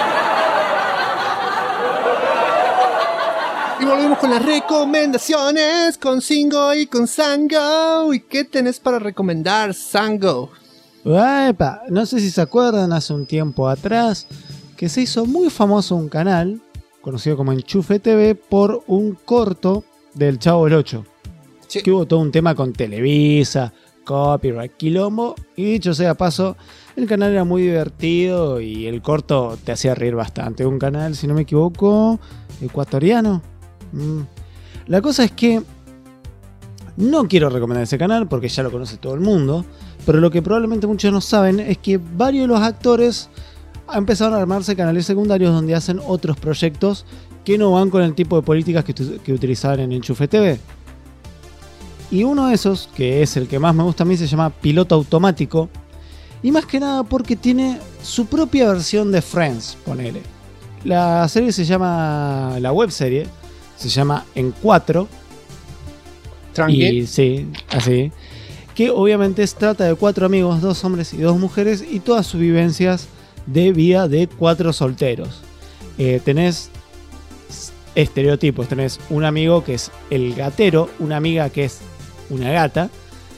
Y volvemos con las recomendaciones, con Singo y con Sango. ¿Y qué tenés para recomendar, Sango? Epa, no sé si se acuerdan, hace un tiempo atrás, que se hizo muy famoso un canal, conocido como Enchufe TV, por un corto del Chavo del 8. Sí. Que hubo todo un tema con Televisa, copyright, quilombo, y dicho sea paso, el canal era muy divertido y el corto te hacía reír bastante. Un canal, si no me equivoco, ecuatoriano. La cosa es que no quiero recomendar ese canal porque ya lo conoce todo el mundo, pero lo que probablemente muchos no saben es que varios de los actores empezaron a armarse canales secundarios donde hacen otros proyectos que no van con el tipo de políticas que utilizaban en Enchufe TV. Y uno de esos, que es el que más me gusta a mí, se llama Piloto Automático. Y más que nada porque tiene su propia versión de Friends, ponele. La serie se llama, la webserie se llama En 4. Tranqui. Y sí, así. Que obviamente trata de 4 amigos, 2 hombres y 2 mujeres, y todas sus vivencias de vida de 4 solteros. Tenés estereotipos, tenés un amigo que es el gatero, una amiga que es una gata,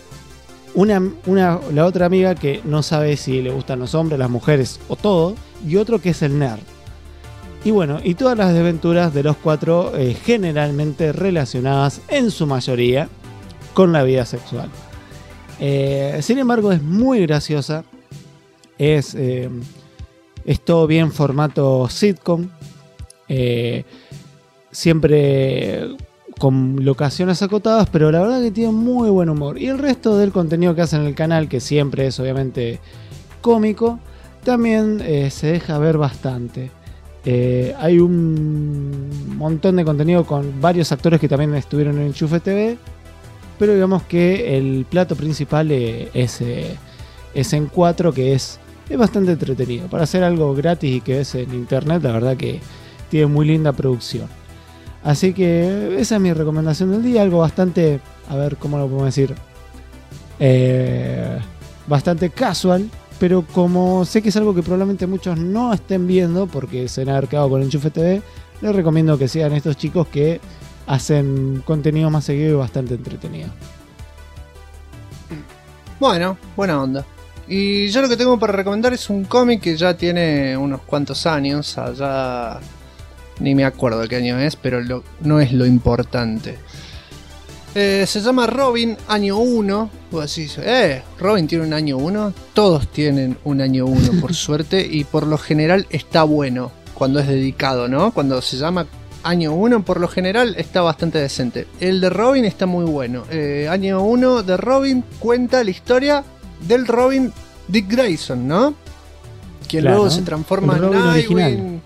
la otra amiga que no sabe si le gustan los hombres, las mujeres o todo, y otro que es el nerd. Y bueno, y todas las desventuras de los 4 generalmente relacionadas en su mayoría con la vida sexual. Sin embargo, es muy graciosa. Es todo bien formato sitcom. Siempre con locaciones acotadas, pero la verdad que tiene muy buen humor. Y el resto del contenido que hacen en el canal, que siempre es obviamente cómico, también se deja ver bastante. Hay un montón de contenido con varios actores que también estuvieron en Enchufe TV, pero digamos que el plato principal es En 4, que es bastante entretenido. Para hacer algo gratis y que ves en internet, la verdad que tiene muy linda producción. Así que esa es mi recomendación del día, algo bastante, a ver cómo lo podemos decir, bastante casual, pero como sé que es algo que probablemente muchos no estén viendo porque se han acercado con Enchufe TV, les recomiendo que sean estos chicos que hacen contenido más seguido y bastante entretenido. Bueno, buena onda. Y yo lo que tengo para recomendar es un cómic que ya tiene unos cuantos años, allá ni me acuerdo de qué año es, pero no es lo importante. Se llama Robin Año 1. Vos decís, Robin tiene un año 1. Todos tienen un año 1 por suerte, y por lo general está bueno cuando es dedicado, ¿no? Cuando se llama Año 1, por lo general está bastante decente. El de Robin está muy bueno. Año 1 de Robin cuenta la historia del Robin Dick Grayson, ¿no? Quien claro, luego se transforma en Robin Nightwing. Original.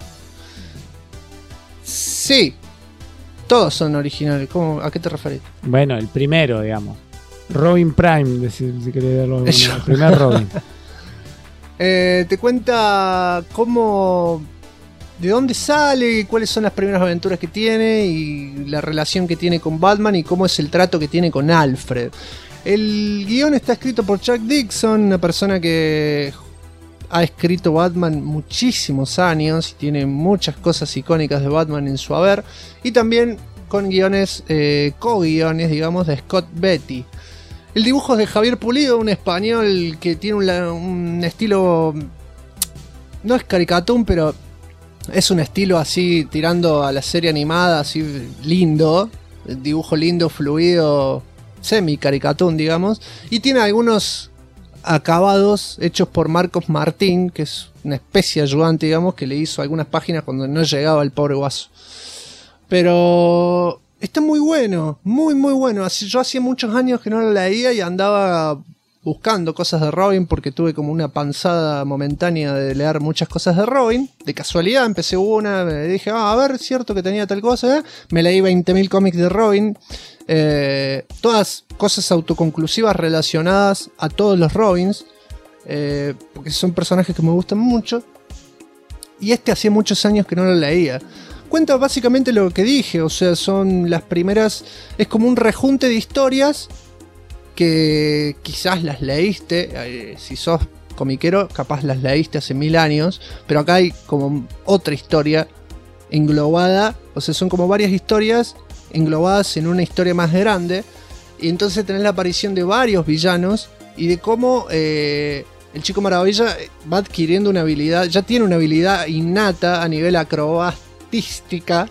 Sí, todos son originales. ¿A qué te referís? Bueno, el primero, digamos. Robin Prime, si querés verlo. El primer Robin. Te cuenta de dónde sale, cuáles son las primeras aventuras que tiene y la relación que tiene con Batman y cómo es el trato que tiene con Alfred. El guión está escrito por Chuck Dixon, una persona que ha escrito Batman muchísimos años y tiene muchas cosas icónicas de Batman en su haber. Y también con guiones, co-guiones, digamos, de Scott Beatty. El dibujo es de Javier Pulido, un español que tiene un estilo... No es caricatún, pero es un estilo así, tirando a la serie animada, así lindo. El dibujo lindo, fluido, semi-caricatún, digamos. Y tiene algunos acabados hechos por Marcos Martín, que es una especie de ayudante, digamos, que le hizo algunas páginas cuando no llegaba el pobre guaso. Pero está muy bueno, muy muy bueno. Yo hacía muchos años que no lo leía y andaba buscando cosas de Robin porque tuve como una panzada momentánea de leer muchas cosas de Robin. De casualidad empecé una, me dije, a ver, es cierto que tenía tal cosa. Me leí 20.000 cómics de Robin. Todas cosas autoconclusivas relacionadas a todos los Robins. Porque son personajes que me gustan mucho. Y hacía muchos años que no lo leía. Cuenta básicamente lo que dije, o sea, son las primeras... Es como un rejunte de historias que quizás las leíste, si sos comiquero, capaz las leíste hace 1000 años, pero acá hay como otra historia englobada, o sea, son como varias historias englobadas en una historia más grande, y entonces tenés la aparición de varios villanos y de cómo el Chico Maravilla va adquiriendo una habilidad, ya tiene una habilidad innata a nivel acrobatística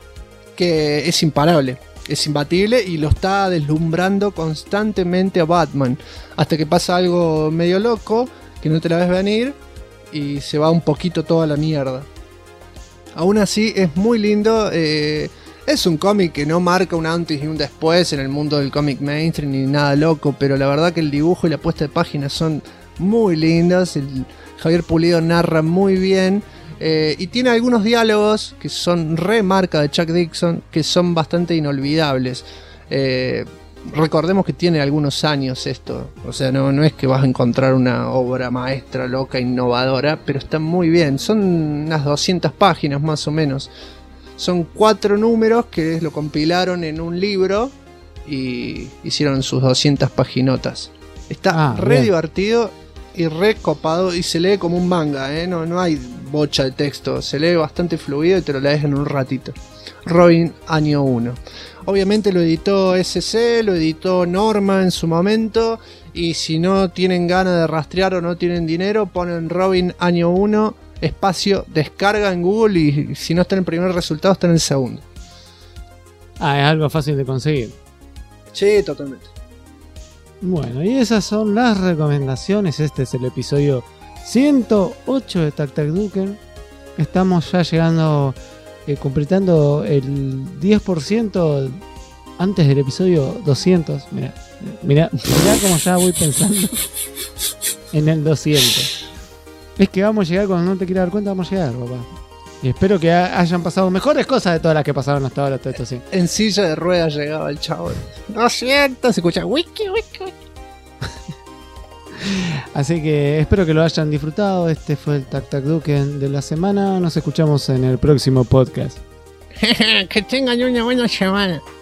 que es imparable. Es imbatible y lo está deslumbrando constantemente a Batman. Hasta que pasa algo medio loco, que no te la ves venir, y se va un poquito toda la mierda. Aún así, es muy lindo. Es un cómic que no marca un antes y un después en el mundo del cómic mainstream ni nada loco, pero la verdad que el dibujo y la puesta de páginas son muy lindas. Javier Pulido narra muy bien. Y tiene algunos diálogos que son remarca de Chuck Dixon, que son bastante inolvidables. Recordemos que tiene algunos años esto, o sea, no es que vas a encontrar una obra maestra, loca, innovadora, pero está muy bien. Son unas 200 páginas más o menos. Son 4 números que lo compilaron en un libro y hicieron sus 200 paginotas. Está re divertido y re copado y se lee como un manga, no hay bocha de texto, se lee bastante fluido y te lo lees en un ratito. Robin año 1. Obviamente lo editó SC, lo editó Norma en su momento, y si no tienen ganas de rastrear o no tienen dinero, ponen Robin año 1, espacio, descarga en Google, y si no está en el primer resultado está en el segundo. Es algo fácil de conseguir. Sí, totalmente. Bueno, y esas son las recomendaciones. Este es el episodio 108 de Tac Tac Duken. Estamos ya llegando, completando el 10% antes del episodio 200. Mirá como ya voy pensando en el 200. Es que vamos a llegar, cuando no te quieras dar cuenta, vamos a llegar, papá. Y espero que hayan pasado mejores cosas de todas las que pasaron hasta ahora. Todo esto, sí. En silla de ruedas llegaba el chavo. 200, se escucha wiki, wiki, wiki. Así que espero que lo hayan disfrutado. Este fue el Tac Tac Duken de la semana. Nos escuchamos en el próximo podcast. Que tengan una buena semana.